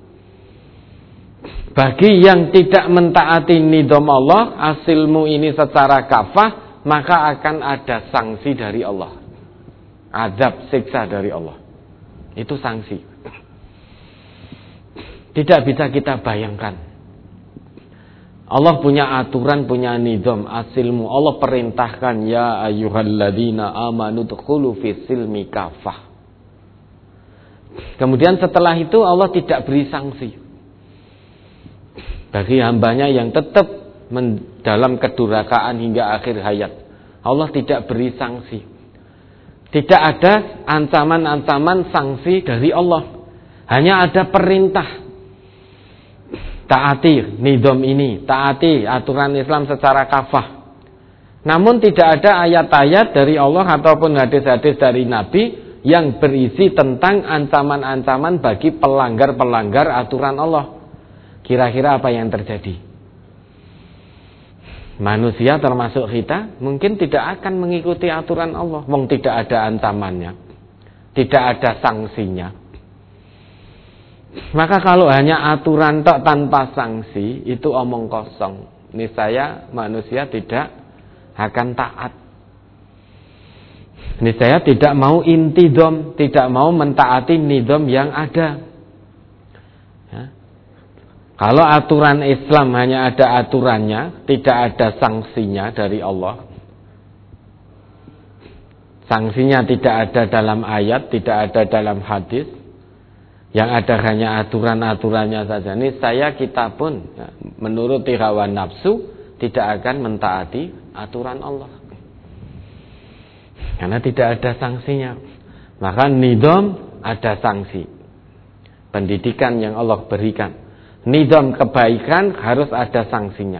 S1: Bagi yang tidak mentaati nidom Allah, asilmu ini secara kafah, maka akan ada sanksi dari Allah. Azab, siksa dari Allah. Itu sanksi. Tidak bisa kita bayangkan. Allah punya aturan, punya nidom, asilmu. Allah perintahkan, ya ayyuhalladzina amanu dkhulu fis silmi kafah. Kemudian setelah itu Allah tidak beri sanksi bagi hambanya yang tetap dalam kedurhakaan hingga akhir hayat. Allah tidak beri sanksi. Tidak ada ancaman-ancaman sanksi dari Allah. Hanya ada perintah. Taati nidom ini, taati aturan Islam secara kafah. Namun tidak ada ayat-ayat dari Allah ataupun hadis-hadis dari Nabi yang berisi tentang ancaman-ancaman bagi pelanggar-pelanggar aturan Allah. Kira-kira apa yang terjadi? Manusia termasuk kita mungkin tidak akan mengikuti aturan Allah. Wong tidak ada ancamannya, tidak ada sanksinya. Maka kalau hanya aturan tok tanpa sanksi, itu omong kosong. Niscaya manusia tidak akan taat. Niscaya tidak mau intidom, tidak mau mentaati nidom yang ada. Ya. Kalau aturan Islam hanya ada aturannya, tidak ada sanksinya dari Allah. Sanksinya tidak ada dalam ayat, tidak ada dalam hadis. Yang ada hanya aturan-aturannya saja. Niscaya kita pun ya, menuruti hawa nafsu tidak akan mentaati aturan Allah. Karena tidak ada sanksinya. Maka nidom ada sanksi. Pendidikan yang Allah berikan. Nidom kebaikan harus ada sanksinya.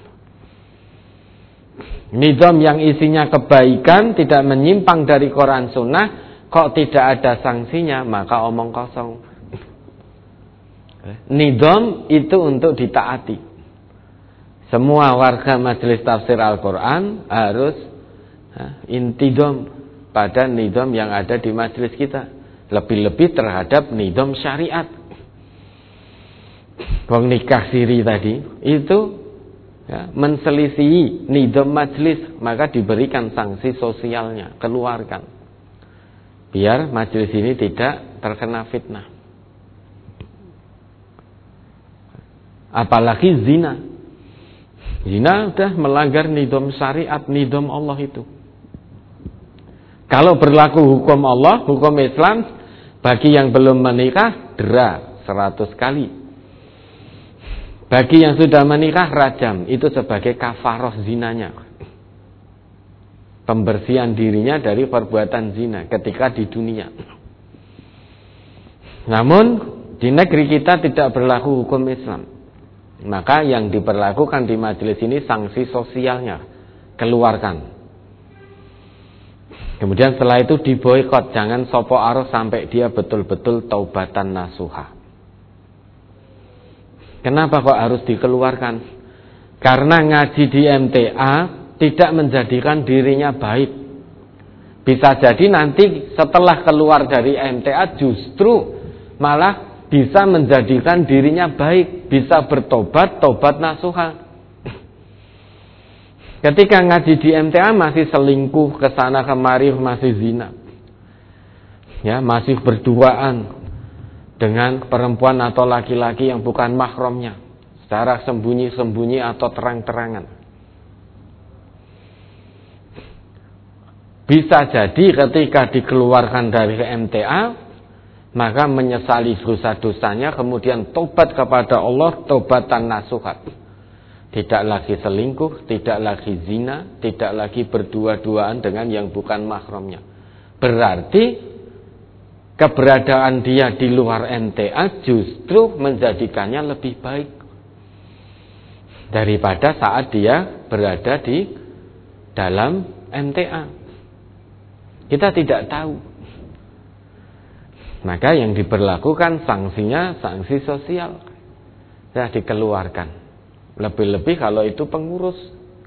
S1: Nidom yang isinya kebaikan tidak menyimpang dari Quran Sunnah, kok tidak ada sanksinya, maka omong kosong. Nidom itu untuk ditaati. Semua warga majelis tafsir Al-Quran harus intidom pada nidom yang ada di majelis kita. Lebih-lebih terhadap nidom syariat. Wong nikah siri tadi itu ya, menselisihi nidom majelis, maka diberikan sanksi sosialnya, keluarkan. Biar majelis ini tidak terkena fitnah. Apalagi zina. Zina sudah melanggar nidom syariat, nidom Allah itu. Kalau berlaku hukum Allah, hukum Islam, bagi yang belum menikah, dera 100 kali. Bagi yang sudah menikah, rajam. Itu sebagai kafaroh zinanya. Pembersihan dirinya dari perbuatan zina ketika di dunia. Namun, di negeri kita tidak berlaku hukum Islam. Maka yang diperlakukan di majelis ini sanksi sosialnya, keluarkan. Kemudian setelah itu diboikot, jangan sopo aruh sampai dia betul-betul taubatan nasuha. Kenapa kok harus dikeluarkan? Karena ngaji di MTA tidak menjadikan dirinya baik. Bisa jadi nanti setelah keluar dari MTA justru malah bisa menjadikan dirinya baik, bisa bertobat, tobat nasuha. Ketika ngaji di MTA masih selingkuh, kesana kemari masih zina. ya masih berduaan dengan perempuan atau laki-laki yang bukan mahramnya secara sembunyi-sembunyi atau terang-terangan. Bisa jadi ketika dikeluarkan dari MTA, maka menyesali dosa-dosanya, kemudian tobat kepada Allah, tobatan nasuhat. Tidak lagi selingkuh, tidak lagi zina, tidak lagi berdua-duaan dengan yang bukan mahramnya. Berarti keberadaan dia di luar MTA justru menjadikannya lebih baik daripada saat dia berada di dalam MTA. Kita tidak tahu. Maka yang diberlakukan sanksinya sanksi sosial. Ya, dikeluarkan. Lebih-lebih kalau itu pengurus.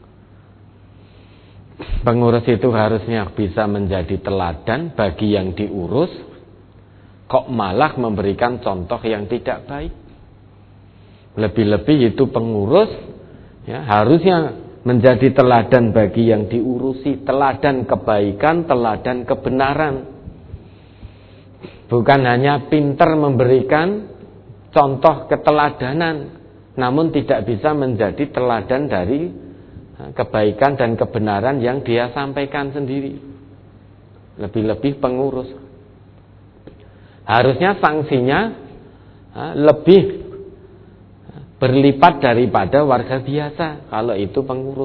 S1: Pengurus itu harusnya bisa menjadi teladan bagi yang diurus. Kok malah memberikan contoh yang tidak baik. Lebih-lebih itu pengurus, ya, harusnya menjadi teladan bagi yang diurusi. Teladan kebaikan, teladan kebenaran. Bukan hanya pintar memberikan contoh keteladanan, namun tidak bisa menjadi teladan dari kebaikan dan kebenaran yang dia sampaikan sendiri. Lebih-lebih pengurus. Harusnya sanksinya lebih berlipat daripada warga biasa kalau itu pengurus.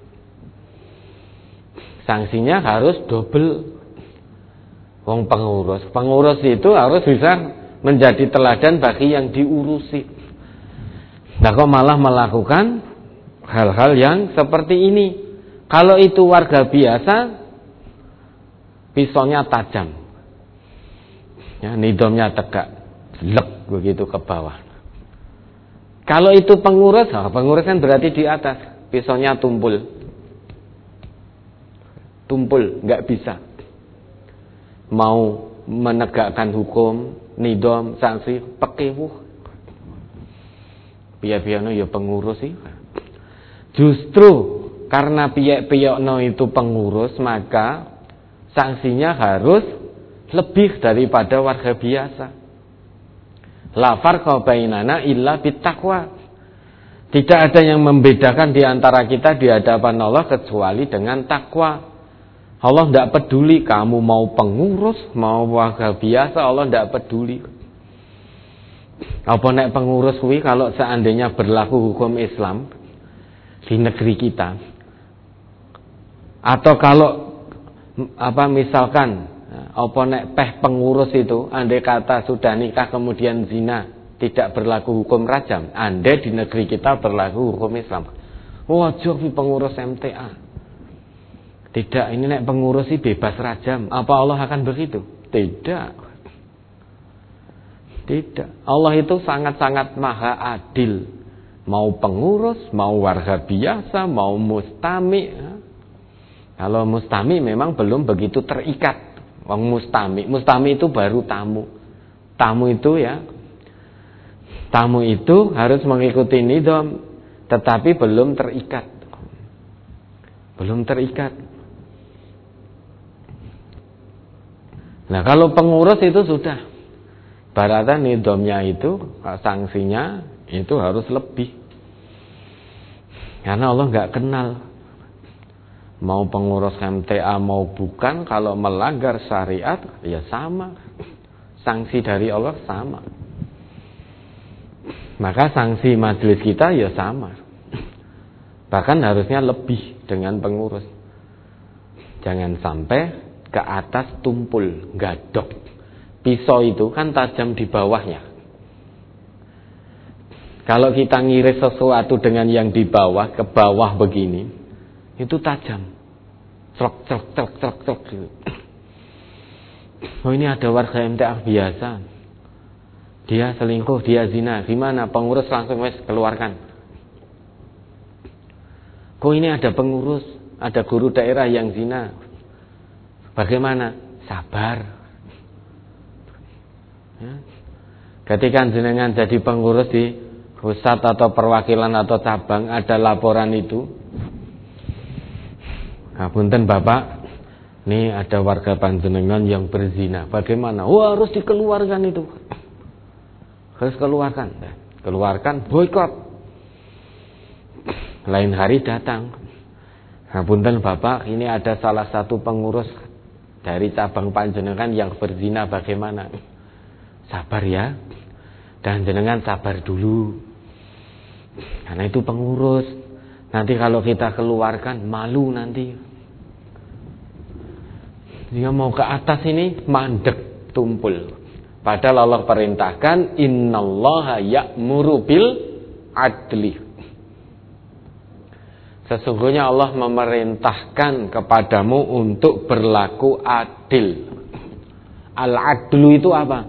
S1: Sanksinya harus double. Wong pengurus itu harus bisa menjadi teladan bagi yang diurusi. Nah, kok malah melakukan hal-hal yang seperti ini? Kalau itu warga biasa, pisaunya tajam. Ya, nidomnya tegak, lek begitu ke bawah. Kalau itu pengurus, pengurus kan berarti di atas, pisaunya tumpul, nggak bisa. Mau menegakkan hukum, nidom, sanksi, pekewuh. Piye-piyeno ya pengurus sih. Justru karena piye-piyeno itu pengurus, maka sanksinya harus lebih daripada warga biasa. La farqa bainana illa bittaqwa. Tidak ada yang membedakan di antara kita di hadapan Allah kecuali dengan takwa. Allah tidak peduli kamu mau pengurus, mau warga biasa, Allah tidak peduli. Apa nek pengurus kuwi kalau seandainya berlaku hukum Islam di negeri kita, atau kalau misalkan apa nek pengurus itu andai kata sudah nikah kemudian zina, tidak berlaku hukum rajam. Andai di negeri kita berlaku hukum Islam, wajib pengurus MTA. Tidak, ini nek pengurus sih bebas rajam. Apa Allah akan begitu? Tidak. Allah itu sangat-sangat maha adil. Mau pengurus, mau warga biasa, mau mustami. Kalau mustami memang belum begitu terikat. Wong mustami itu baru tamu. Tamu itu harus mengikuti nidom, tetapi belum terikat. Nah, kalau pengurus itu sudah. Baratan nidomnya itu, sanksinya itu harus lebih. Karena Allah nggak kenal. Mau pengurus MTA mau bukan, kalau melanggar syariat ya sama. Sanksi dari Allah sama. Maka sanksi majelis kita ya sama. Bahkan harusnya lebih dengan pengurus. Jangan sampai ke atas tumpul, gadok. Pisau itu kan tajam di bawahnya. Kalau kita ngiris sesuatu dengan yang di bawah, ke bawah begini, itu tajam. Trok gitu. Oh, ini ada warga MTA biasa. Dia selingkuh, dia zina. Gimana? Pengurus langsung keluarkan. Kok ini ada pengurus, ada guru daerah yang zina. Bagaimana? Sabar. Ya. Ketika jenengan jadi pengurus di pusat atau perwakilan atau cabang, ada laporan itu. Ngapunten Bapak, Nih ada warga panjenengan yang berzina, bagaimana? Wah, harus dikeluarkan itu. Harus keluarkan, boikot. Lain hari datang. Ngapunten Bapak, ini ada salah satu pengurus dari cabang panjenengan yang berzina, bagaimana? Sabar ya. Dan jenengan sabar dulu. Karena itu pengurus. Nanti kalau kita keluarkan malu nanti. Dia mau ke atas ini mandek tumpul. Padahal Allah perintahkan innallaha ya'muru bil adli. Sesungguhnya Allah memerintahkan kepadamu untuk berlaku adil. Al-adlu itu apa?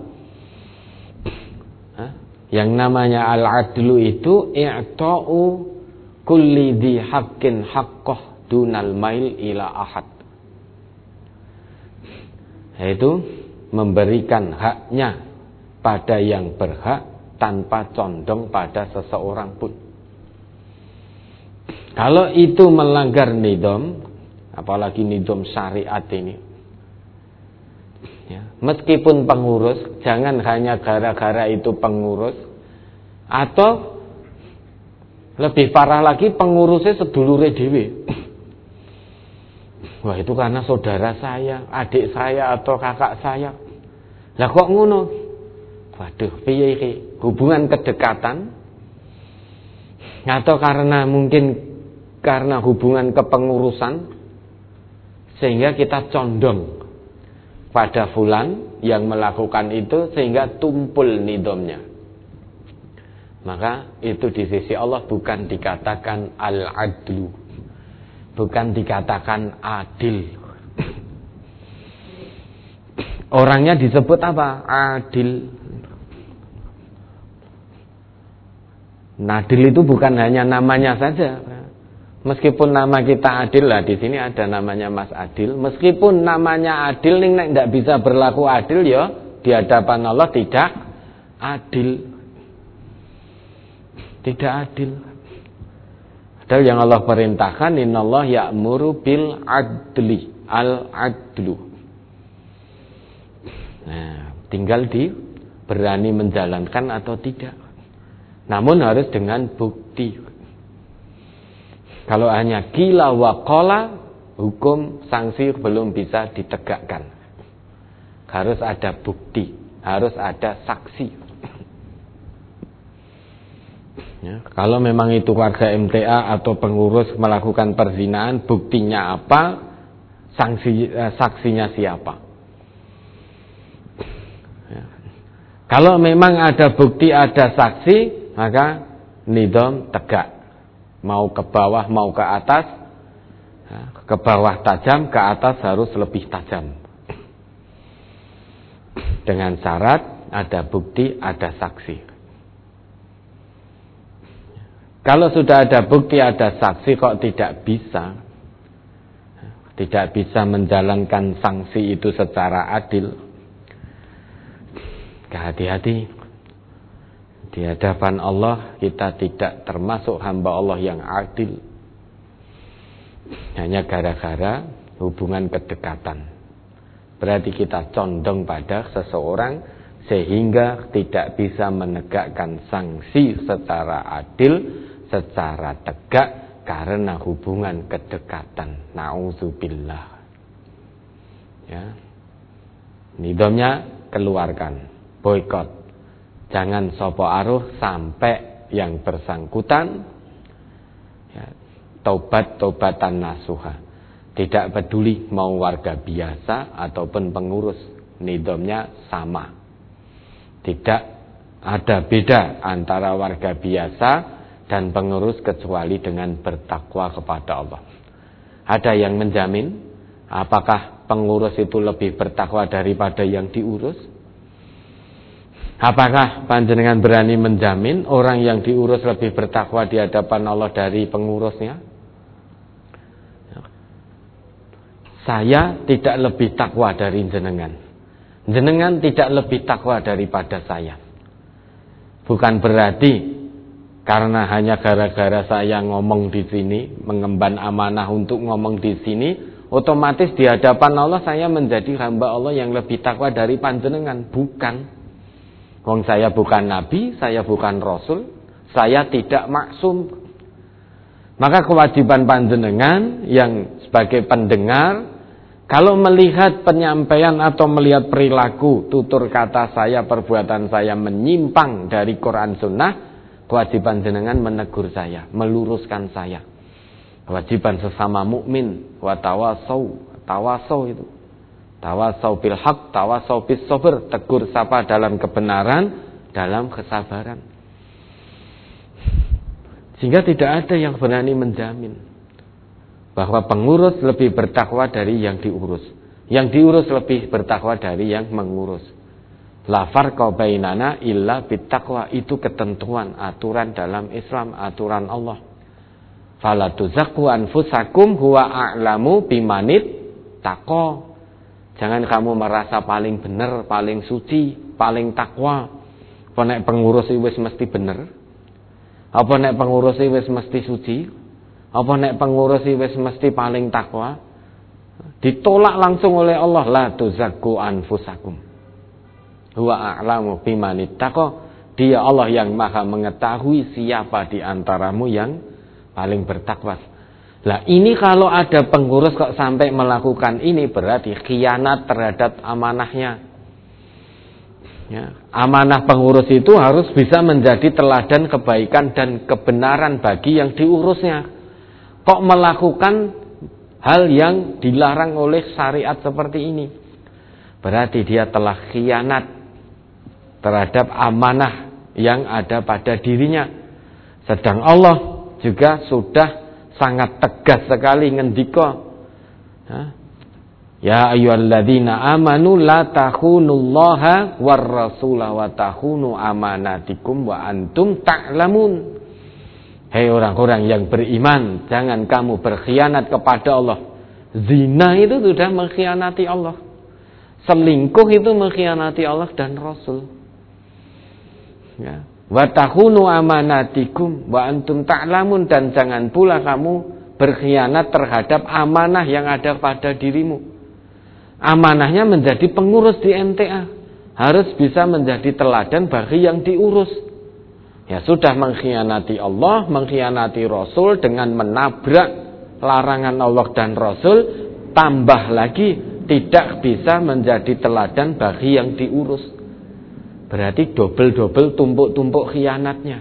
S1: Yang namanya al-adlu itu i'ta'u kulli dhi haqqin haqqah dunal mail ila ahad. Yaitu memberikan haknya pada yang berhak tanpa condong pada seseorang pun. Kalau itu melanggar nizam, apalagi nizam syariat ini, ya, meskipun pengurus, jangan hanya gara-gara itu pengurus, atau lebih parah lagi pengurusnya sedulure dhewe. Wah, itu karena saudara saya, adik saya atau kakak saya. Lah kok ngono? Waduh, piye iki? Hubungan kedekatan atau karena hubungan kepengurusan sehingga kita condong pada fulan yang melakukan itu sehingga tumpul nidamnya. Maka itu di sisi Allah bukan dikatakan al-adlu, bukan dikatakan adil. Orangnya disebut apa? Adil. Adil itu bukan hanya namanya saja. Meskipun nama kita Adil, lah di sini ada namanya Mas Adil. Meskipun namanya Adil, ning nek ndak bisa berlaku adil ya di hadapan Allah tidak adil. Tidak adil. Padahal yang Allah perintahkan innallaha ya'muru bil adli, al-adlu. Nah, tinggal berani menjalankan atau tidak. Namun harus dengan bukti. Kalau hanya qila wa qala, hukum sanksi belum bisa ditegakkan. Harus ada bukti, harus ada saksi. Ya, kalau memang itu warga MTA atau pengurus melakukan perzinaan, buktinya apa? Saksinya siapa? Ya. Kalau memang ada bukti, ada saksi, maka nizam tegak. Mau ke bawah, mau ke atas, ke bawah tajam, ke atas harus lebih tajam. Dengan syarat ada bukti, ada saksi. Kalau sudah ada bukti, ada saksi kok tidak bisa menjalankan sanksi itu secara adil, hati-hati. Di hadapan Allah kita tidak termasuk hamba Allah yang adil. Hanya gara-gara hubungan kedekatan. Berarti kita condong pada seseorang sehingga tidak bisa menegakkan sanksi secara adil, secara tegak karena hubungan kedekatan. Na'udzubillah. Ya. Nidamnya keluarkan, boikot. Jangan sopo aruh sampai yang bersangkutan ya, taubat-taubatan nasuha. Tidak peduli mau warga biasa ataupun pengurus, nidamnya sama. Tidak ada beda antara warga biasa dan pengurus kecuali dengan bertakwa kepada Allah. Ada yang menjamin apakah pengurus itu lebih bertakwa daripada yang diurus? Apakah panjenengan berani menjamin orang yang diurus lebih bertakwa di hadapan Allah dari pengurusnya? Saya tidak lebih takwa dari jenengan. Jenengan tidak lebih takwa daripada saya. Bukan berarti karena hanya gara-gara saya ngomong di sini, mengemban amanah untuk ngomong di sini, otomatis di hadapan Allah saya menjadi hamba Allah yang lebih takwa dari panjenengan. Bukan. Wong saya bukan nabi, saya bukan rasul, saya tidak maksum. Maka kewajiban panjenengan yang sebagai pendengar, kalau melihat penyampaian atau melihat perilaku, tutur kata saya, perbuatan saya menyimpang dari Quran Sunnah, kewajiban jenengan menegur saya, meluruskan saya. Kewajiban sesama mukmin, wa tawasau itu. Tawasau bil haq, tawasau bis sabr, tegur sapa dalam kebenaran, dalam kesabaran. Sehingga tidak ada yang berani menjamin bahwa pengurus lebih bertakwa dari yang diurus. Yang diurus lebih bertakwa dari yang mengurus. La farqa bainana illa bittaqwa, itu ketentuan, aturan dalam Islam, aturan Allah. Fala tuzakku anfusakum huwa a'lamu bimanit taqwa. Jangan kamu merasa paling benar, paling suci, paling takwa. Apa nek pengurus wis mesti bener? Apa nek pengurus wis mesti suci? Apa nek pengurus wis mesti paling takwa? Ditolak langsung oleh Allah, la tuzakku anfusakum. Huwa a'lamu bimanit taqwa. Dia Allah yang Maha mengetahui siapa di antaramu yang paling bertakwa. Lah ini kalau ada pengurus kok sampai melakukan ini, berarti khianat terhadap amanahnya. Ya, amanah pengurus itu harus bisa menjadi teladan kebaikan dan kebenaran bagi yang diurusnya. Kok melakukan hal yang dilarang oleh syariat seperti ini? Berarti dia telah khianat terhadap amanah yang ada pada dirinya. Sedang Allah juga sudah sangat tegas sekali ngendika, ya ayyuhalladzina amanu la takhunullaha war rasula wa takhunu amanatikum wa antum ta'lamun. Hei orang-orang yang beriman, jangan kamu berkhianat kepada Allah. Zina itu sudah mengkhianati Allah. Selingkuh itu mengkhianati Allah dan Rasul. Ya. Wa takhunu amanatikum wa antum ta'lamun, dan jangan pula kamu berkhianat terhadap amanah yang ada pada dirimu. Amanahnya menjadi pengurus di MTA, harus bisa menjadi teladan bagi yang diurus. Ya sudah mengkhianati Allah, mengkhianati Rasul dengan menabrak larangan Allah dan Rasul, tambah lagi tidak bisa menjadi teladan bagi yang diurus. Berarti double-double, tumpuk-tumpuk khianatnya.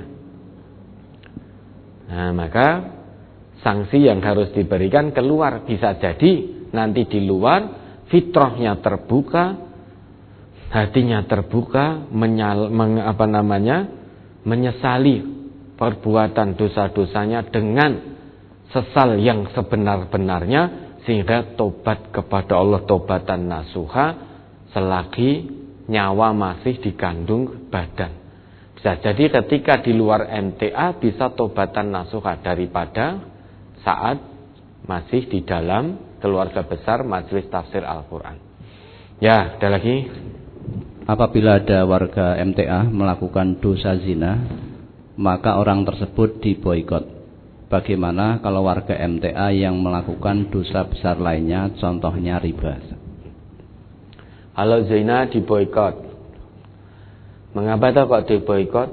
S1: Nah, maka sanksi yang harus diberikan keluar. Bisa jadi nanti di luar fitrahnya terbuka, hatinya terbuka, menyesali perbuatan dosa-dosanya dengan sesal yang sebenar-benarnya, sehingga tobat kepada Allah tobatan nasuha selagi nyawa masih dikandung badan. Bisa jadi ketika di luar MTA bisa tobatan nasuha daripada saat masih di dalam keluarga besar majelis tafsir Al-Quran. Ya, ada lagi.
S2: Apabila ada warga MTA melakukan dosa zina, maka orang tersebut diboikot. Bagaimana kalau warga MTA yang melakukan dosa besar lainnya, contohnya riba?
S1: Kalau zina diboikot, mengapa kok diboikot?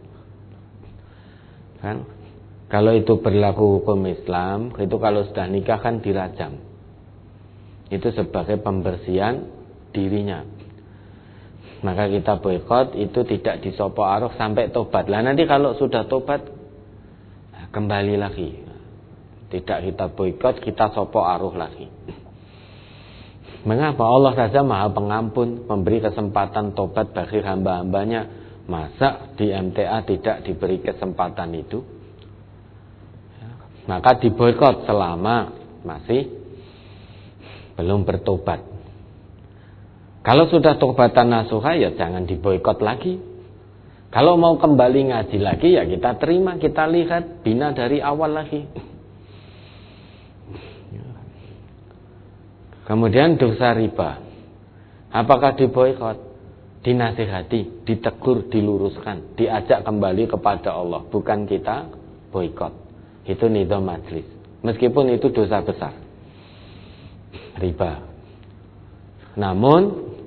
S1: Kan, kalau itu berlaku hukum Islam, itu kalau sudah nikah kan dirajam. Itu sebagai pembersihan dirinya. Maka kita boikot, itu tidak disopo aruh sampai tobat. Lah nanti kalau sudah tobat, kembali lagi. Tidak kita boikot, kita sopo aruh lagi. Mengapa? Allah saja Maha Pengampun, memberi kesempatan tobat bagi hamba-hambanya. Masa di MTA tidak diberi kesempatan itu? Maka diboikot selama masih belum bertobat. Kalau sudah tobatan nasuha, ya jangan diboikot lagi. Kalau mau kembali ngaji lagi, ya kita terima, kita lihat, bina dari awal lagi. Kemudian dosa riba, apakah diboikot? Dinasihati, ditegur, diluruskan, diajak kembali kepada Allah. Bukan kita boikot. Itu nizam majlis. Meskipun itu dosa besar. riba. Namun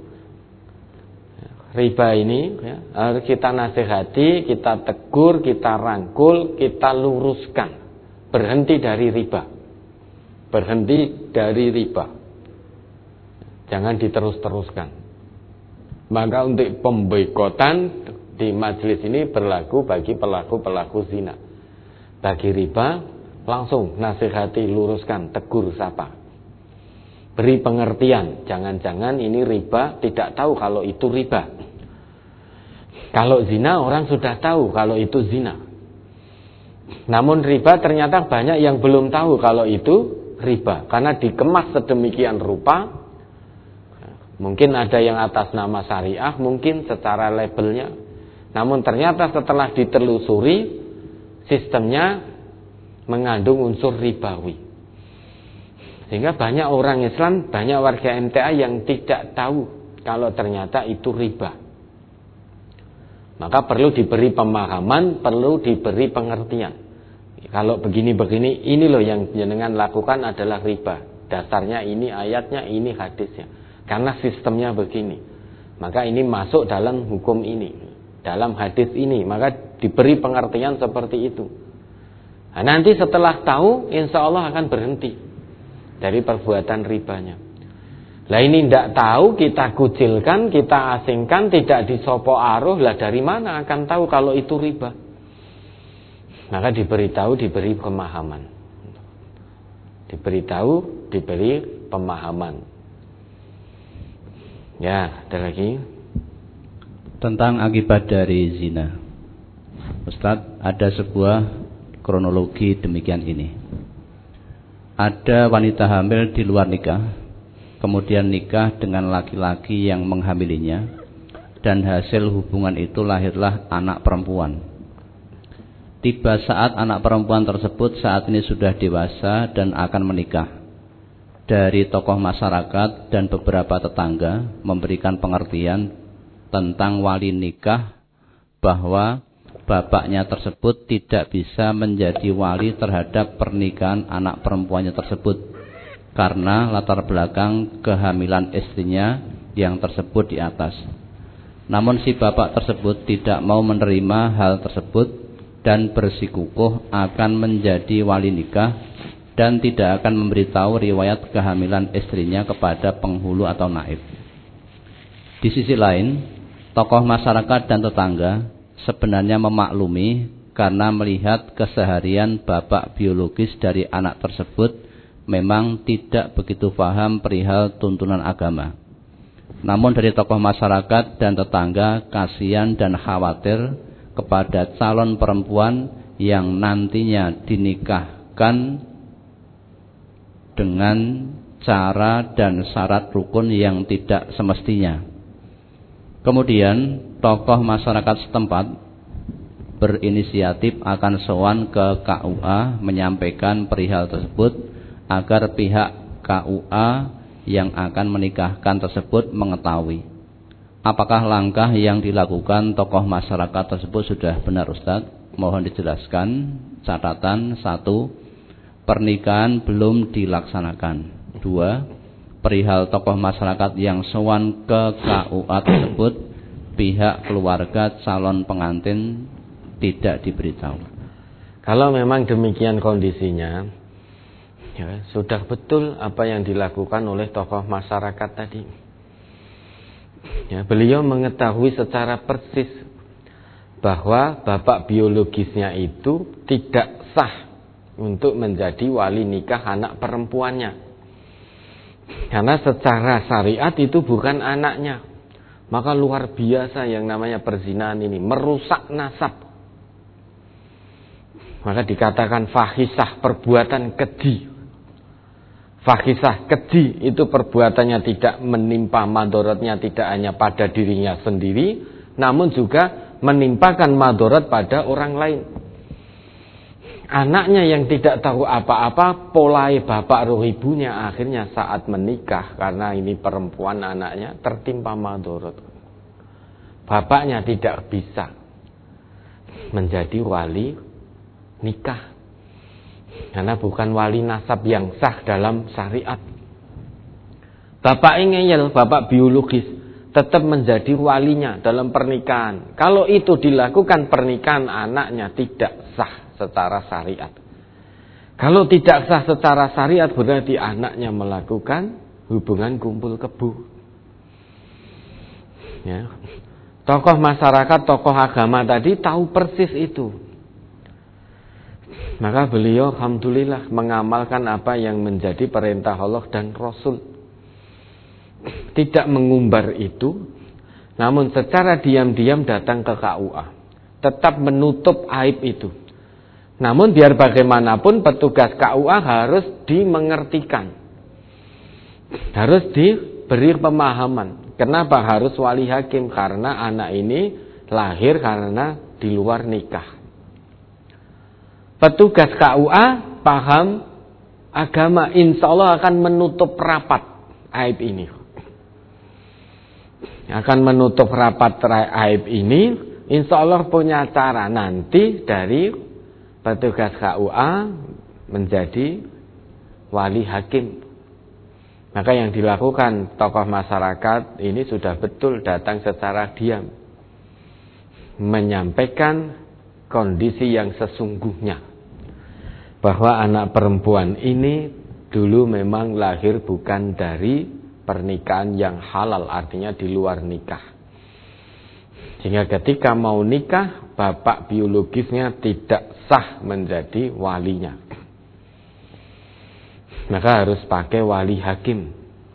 S1: riba ini harus kita nasihati, kita tegur, kita rangkul, kita luruskan. Berhenti dari riba. Berhenti dari riba. Jangan diterus-teruskan. Maka untuk pemboikotan di majelis ini berlaku bagi pelaku-pelaku zina. Bagi riba, langsung nasihati, luruskan, tegur, sapa. Beri pengertian, jangan-jangan ini riba, tidak tahu kalau itu riba. Kalau zina orang sudah tahu kalau itu zina. Namun riba ternyata banyak yang belum tahu kalau itu riba. Karena dikemas sedemikian rupa. Mungkin ada yang atas nama syariah, mungkin secara labelnya. Namun ternyata setelah ditelusuri, sistemnya mengandung unsur ribawi. Sehingga banyak orang Islam, banyak warga MTA yang tidak tahu kalau ternyata itu riba. Maka perlu diberi pemahaman, perlu diberi pengertian. Kalau begini-begini, ini loh yang jenengan lakukan adalah riba. Dasarnya ini, ayatnya ini, hadisnya. Karena sistemnya begini. Maka ini masuk dalam hukum ini, dalam hadis ini. Maka diberi pengertian seperti itu. Nah, nanti setelah tahu, insya Allah akan berhenti dari perbuatan ribanya. Lah ini tidak tahu, kita kucilkan, kita asingkan, tidak disopo aruh. Lah dari mana akan tahu kalau itu riba? Maka diberitahu, diberi pemahaman. Diberitahu, diberi pemahaman. Ya, ada lagi
S2: tentang akibat dari zina. Ustadz, ada sebuah kronologi demikian ini. Ada wanita hamil di luar nikah, kemudian nikah dengan laki-laki yang menghamilinya, dan hasil hubungan itu lahirlah anak perempuan. Tiba saat anak perempuan tersebut saat ini sudah dewasa dan akan menikah. Dari tokoh masyarakat dan beberapa tetangga memberikan pengertian tentang wali nikah bahwa bapaknya tersebut tidak bisa menjadi wali terhadap pernikahan anak perempuannya tersebut karena latar belakang kehamilan istrinya yang tersebut di atas. Namun si bapak tersebut tidak mau menerima hal tersebut dan bersikukuh akan menjadi wali nikah dan tidak akan memberitahu riwayat kehamilan istrinya kepada penghulu atau naib. Di sisi lain, tokoh masyarakat dan tetangga sebenarnya memaklumi karena melihat keseharian bapak biologis dari anak tersebut memang tidak begitu paham perihal tuntunan agama. Namun dari tokoh masyarakat dan tetangga kasihan dan khawatir kepada calon perempuan yang nantinya dinikahkan dengan cara dan syarat rukun yang tidak semestinya. Kemudian tokoh masyarakat setempat berinisiatif akan sowan ke KUA menyampaikan perihal tersebut agar pihak KUA yang akan menikahkan tersebut mengetahui. Apakah langkah yang dilakukan tokoh masyarakat tersebut sudah benar, Ustadz? Mohon dijelaskan. Catatan 1. Pernikahan belum dilaksanakan. 2. Perihal tokoh masyarakat yang sowan ke KUA tersebut, pihak keluarga calon pengantin tidak diberitahu.
S1: Kalau memang demikian kondisinya, ya, sudah betul apa yang dilakukan oleh tokoh masyarakat tadi. Ya, beliau mengetahui secara persis bahwa bapak biologisnya itu tidak sah untuk menjadi wali nikah anak perempuannya. Karena secara syariat itu bukan anaknya. Maka luar biasa yang namanya perzinahan ini, merusak nasab. Maka dikatakan fahisah, perbuatan keji. Fahisah, keji itu perbuatannya tidak menimpa madorotnya tidak hanya pada dirinya sendiri, namun juga menimpakan madorot pada orang lain. Anaknya yang tidak tahu apa-apa, polai bapak roh ibunya, akhirnya saat menikah, karena ini perempuan anaknya, tertimpa madorot. Bapaknya tidak bisa menjadi wali nikah, karena bukan wali nasab yang sah dalam syariat. Bapak ngeyel, bapak biologis tetap menjadi walinya dalam pernikahan. Kalau itu dilakukan, pernikahan anaknya tidak sah secara syariat. Kalau tidak sah secara syariat, berarti anaknya melakukan hubungan kumpul kebo. Ya. Tokoh masyarakat, tokoh agama tadi tahu persis itu. Maka beliau alhamdulillah mengamalkan apa yang menjadi perintah Allah dan Rasul. Tidak mengumbar itu, namun secara diam-diam datang ke KUA, tetap menutup aib itu. Namun biar bagaimanapun petugas KUA harus dimengertikan, harus diberi pemahaman. Kenapa harus wali hakim? Karena anak ini lahir karena di luar nikah. Petugas KUA paham agama, insya Allah akan menutup rapat aib ini. Akan menutup rapat aib ini, insya Allah punya cara nanti dari petugas KUA menjadi wali hakim. Maka yang dilakukan tokoh masyarakat ini sudah betul datang secara diam, menyampaikan kondisi yang sesungguhnya, bahwa anak perempuan ini dulu memang lahir bukan dari pernikahan yang halal, artinya di luar nikah. Sehingga ketika mau nikah, bapak biologisnya tidak sah menjadi walinya. Maka harus pakai wali hakim.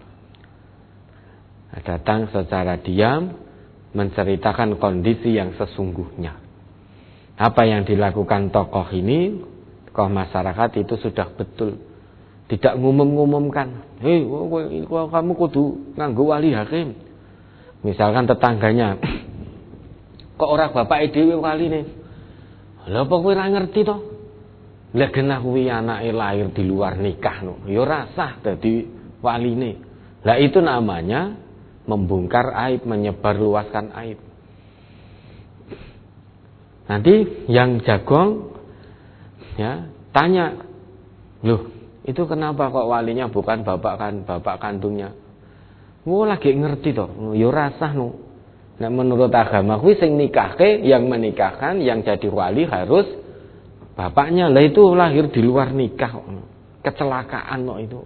S1: Datang secara diam, menceritakan kondisi yang sesungguhnya. Apa yang dilakukan tokoh ini, tokoh masyarakat itu sudah betul. Tidak ngumum-ngumumkan, hei kamu kudu nganggo wali hakim. Misalkan tetangganya, kok orang bapak dhewe waline? Lha apa kowe ora ngerti to? Lah genah kuwi anake lahir di luar nikah no, ya ora sah dadi waline. Lah itu namanya membongkar aib, menyebarluaskan aib. Nanti yang jagong ya tanya, loh itu kenapa kok walinya bukan bapak kandungnya? Oh lagi ngerti toh, ya rasah no. Nah menurut agama kuwi sing nikahke, yang menikahkan, yang jadi wali harus bapaknya. Lah itu lahir di luar nikah, kecelakaan no itu.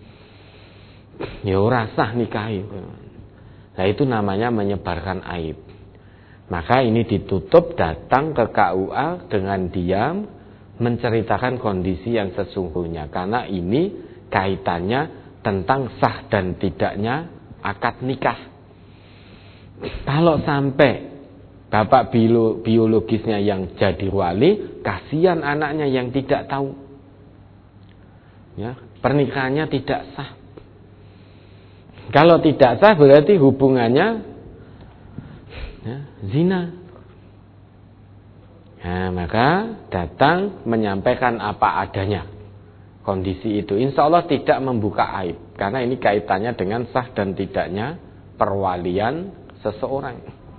S1: Ya rasah nikah itu. Nah itu namanya menyebarkan aib. Maka ini ditutup, datang ke KUA dengan diam, menceritakan kondisi yang sesungguhnya, karena ini kaitannya tentang sah dan tidaknya akad nikah. Kalau sampai bapak biologisnya yang jadi wali, kasihan anaknya yang tidak tahu, ya, pernikahannya tidak sah. Kalau tidak sah berarti hubungannya ya, zina. Nah, maka datang menyampaikan apa adanya kondisi itu. Insya Allah tidak membuka aib, karena ini kaitannya dengan sah dan tidaknya perwalian seseorang.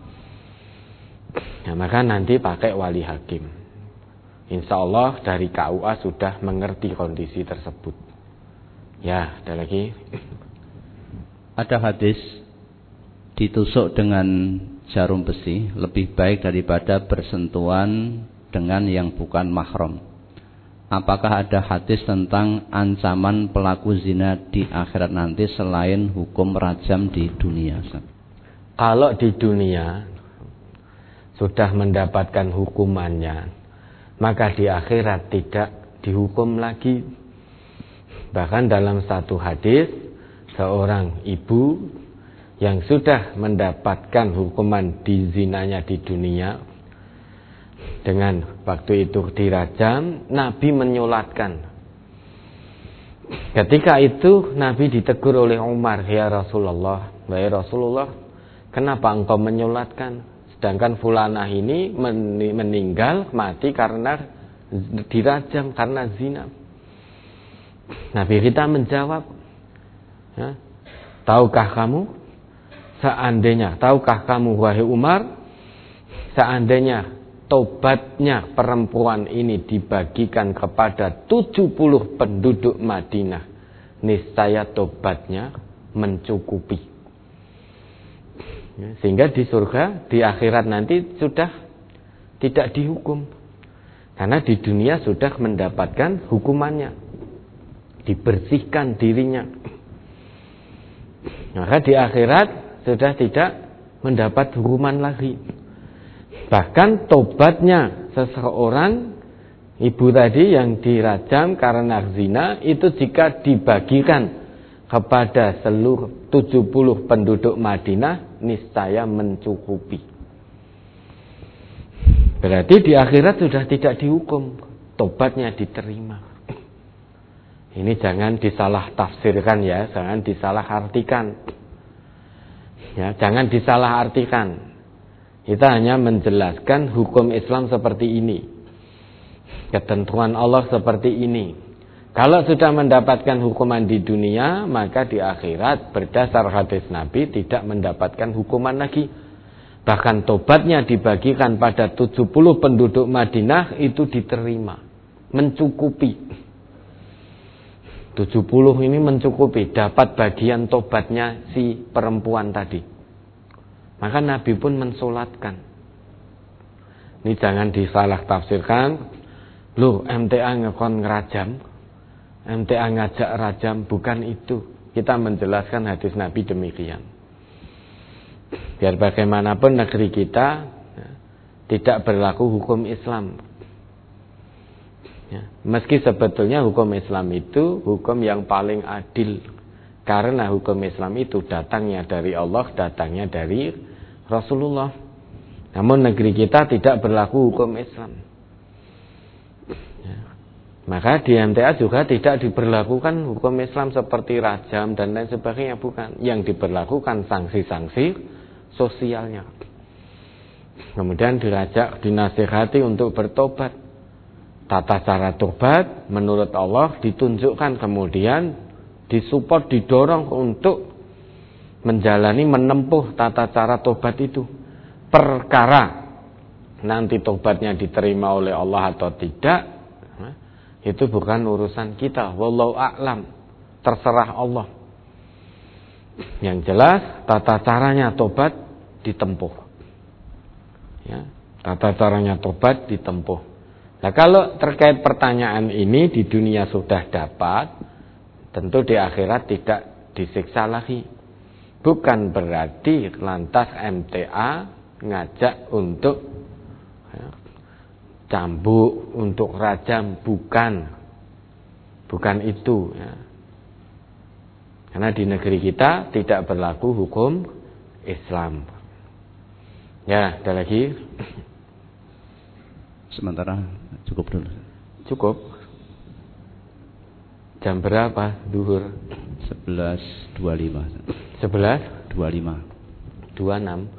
S1: Nah, maka nanti pakai wali hakim. Insya Allah dari KUA sudah mengerti kondisi tersebut. Ya, ada lagi.
S2: Ada hadis, ditusuk dengan jarum besi lebih baik daripada bersentuhan dengan yang bukan mahram. Apakah ada hadis tentang ancaman pelaku zina di akhirat nanti selain hukum rajam di dunia?
S1: Kalau di dunia sudah mendapatkan hukumannya, maka di akhirat tidak dihukum lagi. Bahkan dalam satu hadis, seorang ibu yang sudah mendapatkan hukuman di zinanya di dunia, dengan waktu itu dirajam, Nabi menyolatkan. Ketika itu Nabi ditegur oleh Umar, ya Rasulullah, wahai Rasulullah, kenapa engkau menyolatkan? Sedangkan fulanah ini meninggal, mati karena dirajam, karena zina. Nabi kita menjawab, ya, tahukah kamu wahai Umar, seandainya tobatnya perempuan ini dibagikan kepada 70 penduduk Madinah, niscaya tobatnya mencukupi. Ya, sehingga di surga, di akhirat nanti sudah tidak dihukum. Karena di dunia sudah mendapatkan hukumannya, dibersihkan dirinya. Maka di akhirat sudah tidak mendapat hukuman lagi. Bahkan tobatnya seseorang, ibu tadi yang dirajam karena zina, itu jika dibagikan kepada seluruh 70 penduduk Madinah, niscaya mencukupi. Berarti di akhirat sudah tidak dihukum, tobatnya diterima. Ini jangan disalah tafsirkan ya, jangan disalah artikan. Ya, jangan disalah artikan. Kita hanya menjelaskan hukum Islam seperti ini. Ketentuan Allah seperti ini. Kalau sudah mendapatkan hukuman di dunia, maka di akhirat berdasar hadis Nabi tidak mendapatkan hukuman lagi. Bahkan tobatnya dibagikan pada 70 penduduk Madinah itu diterima, mencukupi. 70 ini mencukupi, dapat bagian tobatnya si perempuan tadi. Maka Nabi pun mensolatkan. Ini jangan disalah tafsirkan. Loh, MTA ngekon ngerajam, MTA ngajak rajam, bukan itu. Kita menjelaskan hadis Nabi demikian. Biar bagaimanapun negeri kita tidak berlaku hukum Islam. Ya, meski sebetulnya hukum Islam itu hukum yang paling adil. Karena hukum Islam itu datangnya dari Allah, datangnya dari Rasulullah. Namun negeri kita tidak berlaku hukum Islam. Ya. Maka di MTA juga tidak diberlakukan hukum Islam seperti rajam dan lain sebagainya, bukan. Yang diberlakukan sanksi-sanksi sosialnya. Kemudian dirajak, dinasihati untuk bertobat. Tata cara tobat menurut Allah ditunjukkan, kemudian disupport, didorong untuk menjalani, menempuh tata cara tobat itu. Perkara nanti tobatnya diterima oleh Allah atau tidak, itu bukan urusan kita. Wallahu a'lam, terserah Allah. Yang jelas tata caranya tobat ditempuh. Ya, tata caranya tobat ditempuh. Nah, kalau terkait pertanyaan ini di dunia sudah dapat, tentu di akhirat tidak disiksa lagi. Bukan berarti lantas MTA ngajak untuk cambuk, untuk rajam, bukan itu ya. Karena di negeri kita tidak berlaku hukum Islam. Ya, ada lagi?
S2: Sementara cukup dulu.
S1: Cukup. Jam berapa duhur?
S2: 11.25.
S1: 11?
S2: 25.
S1: 26?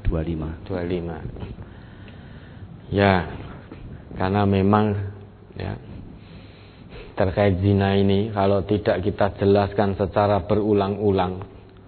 S2: 25.
S1: Ya, karena memang ya, terkait zina ini kalau tidak kita jelaskan secara berulang-ulang,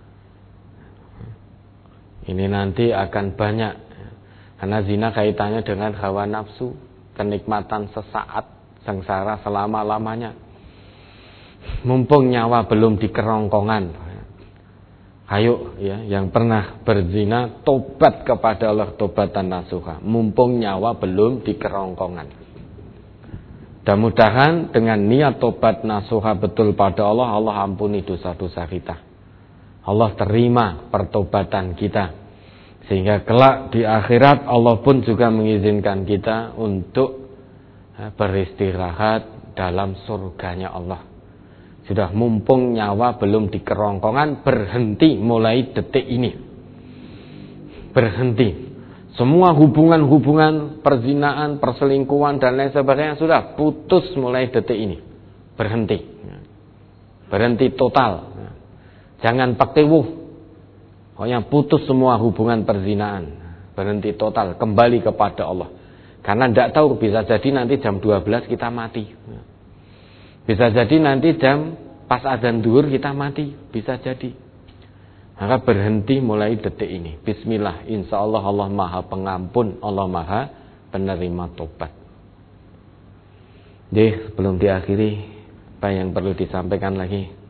S1: ini nanti akan banyak. Karena zina kaitannya dengan hawa nafsu, kenikmatan sesaat, sengsara selama-lamanya. Mumpung nyawa belum di kerongkongan, ayo ya, yang pernah berzina tobat kepada Allah, tobatan nasuha. Mumpung nyawa belum di kerongkongan. Mudah-mudahan dengan niat tobat nasuha betul pada Allah, Allah ampuni dosa-dosa kita. Allah terima pertobatan kita. Sehingga kelak di akhirat Allah pun juga mengizinkan kita untuk beristirahat dalam surganya Allah. Sudah mumpung nyawa belum di kerongkongan, berhenti mulai detik ini. Berhenti. Semua hubungan-hubungan perzinaan, perselingkuhan dan lain sebagainya sudah putus mulai detik ini. Berhenti. Berhenti total. Jangan paktewuh. Pokoknya putus semua hubungan perzinaan. Berhenti total, kembali kepada Allah. Karena tidak tahu, bisa jadi nanti jam 12 kita mati. Bisa jadi nanti jam pas adzan zuhur kita mati. Bisa jadi. Maka berhenti mulai detik ini. Bismillah, insya Allah Allah maha pengampun, Allah maha penerima tobat. Jadi sebelum diakhiri, apa yang perlu disampaikan lagi?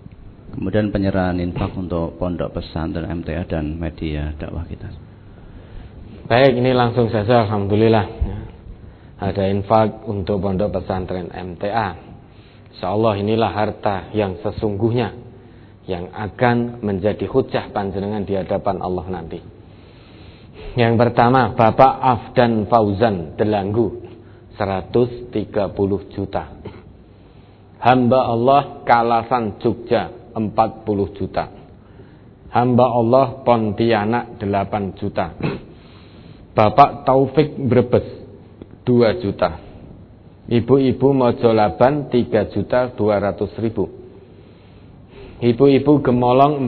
S2: Kemudian penyerahan infak untuk pondok pesantren MTA dan media dakwah kita.
S1: Baik, ini langsung saja alhamdulillah. Ada infak untuk pondok pesantren MTA. Insyaallah inilah harta yang sesungguhnya yang akan menjadi hujah panjenengan di hadapan Allah nanti. Yang pertama, Bapak Afdan Fauzan Delanggu 130 juta. Hamba Allah Kalasan Jogja 40 juta. Hamba Allah Pontianak 8 juta. Bapak Taufik Brebes 2 juta. Ibu-ibu Mojolaban 3 juta 200 ribu. Ibu-ibu Gemolong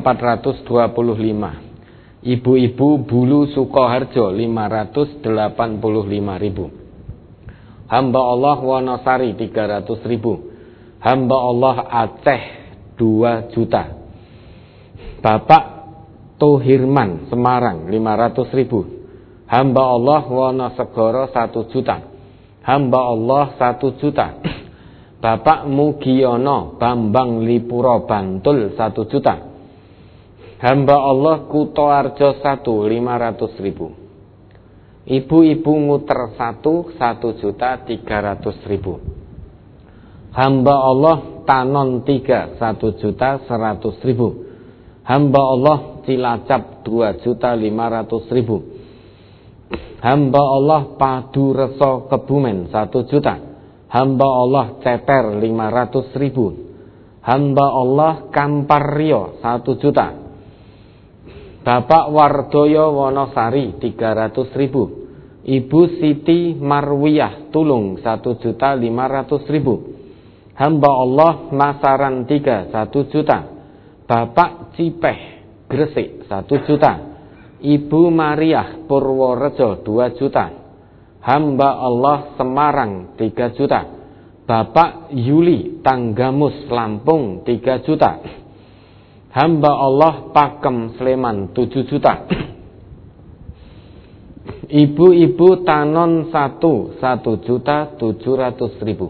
S1: 425. Ibu-ibu Bulu Sukoharjo 585 ribu. Hamba Allah Wonosari 300 ribu. Hamba Allah Aceh 2 juta. Bapak Tohirman Semarang 500 ribu. Hamba Allah Wonosegoro 1 juta. Hamba Allah 1 juta. Bapak Mugiono Bambang Lipuro Bantul 1 juta. Hamba Allah Kutoarjo 1 500 ribu. Ibu-ibu Nguter 1 juta 300 ribu. Hamba Allah Tanon 3 1 juta 100 ribu. Hamba Allah Cilacap 2 juta 500 ribu. Hamba Allah Padu Reso Kebumen 1 juta. Hamba Allah Ceper 500 ribu. Hamba Allah Kampar Rio 1 juta. Bapak Wardoyo Wonosari 300 ribu. Ibu Siti Marwiyah Tulung 1 juta 500 ribu. Hamba Allah Masaran 3 1 juta. Bapak Cipeh Gresik 1 juta. Ibu Mariah Purworejo 2 juta. Hamba Allah Semarang 3 juta. Bapak Yuli Tanggamus Lampung 3 juta. Hamba Allah Pakem Sleman 7 juta. Ibu-ibu Tanon 1 juta 700 ribu.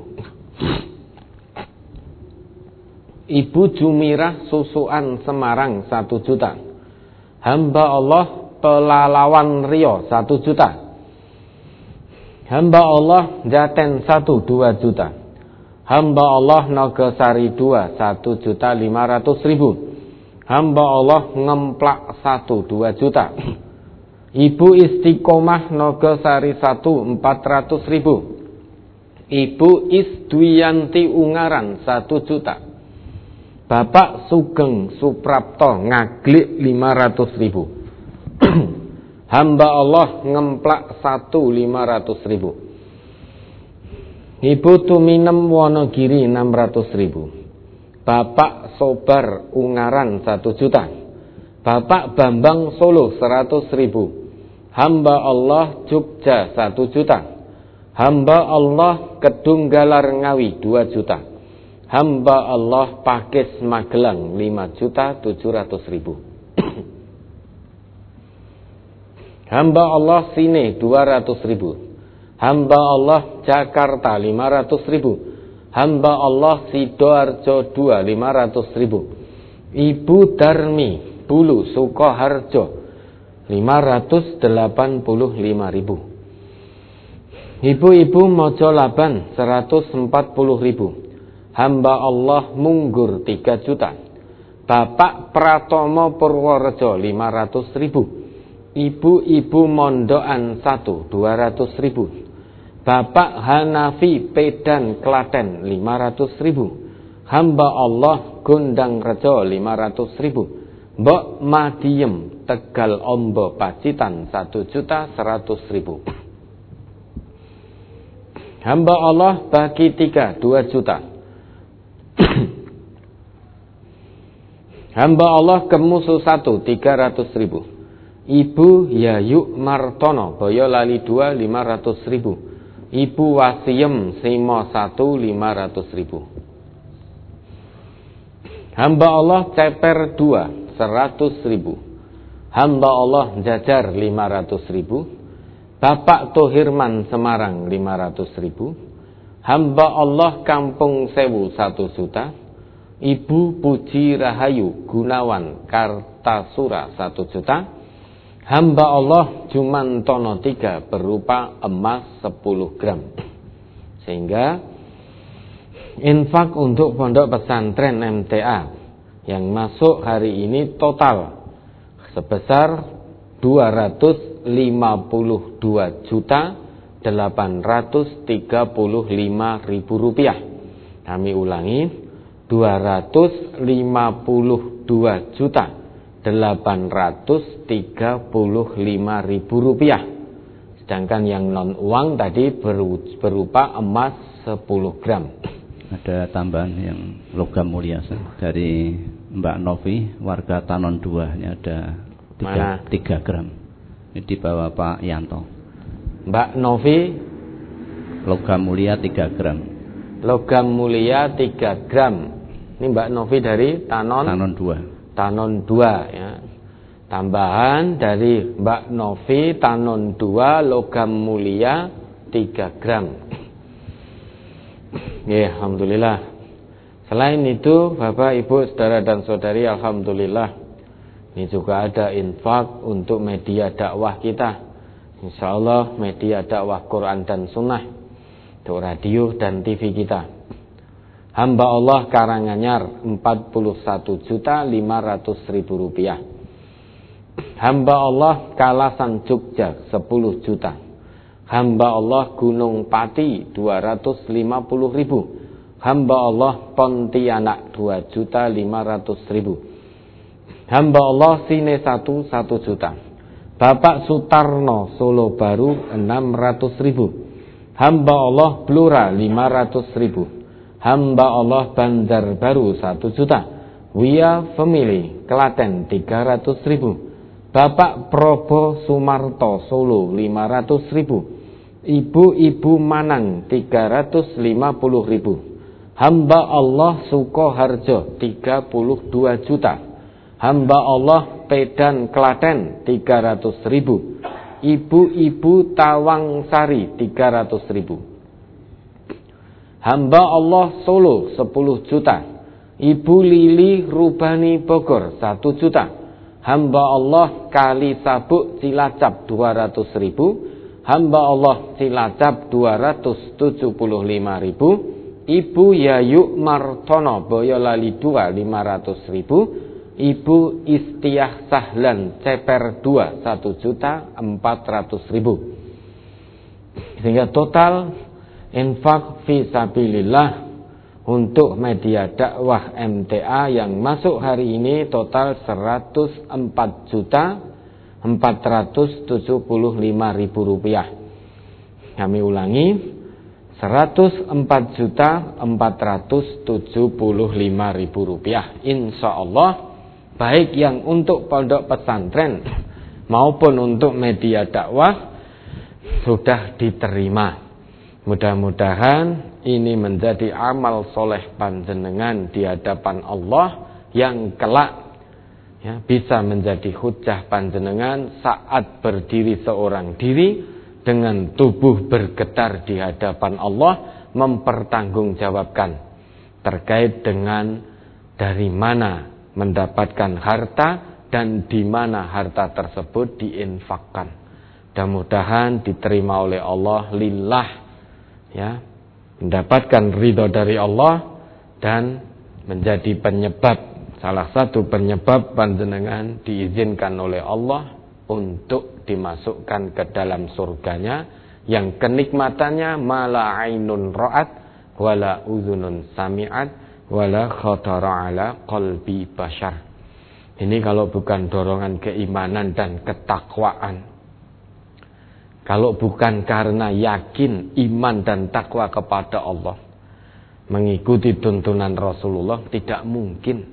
S1: Ibu Jumirah Susuan Semarang 1 juta. Hamba Allah Pelalawan Rio 1 juta. Hamba Allah Jaten 1 2 juta. Hamba Allah Nogosari 2 1 juta 500 ribu. Hamba Allah Ngemplak 1 2 juta. Ibu Istiqomah Nogosari 1 400 ribu. Ibu Isdwiyanti Ungaran 1 juta. Bapak Sugeng Suprapto Ngaglik 500 ribu. Hamba Allah Ngemplak 1 500 ribu. Ibu Tuminem Wonogiri 600 ribu. Bapak Sobar Ungaran 1 juta. Bapak Bambang Solo 100 ribu. Hamba Allah Jogja 1 juta. Hamba Allah Kedung Galar Ngawi 2 juta. Hamba Allah Pakis Magelang 5 juta 700 ribu. Hamba Allah Sine 200 ribu. Hamba Allah Jakarta 500 ribu. Hamba Allah Sidoarjo 2 500 ribu. Ibu Darmi Bulu Sukoharjo 585 ribu. Ibu-ibu Mojolaban 140 ribu. Hamba Allah Munggur 3 juta. Bapak Pratomo Purworejo 500 ribu. Ibu-ibu Mondokan 1 200 ribu. Bapak Hanafi Pedan Klaten 500 ribu. Hamba Allah Gondang Rejo 500 ribu. Mbok Madiem Tegal Ombo Pacitan 1 juta 100 ribu. Hamba Allah Bagi 3 2 juta. Hamba Allah Kemusu 1 300 ribu. Ibu Yayu Martono Boyolali 2 500 ribu. Ibu Wasiem Simo 1 500 ribu. Hamba Allah Ceper 2 100 ribu. Hamba Allah Jajar 500 ribu. Bapak Tohirman Semarang 500 ribu. Hamba Allah Kampung Sewu 1 juta. Ibu Puji Rahayu Gunawan Kartasura 1 juta. Hamba Allah Jumantono 3 berupa emas 10 gram. Sehingga infak untuk pondok pesantren MTA yang masuk hari ini total sebesar 252.835.000 rupiah. Kami ulangi, 252.835.000 rupiah. Sedangkan yang non uang tadi berupa emas 10 gram.
S2: Ada tambahan yang logam mulia dari Mbak Novi, warga Tanon 2, ini ada 3 gram. Ini dibawa Pak Yanto.
S1: Mbak Novi,
S2: logam mulia 3 gram.
S1: Logam mulia 3 gram. Ini Mbak Novi dari Tanon
S2: 2.
S1: Tanon 2 ya. Tambahan dari Mbak Novi Tanon 2 logam mulia 3 gram. Ya, alhamdulillah. Selain itu, Bapak, Ibu, saudara dan saudari, alhamdulillah. Ini juga ada infak untuk media dakwah kita. Insyaallah media dakwah Quran dan Sunnah, untuk radio dan TV kita. Hamba Allah Karanganyar 41.500.000 rupiah. Hamba Allah Kalasan Jogja 10 juta. Hamba Allah Gunung Pati 250.000. Hamba Allah Pontianak 2.500.000. Hamba Allah Sine 1 juta. Bapak Sutarno Solo Baru 600.000. Hamba Allah Blora 500.000. Hamba Allah Banjar Baru 1 juta. Wia Family Klaten 300.000. Bapak Probo Sumarto Solo 500.000. Ibu-ibu Manang 350.000. Hamba Allah Sukoharjo 32 juta. Hamba Allah Pedan Klaten 300.000. Ibu-ibu Tawang Sari 300.000. Hamba Allah Solo 10 juta. Ibu Lili Rubani Bogor 1 juta. Hamba Allah Kali Sabuk Cilacap 200.000. Hamba Allah Cilacap 275.000. Ibu Yayu Martono Boyolali 2 500.000. Ibu Istiah Sahlan Ceper 2 1.400.000. Sehingga total infak fisabilillah untuk media dakwah MTA yang masuk hari ini total 104.475.000 rupiah. Kami ulangi, 104.475.000 rupiah. Insya Allah, baik yang untuk pondok pesantren maupun untuk media dakwah sudah diterima. Mudah-mudahan ini menjadi amal soleh panjenengan di hadapan Allah yang kelak bisa menjadi hujjah panjenengan saat berdiri seorang diri dengan tubuh bergetar di hadapan Allah, mempertanggungjawabkan terkait dengan dari mana mendapatkan harta dan di mana harta tersebut diinfakkan. Mudah-mudahan diterima oleh Allah lillah, mendapatkan ridho dari Allah dan menjadi penyebab, salah satu penyebab panjenengan diizinkan oleh Allah untuk dimasukkan ke dalam surganya yang kenikmatannya mala ainun ra'at wala uzunun sami'at wala khatara ala qalbi bashar. Ini kalau bukan dorongan keimanan dan ketakwaan, kalau bukan karena yakin iman dan takwa kepada Allah, mengikuti tuntunan Rasulullah, tidak mungkin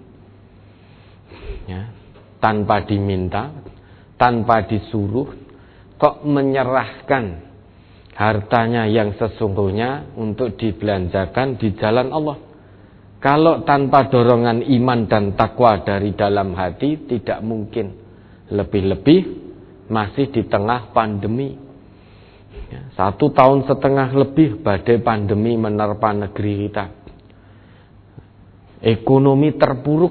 S1: tanpa diminta, tanpa disuruh, kok menyerahkan hartanya yang sesungguhnya untuk dibelanjakan di jalan Allah. Kalau tanpa dorongan iman dan takwa dari dalam hati, tidak mungkin. Lebih-lebih masih di tengah pandemi. 1,5 tahun lebih badai pandemi menerpa negeri kita. ekonomi terpuruk.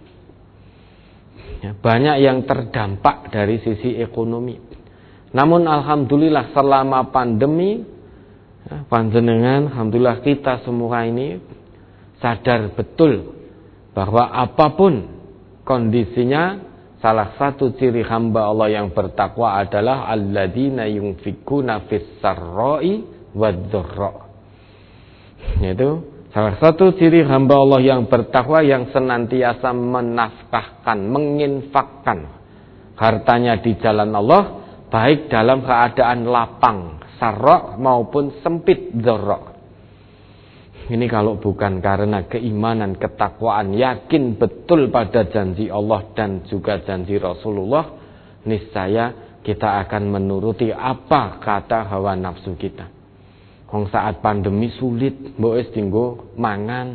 S1: Ya, banyak yang terdampak dari sisi ekonomi. Namun alhamdulillah selama pandemi, ya, panjenengan, alhamdulillah kita semua ini sadar betul bahwa apapun kondisinya, salah satu ciri hamba Allah yang bertakwa adalah alladzina yunfikuna fis sarra'i wad-dharra. Yaitu salah satu ciri hamba Allah yang bertakwa yang senantiasa menafkahkan, menginfakkan hartanya di jalan Allah, baik dalam keadaan lapang, sarra maupun sempit, dharra. Ini kalau bukan karena keimanan, ketakwaan, yakin betul pada janji Allah dan juga janji Rasulullah, niscaya kita akan menuruti apa kata hawa nafsu kita. Kong saat pandemi sulit, mbok wis dinggo mangan.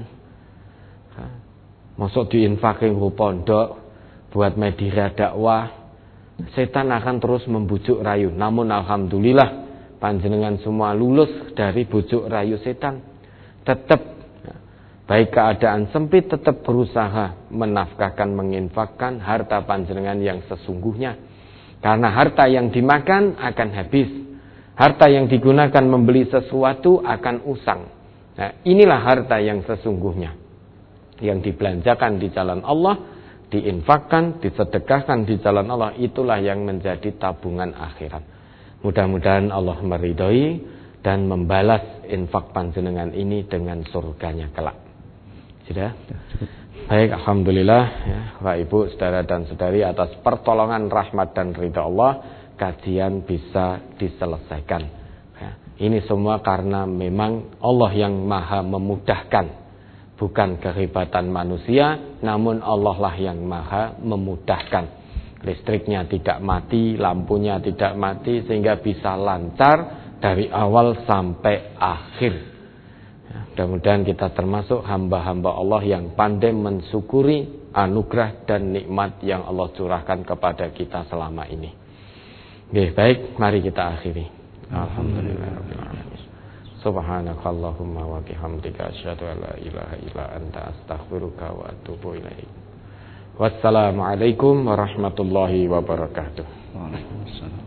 S1: Mosok diinfake nggo pondok buat media dakwah. Setan akan terus membujuk rayu. Namun alhamdulillah panjenengan semua lulus dari bujuk rayu setan. Tetap baik keadaan sempit, tetap berusaha menafkahkan, menginfakkan harta panjenengan yang sesungguhnya. Karena harta yang dimakan akan habis, harta yang digunakan membeli sesuatu akan usang. Nah, inilah harta yang sesungguhnya, yang dibelanjakan di jalan Allah, diinfakkan, disedekahkan di jalan Allah. Itulah yang menjadi tabungan akhirat. Mudah-mudahan Allah meridhoi dan membalas infak panjenengan ini dengan surganya kelak. Sudah? Baik, alhamdulillah ya, Bapak Ibu, saudara dan saudari, atas pertolongan rahmat dan ridha Allah, kajian bisa diselesaikan. Ya, ini semua karena memang Allah yang maha memudahkan, bukan kehebatan manusia, namun Allah lah yang maha memudahkan. Listriknya tidak mati, lampunya tidak mati, sehingga bisa lancar dari awal sampai akhir. Ya, mudah-mudahan kita termasuk hamba-hamba Allah yang pandai mensyukuri anugerah dan nikmat yang Allah curahkan kepada kita selama ini. Oke, baik, mari kita akhiri. Alhamdulillahirabbil alamin. Subhanakallahumma wa bihamdika asyhadu an la ilaha illa anta astaghfiruka wa atubu ilaik. Wassalamualaikum warahmatullahi wabarakatuh. Waalaikumsalam.